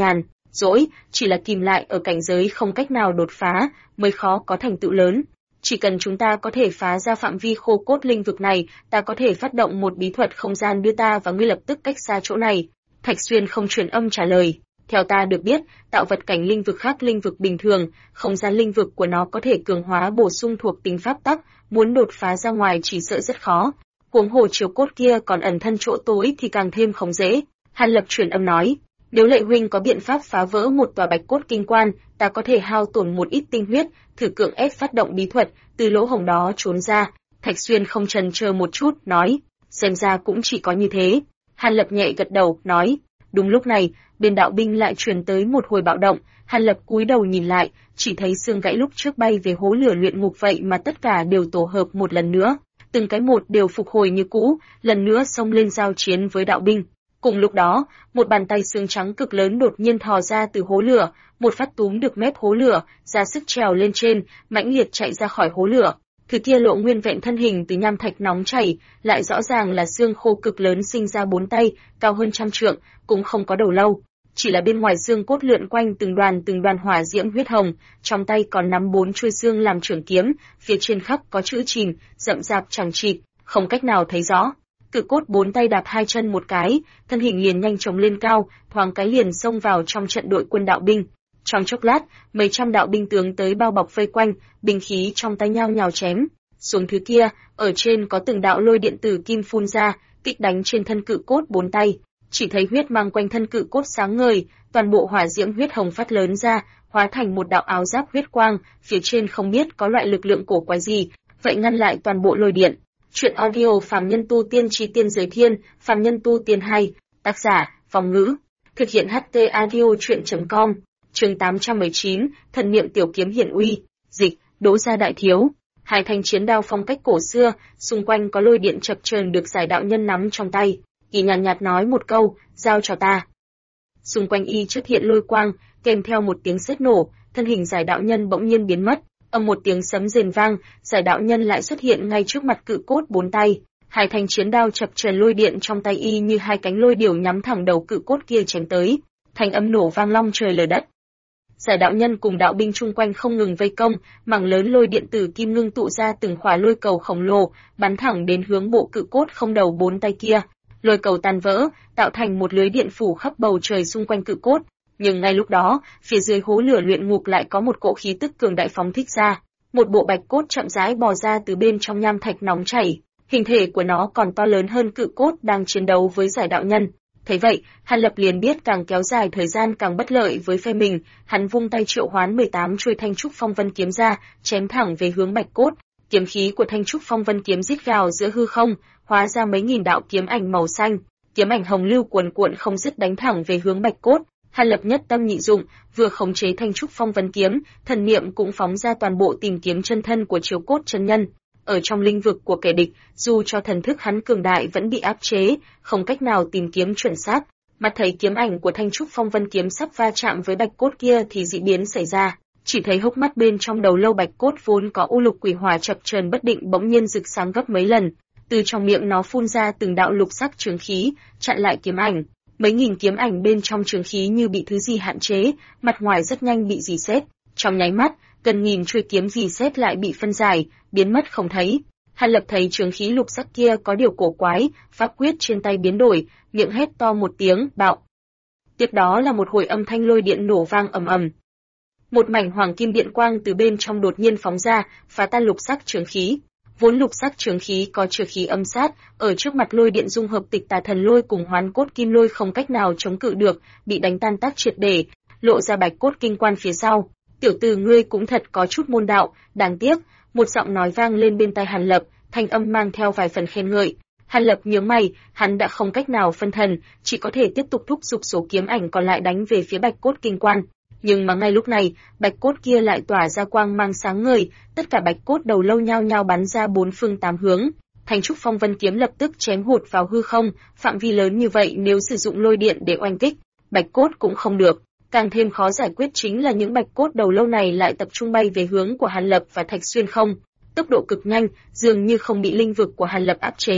dỗi, chỉ là kìm lại ở cảnh giới không cách nào đột phá, mới khó có thành tựu lớn. Chỉ cần chúng ta có thể phá ra phạm vi khô cốt linh vực này, ta có thể phát động một bí thuật không gian đưa ta và ngươi lập tức cách xa chỗ này. Thạch Xuyên không truyền âm trả lời. Theo ta được biết, tạo vật cảnh linh vực khác linh vực bình thường, không gian linh vực của nó có thể cường hóa bổ sung thuộc tính pháp tắc, muốn đột phá ra ngoài chỉ sợ rất khó. Huống hồ chiếu cốt kia còn ẩn thân chỗ tối thì càng thêm không dễ. Hàn Lập truyền âm nói, nếu Lệ huynh có biện pháp phá vỡ một tòa bạch cốt kinh quan, ta có thể hao tổn một ít tinh huyết, thử cưỡng ép phát động bí thuật, từ lỗ hổng đó trốn ra. Thạch Xuyên không chần chờ một chút, nói, xem ra cũng chỉ có như thế. Hàn Lập nhẹ gật đầu, nói, đúng lúc này, bên đạo binh lại truyền tới một hồi bạo động. Hàn Lập cúi đầu nhìn lại, chỉ thấy xương gãy lúc trước bay về hố lửa luyện ngục vậy mà tất cả đều tổ hợp một lần nữa, từng cái một đều phục hồi như cũ, lần nữa xông lên giao chiến với đạo binh. Cùng lúc đó, một bàn tay xương trắng cực lớn đột nhiên thò ra từ hố lửa, một phát túm được mép hố lửa, ra sức trèo lên trên, mãnh liệt chạy ra khỏi hố lửa. Thứ kia lộ nguyên vẹn thân hình từ nham thạch nóng chảy, lại rõ ràng là xương khô cực lớn sinh ra 4 tay, cao hơn 100 trượng, cũng không có đầu lâu. Chỉ là bên ngoài xương cốt lượn quanh từng đoàn hỏa diễm huyết hồng, trong tay còn nắm 4 chuôi xương làm trưởng kiếm, phía trên khắc có chữ Chìm, rậm rạp chẳng chịt, không cách nào thấy rõ. Cự cốt 4 tay đạp 2 chân một cái, thân hình liền nhanh chóng lên cao, thoáng cái liền xông vào trong trận đội quân đạo binh. Trong chốc lát, mấy trăm đạo binh tướng tới bao bọc vây quanh, binh khí trong tay nhao nhao chém. Xuống thứ kia, ở trên có từng đạo lôi điện tử kim phun ra, kích đánh trên thân cự cốt 4 tay. Chỉ thấy huyết mang quanh thân cự cốt sáng ngời, toàn bộ hỏa diễm huyết hồng phát lớn ra, hóa thành một đạo áo giáp huyết quang, phía trên không biết có loại lực lượng cổ quái gì, vậy ngăn lại toàn bộ lôi điện. Chuyện audio Phàm Nhân Tu Tiên Chi Tiên Giới Thiên, Phàm Nhân Tu Tiên 2, tác giả, Phong Ngữ, thực hiện HT audio chuyện.com, chương 819, thần niệm tiểu kiếm hiển uy, dịch, Đỗ Gia Đại Thiếu. Hai thanh chiến đao phong cách cổ xưa, xung quanh có lôi điện chập chờn được giải đạo nhân nắm trong tay. Y nhàn nhạt nói một câu, giao cho ta. Xung quanh y xuất hiện lôi quang, kèm theo một tiếng sét nổ, thân hình giải đạo nhân bỗng nhiên biến mất. Âm một tiếng sấm rền vang, giải đạo nhân lại xuất hiện ngay trước mặt cự cốt 4 tay. Hai thanh chiến đao chập chờn lôi điện trong tay y như hai cánh lôi điểu nhắm thẳng đầu cự cốt kia chém tới. Thanh âm nổ vang long trời lở đất. Giải đạo nhân cùng đạo binh chung quanh không ngừng vây công, mảng lớn lôi điện tử kim ngưng tụ ra từng khỏa lôi cầu khổng lồ, bắn thẳng đến hướng bộ cự cốt không đầu 4 tay kia. Lôi cầu tan vỡ, tạo thành một lưới điện phủ khắp bầu trời xung quanh cự cốt. Nhưng ngay lúc đó, phía dưới hố lửa luyện ngục lại có một cỗ khí tức cường đại phóng thích ra. Một bộ bạch cốt chậm rãi bò ra từ bên trong nham thạch nóng chảy. Hình thể của nó còn to lớn hơn cự cốt đang chiến đấu với giải đạo nhân. Thấy vậy, Hàn Lập liền biết càng kéo dài thời gian càng bất lợi với phe mình. Hắn vung tay triệu hoán 18 chuôi thanh trúc phong vân kiếm ra, chém thẳng về hướng bạch cốt. Kiếm khí của thanh trúc phong vân kiếm rít gào giữa hư không, hóa ra mấy nghìn đạo kiếm ảnh màu xanh. Kiếm ảnh hồng lưu cuồn cuộn không dứt đánh thẳng về hướng bạch cốt. Hàn Lập nhất tâm nhị dụng, vừa khống chế thanh trúc phong vân kiếm, thần niệm cũng phóng ra toàn bộ tìm kiếm chân thân của chiếu cốt chân nhân. Ở trong linh vực của kẻ địch, dù cho thần thức hắn cường đại vẫn bị áp chế, không cách nào tìm kiếm chuẩn xác. Mắt thấy kiếm ảnh của thanh trúc phong vân kiếm sắp va chạm với bạch cốt kia thì dị biến xảy ra. Chỉ thấy hốc mắt bên trong đầu lâu bạch cốt vốn có u lục quỷ hỏa chập chờn bất định bỗng nhiên rực sáng gấp mấy lần. Từ trong miệng nó phun ra từng đạo lục sắc chướng khí, chặn lại kiếm ảnh. Mấy nghìn kiếm ảnh bên trong chướng khí như bị thứ gì hạn chế, mặt ngoài rất nhanh bị rỉ sét. Trong nháy mắt, gần nghìn chuôi kiếm rỉ sét lại bị phân giải, biến mất không thấy. Hàn Lập thấy chướng khí lục sắc kia có điều cổ quái, pháp quyết trên tay biến đổi, miệng hét to một tiếng, bạo. Tiếp đó là một hồi âm thanh lôi điện nổ vang ầm ầm. Một mảnh hoàng kim điện quang từ bên trong đột nhiên phóng ra, phá tan lục sắc chướng khí. Vốn lục sắc chướng khí có chứa khí âm sát, ở trước mặt lôi điện dung hợp tịch tà thần lôi cùng hoán cốt kim lôi không cách nào chống cự được, bị đánh tan tác triệt để, lộ ra bạch cốt kinh quan phía sau. Tiểu tử ngươi cũng thật có chút môn đạo, đáng tiếc, một giọng nói vang lên bên tai Hàn Lập, thanh âm mang theo vài phần khen ngợi. Hàn Lập nhướng mày, hắn đã không cách nào phân thần, chỉ có thể tiếp tục thúc giục số kiếm ảnh còn lại đánh về phía bạch cốt kinh quan. Nhưng mà ngay lúc này, bạch cốt kia lại tỏa ra quang mang sáng ngời, tất cả bạch cốt đầu lâu nhao nhao bắn ra bốn phương tám hướng. Thanh trúc phong vân kiếm lập tức chém hụt vào hư không, phạm vi lớn như vậy nếu sử dụng lôi điện để oanh kích, bạch cốt cũng không được. Càng thêm khó giải quyết chính là những bạch cốt đầu lâu này lại tập trung bay về hướng của Hàn Lập và Thạch Xuyên không. Tốc độ cực nhanh, dường như không bị linh vực của Hàn Lập áp chế.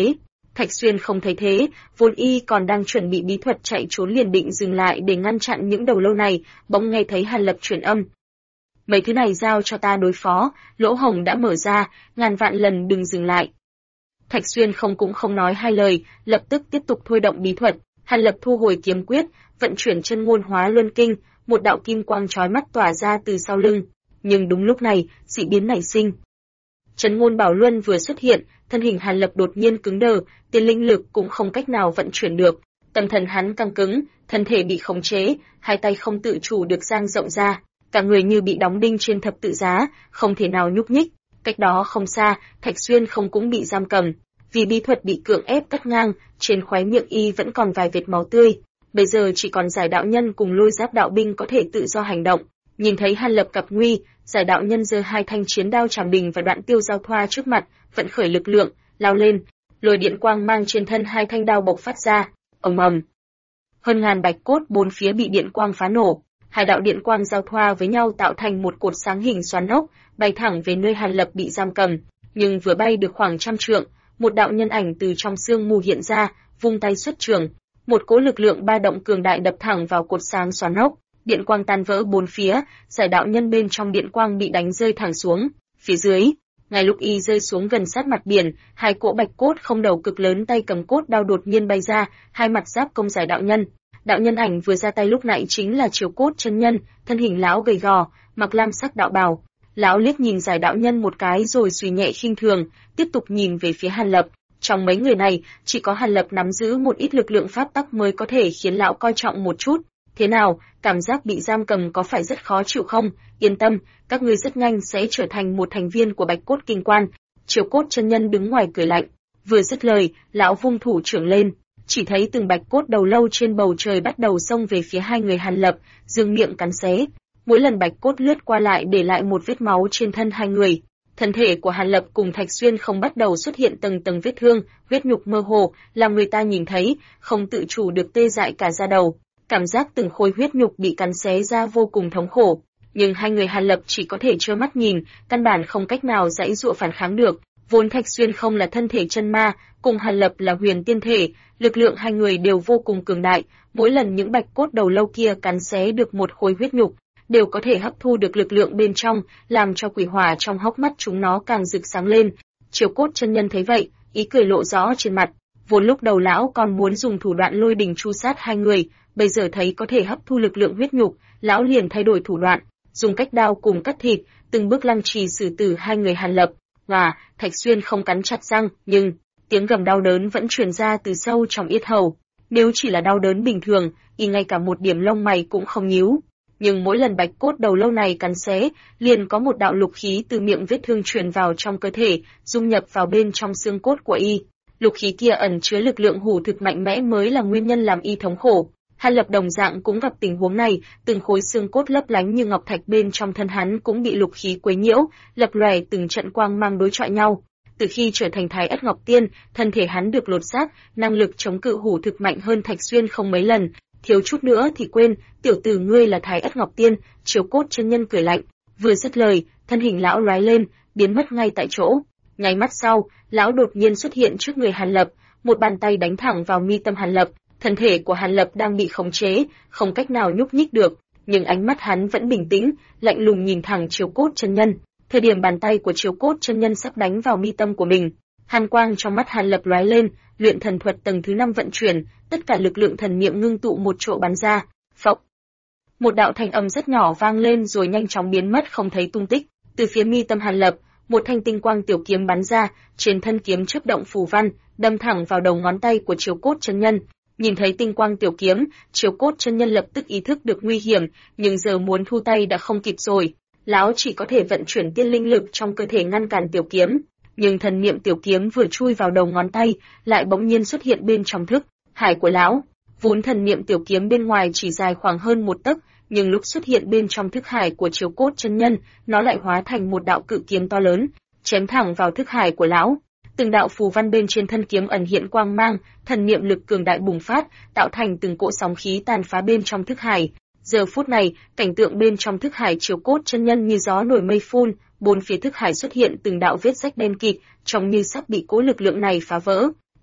Thạch Xuyên không thấy thế, vốn y còn đang chuẩn bị bí thuật chạy trốn liền định dừng lại để ngăn chặn những đầu lâu này, bỗng nghe thấy Hàn Lập truyền âm. Mấy thứ này giao cho ta đối phó, lỗ hổng đã mở ra, ngàn vạn lần đừng dừng lại. Thạch Xuyên không nói hai lời, lập tức tiếp tục thôi động bí thuật. Hàn Lập thu hồi kiếm quyết, vận chuyển chân ngôn hóa luân kinh, một đạo kim quang chói mắt tỏa ra từ sau lưng. Nhưng đúng lúc này, dị biến nảy sinh. Chân ngôn bảo luân vừa xuất hiện, thân hình Hàn Lập đột nhiên cứng đờ, tiên linh lực cũng không cách nào vận chuyển được. Tâm thần hắn căng cứng, thân thể bị khống chế, hai tay không tự chủ được dang rộng ra, cả người như bị đóng đinh trên thập tự giá, không thể nào nhúc nhích. Cách đó không xa, Thạch Xuyên không cũng bị giam cầm, vì bí thuật bị cưỡng ép cắt ngang, trên khóe miệng y vẫn còn vài vệt máu tươi. Bây giờ chỉ còn Giải đạo nhân cùng Lôi Giáp đạo binh có thể tự do hành động. Nhìn thấy Hàn Lập gặp nguy, Giải đạo nhân giơ hai thanh chiến đao Trảm Đình và Đoạn Tiêu Giao Thoa trước mặt, vận khởi lực lượng, lao lên, lôi điện quang mang trên thân hai thanh đao bộc phát ra, ầm ầm. Hơn ngàn bạch cốt bốn phía bị điện quang phá nổ, hai đạo điện quang giao thoa với nhau tạo thành một cột sáng hình xoắn ốc, bay thẳng về nơi Hàn Lập bị giam cầm. Nhưng vừa bay được khoảng trăm trượng, một đạo nhân ảnh từ trong sương mù hiện ra, vung tay xuất trường, một cỗ lực lượng ba động cường đại đập thẳng vào cột sáng xoắn ốc, điện quang tan vỡ bốn phía, Giải đạo nhân bên trong điện quang bị đánh rơi thẳng xuống. Phía dưới, ngay lúc y rơi xuống gần sát mặt biển, hai cỗ bạch cốt không đầu cực lớn tay cầm cốt đao đột nhiên bay ra, hai mặt giáp công Giải đạo nhân. Đạo nhân ảnh vừa ra tay lúc nãy chính là Chiếu Cốt chân nhân, thân hình lão gầy gò, mặc lam sắc đạo bào. Lão liếc nhìn Giải đạo nhân một cái rồi suy nhẹ khinh thường, tiếp tục nhìn về phía Hàn Lập. Trong mấy người này, chỉ có Hàn Lập nắm giữ một ít lực lượng pháp tắc mới có thể khiến lão coi trọng một chút. Thế nào, cảm giác bị giam cầm có phải rất khó chịu không? Yên tâm, các ngươi rất nhanh sẽ trở thành một thành viên của Bạch Cốt Kinh Quan. Chiếu Cốt chân nhân đứng ngoài cười lạnh. Vừa dứt lời, lão vung thủ trưởng lên, chỉ thấy từng bạch cốt đầu lâu trên bầu trời bắt đầu xông về phía hai người Hàn Lập, dương miệng cắn xé. Mỗi lần bạch cốt lướt qua lại để lại một vết máu trên thân hai người. Thân thể của Hàn Lập cùng Thạch Xuyên không bắt đầu xuất hiện tầng tầng vết thương, huyết nhục mơ hồ, làm người ta nhìn thấy, không tự chủ được tê dại cả da đầu. Cảm giác từng khối huyết nhục bị cắn xé ra vô cùng thống khổ. Nhưng hai người Hàn Lập chỉ có thể trơ mắt nhìn, căn bản không cách nào giãy giụa phản kháng được. Vốn Thạch Xuyên không là thân thể chân ma, cùng Hàn Lập là huyền tiên thể, lực lượng hai người đều vô cùng cường đại. Mỗi lần những bạch cốt đầu lâu kia cắn xé được một khối huyết nhục, đều có thể hấp thu được lực lượng bên trong, làm cho quỷ hỏa trong hốc mắt chúng nó càng rực sáng lên. Chiếu Cốt chân nhân thấy vậy, ý cười lộ rõ trên mặt. Vốn lúc đầu lão còn muốn dùng thủ đoạn lôi đình tru sát hai người, bây giờ thấy có thể hấp thu lực lượng huyết nhục, lão liền thay đổi thủ đoạn, dùng cách đao cùng cắt thịt, từng bước lăng trì xử tử hai người Hàn Lập. Và Thạch Xuyên không cắn chặt răng, nhưng tiếng gầm đau đớn vẫn truyền ra từ sâu trong yết hầu. Nếu chỉ là đau đớn bình thường, y ngay cả một điểm lông mày cũng không nhíu. Nhưng mỗi lần bạch cốt đầu lâu này cắn xé, liền có một đạo lục khí từ miệng vết thương truyền vào trong cơ thể, dung nhập vào bên trong xương cốt của y. Lục khí kia ẩn chứa lực lượng hủ thực mạnh mẽ mới là nguyên nhân làm y thống khổ. Hàn Lập đồng dạng cũng gặp tình huống này, từng khối xương cốt lấp lánh như ngọc thạch bên trong thân hắn cũng bị lục khí quấy nhiễu, lập lòe từng trận quang mang đối chọi nhau. Từ khi trở thành Thái Ất Ngọc Tiên, thân thể hắn được lột xác, năng lực chống cự hủ thực mạnh hơn Thạch Xuyên không mấy lần, thiếu chút nữa thì quên, tiểu tử ngươi là Thái Ất Ngọc Tiên. Chiếu Cốt chân nhân cười lạnh, vừa dứt lời, thân hình lão lóe lên, biến mất ngay tại chỗ. Nháy mắt sau, lão đột nhiên xuất hiện trước người Hàn Lập, một bàn tay đánh thẳng vào mi tâm Hàn Lập. Thân thể của Hàn Lập đang bị khống chế, không cách nào nhúc nhích được, nhưng ánh mắt hắn vẫn bình tĩnh, lạnh lùng nhìn thẳng Chiếu Cốt chân nhân. Thời điểm bàn tay của Chiếu Cốt chân nhân sắp đánh vào mi tâm của mình, hàn quang trong mắt Hàn Lập lóe lên, luyện thần thuật tầng thứ 5 vận chuyển, tất cả lực lượng thần niệm ngưng tụ một chỗ bắn ra. Phộng! Một đạo thanh âm rất nhỏ vang lên rồi nhanh chóng biến mất không thấy tung tích. Từ phía mi tâm Hàn Lập, một thanh tinh quang tiểu kiếm bắn ra, trên thân kiếm chớp động phù văn, đâm thẳng vào đầu ngón tay của Chiếu Cốt chân nhân. Nhìn thấy tinh quang tiểu kiếm, Chiếu Cốt chân nhân lập tức ý thức được nguy hiểm, nhưng giờ muốn thu tay đã không kịp rồi. Lão chỉ có thể vận chuyển tiên linh lực trong cơ thể ngăn cản tiểu kiếm, nhưng thần niệm tiểu kiếm vừa chui vào đầu ngón tay, lại bỗng nhiên xuất hiện bên trong thức hải của lão. Vốn thần niệm tiểu kiếm bên ngoài chỉ dài khoảng hơn một tấc, nhưng lúc xuất hiện bên trong thức hải của Chiếu Cốt chân nhân, nó lại hóa thành một đạo cự kiếm to lớn, chém thẳng vào thức hải của lão. Từng đạo phù văn bên trên thân kiếm ẩn hiện quang mang, thần niệm lực cường đại bùng phát, tạo thành từng cỗ sóng khí tàn phá bên trong thức hải. Giờ phút này, cảnh tượng bên trong thức hải Chiếu Cốt chân nhân như gió nổi mây phun, bốn phía thức hải xuất hiện từng đạo vết rách đen kịt, trông như sắp bị cỗ lực lượng này phá vỡ.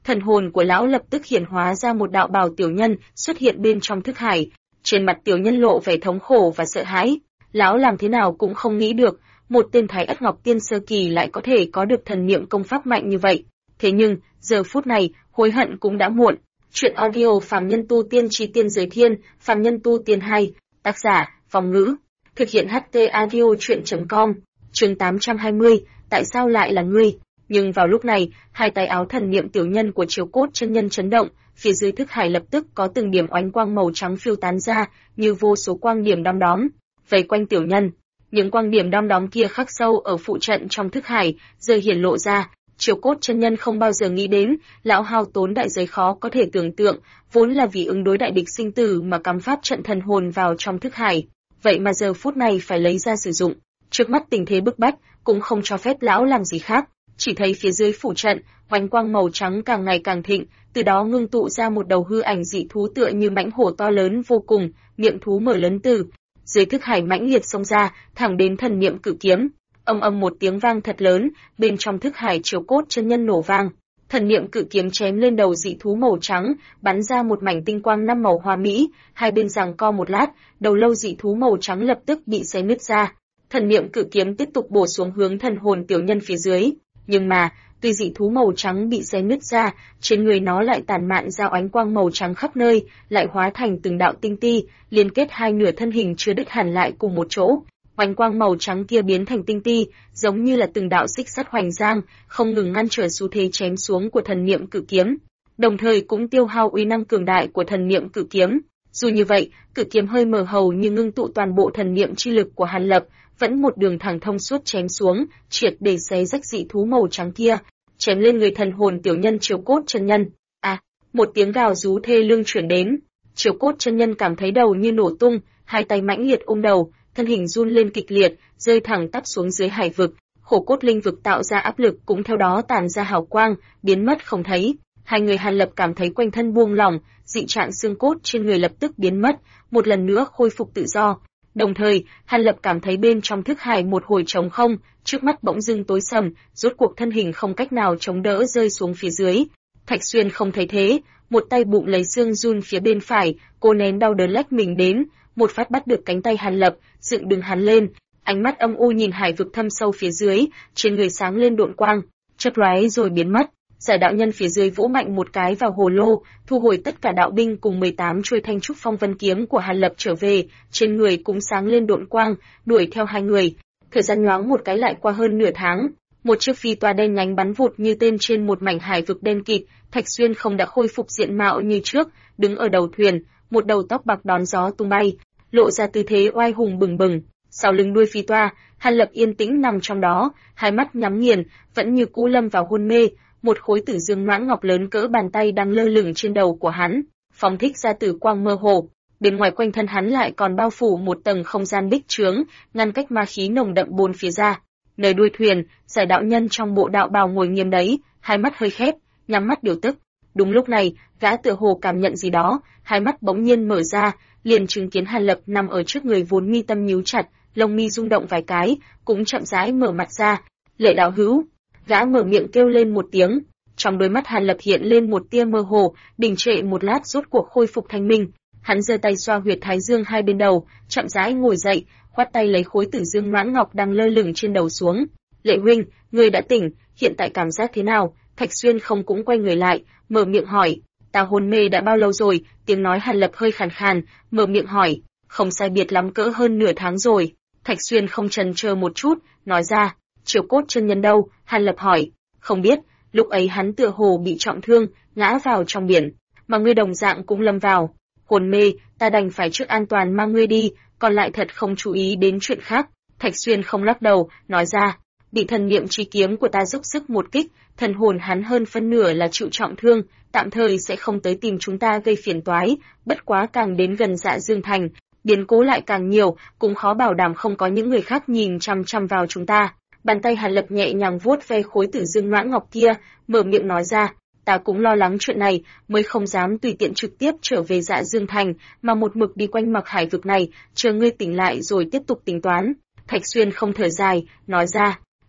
Thần hồn của lão lập tức hiển hóa ra một đạo bào tiểu nhân xuất hiện bên trong thức hải. Trên mặt tiểu nhân lộ vẻ thống khổ và sợ hãi. Lão làm thế nào cũng không nghĩ được, một tên Thái Ất Ngọc Tiên sơ kỳ lại có thể có được thần niệm công pháp mạnh như vậy. Thế nhưng, giờ phút này, hối hận cũng đã muộn. Chuyện audio Phàm Nhân Tu Tiên Chi Tiên Giới Thiên, Phàm Nhân Tu Tiên 2, tác giả, Phong Ngữ. Thực hiện HT Audio Chuyện.com, chương 820, tại sao lại là ngươi? Nhưng vào lúc này, hai tay áo thần niệm tiểu nhân của Chiếu Cốt chân nhân chấn động, phía dưới thức hải lập tức có từng điểm oánh quang màu trắng phiêu tán ra, như vô số quang điểm đom đóm, vây quanh tiểu nhân. Những quang điểm đom đóm kia khắc sâu ở phụ trận trong thức hải, giờ hiển lộ ra. Chiếu Cốt chân nhân không bao giờ nghĩ đến, lão hao tốn đại giới khó có thể tưởng tượng, vốn là vì ứng đối đại địch sinh tử mà cắm pháp trận thần hồn vào trong thức hải, vậy mà giờ phút này phải lấy ra sử dụng. Trước mắt tình thế bức bách, cũng không cho phép lão làm gì khác, chỉ thấy phía dưới phủ trận, oánh quang màu trắng càng ngày càng thịnh, từ đó ngưng tụ ra một đầu hư ảnh dị thú tựa như mãnh hổ to lớn vô cùng, miệng thú mở lớn từ dưới thức hải mãnh liệt xông ra, thẳng đến thần niệm cự kiếm. Âm âm một tiếng vang thật lớn, bên trong thức hải Chiếu Cốt chân nhân nổ vang. Thần niệm cự kiếm chém lên đầu dị thú màu trắng, bắn ra một mảnh tinh quang năm màu hoa mỹ, hai bên giằng co một lát, đầu lâu dị thú màu trắng lập tức bị xé nứt ra. Thần niệm cự kiếm tiếp tục bổ xuống hướng thần hồn tiểu nhân phía dưới, nhưng mà, tuy dị thú màu trắng bị xé nứt ra, trên người nó lại tản mạn ra oánh quang màu trắng khắp nơi, lại hóa thành từng đạo tinh ti, liên kết hai nửa thân hình chưa đứt hẳn lại cùng một chỗ. Oánh quang màu trắng kia biến thành tinh ti, giống như là từng đạo xích sắt hoành giang, không ngừng ngăn trở xu thế chém xuống của thần niệm cự kiếm, đồng thời cũng tiêu hao uy năng cường đại của thần niệm cự kiếm. Dù như vậy, cự kiếm hơi mờ hầu như ngưng tụ toàn bộ thần niệm chi lực của Hàn Lập, vẫn một đường thẳng thông suốt chém xuống, triệt để xé rách dị thú màu trắng kia, chém lên người thần hồn tiểu nhân Chiếu Cốt chân nhân. Một tiếng gào rú thê lương truyền đến, Chiếu Cốt chân nhân cảm thấy đầu như nổ tung, hai tay mãnh liệt ôm đầu, thân hình run lên kịch liệt, rơi thẳng tắp xuống dưới hải vực, Khổ Cốt linh vực tạo ra áp lực cũng theo đó tản ra hào quang, biến mất không thấy. Hai người Hàn Lập cảm thấy quanh thân buông lỏng, dị trạng xương cốt trên người lập tức biến mất, một lần nữa khôi phục tự do. Đồng thời, Hàn Lập cảm thấy bên trong thức hải một hồi trống không, trước mắt bỗng dưng tối sầm, rốt cuộc thân hình không cách nào chống đỡ rơi xuống phía dưới. Thạch Xuyên không thấy thế, một tay bụng lấy xương run phía bên phải, cô nén đau đớn lách mình đến, một phát bắt được cánh tay Hàn Lập, dựng đứng hắn lên, ánh mắt âm u nhìn hải vực thâm sâu phía dưới, trên người sáng lên độn quang, chớp lóe rồi biến mất. Giải đạo nhân phía dưới vỗ mạnh một cái vào hồ lô, thu hồi tất cả đạo binh cùng 18 chuôi thanh trúc phong vân kiếm của Hàn Lập trở về, trên người cũng sáng lên độn quang, đuổi theo hai người. Thời gian nhoáng một cái lại qua hơn nửa tháng, một chiếc phi toa đen nhánh bắn vụt như tên trên một mảnh hải vực đen kịt. Thạch Xuyên không đã khôi phục diện mạo như trước, đứng ở đầu thuyền, một đầu tóc bạc đón gió tung bay, lộ ra tư thế oai hùng bừng bừng. Sau lưng đuôi phi toa, Hàn Lập yên tĩnh nằm trong đó, hai mắt nhắm nghiền, vẫn như cũ lâm vào hôn mê. Một khối tử dương mãng ngọc lớn cỡ bàn tay đang lơ lửng trên đầu của hắn, phóng thích ra tử quang mơ hồ. Bên ngoài quanh thân hắn lại còn bao phủ một tầng không gian bích trướng, ngăn cách ma khí nồng đậm bốn phía ra. Nơi đuôi thuyền, Giải đạo nhân trong bộ đạo bào ngồi nghiêm đấy, hai mắt hơi khép, nhắm mắt điều tức. Đúng lúc này, gã tựa hồ cảm nhận gì đó, hai mắt bỗng nhiên mở ra, liền chứng kiến Hàn Lập nằm ở trước người vốn mi tâm nhíu chặt, lông mi rung động vài cái, cũng chậm rãi mở mặt ra. Lệ đạo hữu. Gã mở miệng kêu lên một tiếng, trong đôi mắt Hàn Lập hiện lên một tia mơ hồ, đình trệ một lát rốt cuộc khôi phục thanh minh. Hắn giơ tay xoa huyệt thái dương hai bên đầu, chậm rãi ngồi dậy, khoát tay lấy khối tử dương mãn ngọc đang lơ lửng trên đầu xuống. Lệ huynh, ngươi đã tỉnh, hiện tại cảm giác thế nào? Thạch Xuyên không cũng quay người lại, mở miệng hỏi. Ta hôn mê đã bao lâu rồi? Tiếng nói Hàn Lập hơi khàn khàn, mở miệng hỏi. Không sai biệt lắm cỡ hơn nửa tháng rồi. Thạch Xuyên không chần chờ một chút, nói ra. Chiếu Cốt chân nhân đâu? Hàn Lập hỏi. Không biết, lúc ấy hắn tựa hồ bị trọng thương, ngã vào trong biển, mà ngươi đồng dạng cũng lâm vào hôn mê, ta đành phải trước an toàn mang ngươi đi, còn lại thật không chú ý đến chuyện khác. Thạch Xuyên không lắc đầu, nói ra, bị thần niệm chi kiếm của ta dốc sức một kích, thần hồn hắn hơn phân nửa là chịu trọng thương, tạm thời sẽ không tới tìm chúng ta gây phiền toái, bất quá càng đến gần Dạ Dương Thành, biến cố lại càng nhiều, cũng khó bảo đảm không có những người khác nhìn chăm chăm vào chúng ta. Bàn tay Hàn Lập nhẹ nhàng vuốt ve khối tử dương mãn ngọc kia, mở miệng nói ra, ta cũng lo lắng chuyện này, mới không dám tùy tiện trực tiếp trở về Dạ Dương Thành, mà một mực đi quanh mặc hải vực này, chờ ngươi tỉnh lại rồi tiếp tục tính toán. Thạch Xuyên không thở dài, nói ra,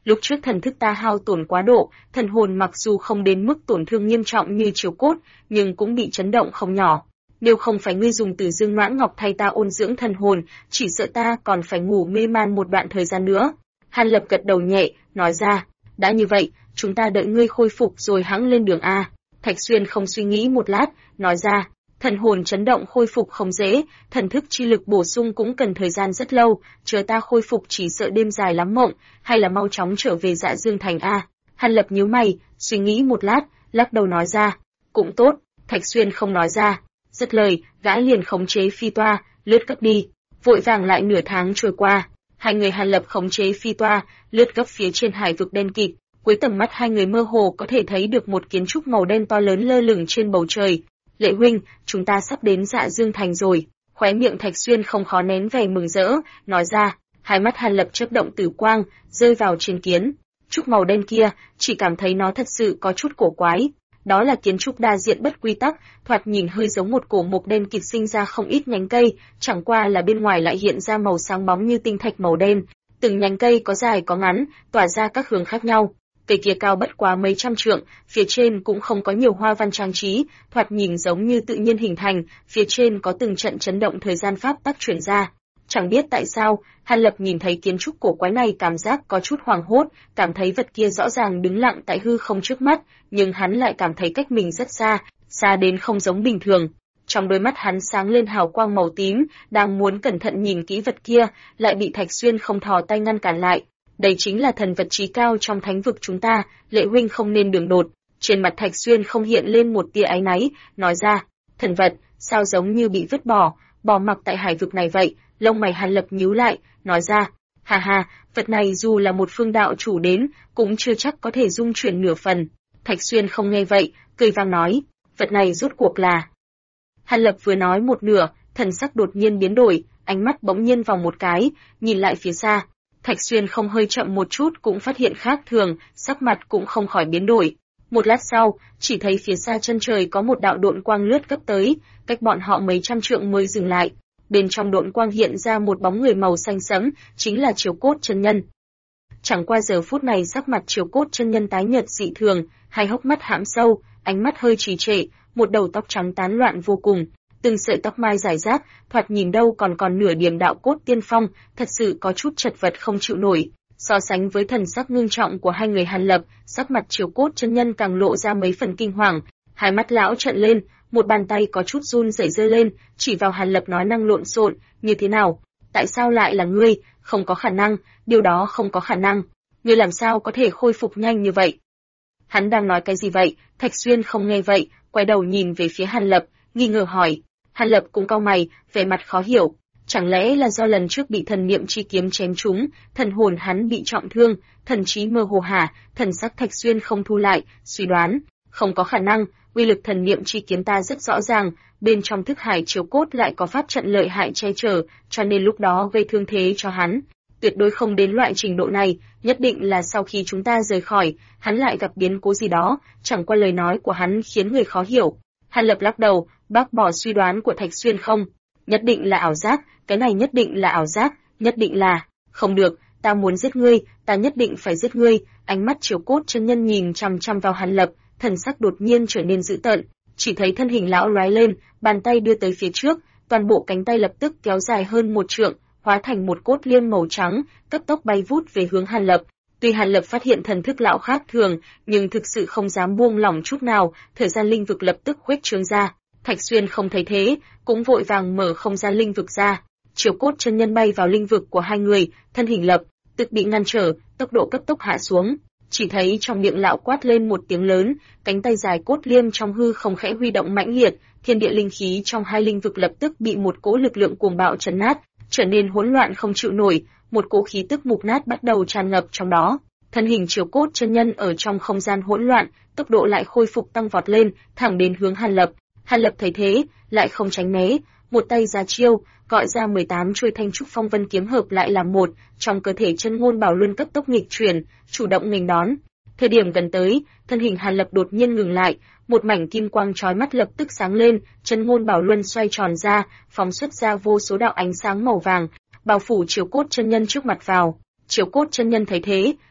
Lúc trước thần thức ta hao tổn quá độ, thần hồn mặc dù không đến mức tổn thương nghiêm trọng như Triều Cốt, nhưng cũng bị chấn động không nhỏ. Nếu không phải ngươi dùng Tử Dương Noãn Ngọc thay ta ôn dưỡng thần hồn, chỉ sợ ta còn phải ngủ mê man một đoạn thời gian nữa. Hàn Lập gật đầu nhẹ, nói ra, đã như vậy, chúng ta đợi ngươi khôi phục rồi hãng lên đường a. Thạch Xuyên không suy nghĩ một lát, nói ra, thần hồn chấn động khôi phục không dễ, thần thức chi lực bổ sung cũng cần thời gian rất lâu, chờ ta khôi phục chỉ sợ đêm dài lắm mộng, hay là mau chóng trở về Dạ Dương Thành a. Hàn Lập nhíu mày, suy nghĩ một lát, lắc đầu nói ra, cũng tốt. Thạch Xuyên không nói ra, dứt lời, gã liền khống chế phi toa, lướt cấp đi. Vội vàng lại nửa tháng trôi qua, hai người Hàn Lập khống chế phi toa, lướt gấp phía trên hải vực đen kịt. Cuối tầm mắt hai người mơ hồ có thể thấy được một kiến trúc màu đen to lớn lơ lửng trên bầu trời. Lệ huynh, chúng ta sắp đến Dạ Dương Thành rồi. Khóe miệng Thạch Xuyên không khó nén vẻ mừng rỡ, nói ra. Hai mắt Hàn Lập chớp động tử quang, rơi vào trên kiến trúc màu đen kia, chỉ cảm thấy nó thật sự có chút cổ quái. Đó là kiến trúc đa diện bất quy tắc, thoạt nhìn hơi giống một cổ mục đen kịt sinh ra không ít nhánh cây, chẳng qua là bên ngoài lại hiện ra màu sáng bóng như tinh thạch màu đen. Từng nhánh cây có dài có ngắn, tỏa ra các hướng khác nhau. Cây kia cao bất quá mấy trăm trượng, phía trên cũng không có nhiều hoa văn trang trí, thoạt nhìn giống như tự nhiên hình thành, phía trên có từng trận chấn động thời gian pháp tắc truyền ra. Chẳng biết tại sao, Hàn Lập nhìn thấy kiến trúc cổ quái này cảm giác có chút hoảng hốt, cảm thấy vật kia rõ ràng đứng lặng tại hư không trước mắt, nhưng hắn lại cảm thấy cách mình rất xa, xa đến không giống bình thường. Trong đôi mắt hắn sáng lên hào quang màu tím, đang muốn cẩn thận nhìn kỹ vật kia, lại bị Thạch Xuyên không thò tay ngăn cản lại. Đây chính là thần vật trí cao trong thánh vực chúng ta, Lệ huynh không nên đường đột. Trên mặt Thạch Xuyên không hiện lên một tia áy náy, nói ra, thần vật, sao giống như bị vứt bỏ mặc tại hải vực này vậy. Lông mày Hàn Lập nhíu lại, nói ra, ha ha, vật này dù là một phương đạo chủ đến, cũng chưa chắc có thể dung chuyển nửa phần. Thạch Xuyên không nghe vậy, cười vang nói, vật này rốt cuộc là. Hàn Lập vừa nói một nửa, thần sắc đột nhiên biến đổi, ánh mắt bỗng nhiên vòng một cái, nhìn lại phía xa. Thạch Xuyên không hơi chậm một chút cũng phát hiện khác thường, sắc mặt cũng không khỏi biến đổi. Một lát sau, chỉ thấy phía xa chân trời có một đạo độn quang lướt cấp tới, cách bọn họ mấy trăm trượng mới dừng lại. Bên trong độn quang hiện ra một bóng người màu xanh sẫm, chính là Triều Cốt chân nhân. Chẳng qua giờ phút này sắc mặt Triều Cốt chân nhân tái nhợt dị thường, hai hốc mắt hãm sâu, ánh mắt hơi trì trệ, một đầu tóc trắng tán loạn vô cùng, từng sợi tóc mai rải rác, thoạt nhìn đâu còn nửa điểm đạo cốt tiên phong, thật sự có chút chật vật không chịu nổi. So sánh với thần sắc ngưng trọng của hai người Hàn Lập, sắc mặt Triều Cốt chân nhân càng lộ ra mấy phần kinh hoàng, hai mắt lão trợn lên, một bàn tay có chút run rẩy giơ lên, chỉ vào Hàn Lập nói năng lộn xộn, như thế nào? Tại sao lại là ngươi? Không có khả năng, điều đó không có khả năng. Ngươi làm sao có thể khôi phục nhanh như vậy? Hắn đang nói cái gì vậy? Thạch Xuyên không nghe vậy, quay đầu nhìn về phía Hàn Lập, nghi ngờ hỏi. Hàn Lập cũng cau mày, vẻ mặt khó hiểu. Chẳng lẽ là do lần trước bị thần niệm chi kiếm chém trúng, thần hồn hắn bị trọng thương, thần trí mơ hồ hả? Thần sắc Thạch Xuyên không thu lại, suy đoán, không có khả năng. Uy lực thần niệm chi kiếm ta rất rõ ràng, bên trong thức hải Triều Cốt lại có pháp trận lợi hại che chở, cho nên lúc đó gây thương thế cho hắn. Tuyệt đối không đến loại trình độ này, nhất định là sau khi chúng ta rời khỏi, hắn lại gặp biến cố gì đó, chẳng qua lời nói của hắn khiến người khó hiểu. Hàn Lập lắc đầu, bác bỏ suy đoán của Thạch Xuyên không. Nhất định là ảo giác, cái này nhất định là ảo giác, nhất định là. Không được, ta muốn giết ngươi, ta nhất định phải giết ngươi. Ánh mắt Triều Cốt chân nhân nhìn chằm chằm vào Hàn Lập, thần sắc đột nhiên trở nên dữ tợn, chỉ thấy thân hình lão lóe lên, bàn tay đưa tới phía trước, toàn bộ cánh tay lập tức kéo dài hơn một trượng, hóa thành một cốt liêm màu trắng, cấp tốc bay vút về hướng Hàn Lập. Tuy Hàn Lập phát hiện thần thức lão khác thường, nhưng thực sự không dám buông lỏng chút nào, thời gian linh vực lập tức khuếch trương ra. Thạch Xuyên không thấy thế, cũng vội vàng mở không gian linh vực ra. Triều Cốt chân nhân bay vào linh vực của hai người, thân hình lập tức bị ngăn trở, tốc độ cấp tốc hạ xuống. Chỉ thấy trong miệng lão quát lên một tiếng lớn, cánh tay dài cốt liêm trong hư không khẽ huy động mãnh liệt, thiên địa linh khí trong hai linh vực lập tức bị một cỗ lực lượng cuồng bạo trấn nát, trở nên hỗn loạn không chịu nổi, một cỗ khí tức mục nát bắt đầu tràn ngập trong đó. Thân hình Triều Cốt chân nhân ở trong không gian hỗn loạn, tốc độ lại khôi phục tăng vọt lên, thẳng đến hướng Hàn Lập. Hàn Lập thấy thế, lại không tránh né, một tay ra chiêu, gọi ra 18 chuôi thanh trúc phong vân kiếm hợp lại làm một, trong cơ thể chân ngôn bảo luân cấp tốc nghịch chuyển, chủ động nghênh đón. Thời điểm gần tới, thân hình Hàn Lập đột nhiên ngừng lại, một mảnh kim quang chói mắt lập tức sáng lên, chân ngôn bảo luân xoay tròn ra, phóng xuất ra vô số đạo ánh sáng màu vàng, bao phủ Triều Cốt chân nhân trước mặt vào. Triều Cốt chân nhân thấy thế,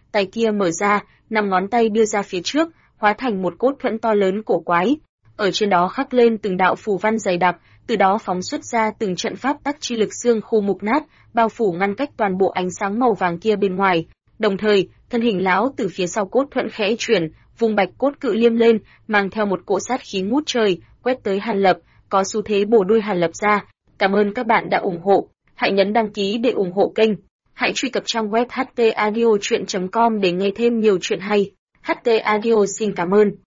tay kia mở ra, 5 ngón tay đưa ra phía trước, hóa thành một cốt thuẫn to lớn cổ quái. Ở trên đó khắc lên từng đạo phù văn dày đặc, từ đó phóng xuất ra từng trận pháp tắc chi lực xương khô mục nát, bao phủ ngăn cách toàn bộ ánh sáng màu vàng kia bên ngoài. Đồng thời, thân hình lão từ phía sau cốt thuẫn khẽ chuyển, vùng bạch cốt cự liêm lên, mang theo một cỗ sát khí ngút trời, quét tới Hàn Lập, có xu thế bổ đuôi Hàn Lập ra. Cảm ơn các bạn đã ủng hộ. Hãy nhấn đăng ký để ủng hộ kênh. Hãy truy cập trang web htaudio.com để nghe thêm nhiều chuyện hay. HT Audio xin cảm ơn.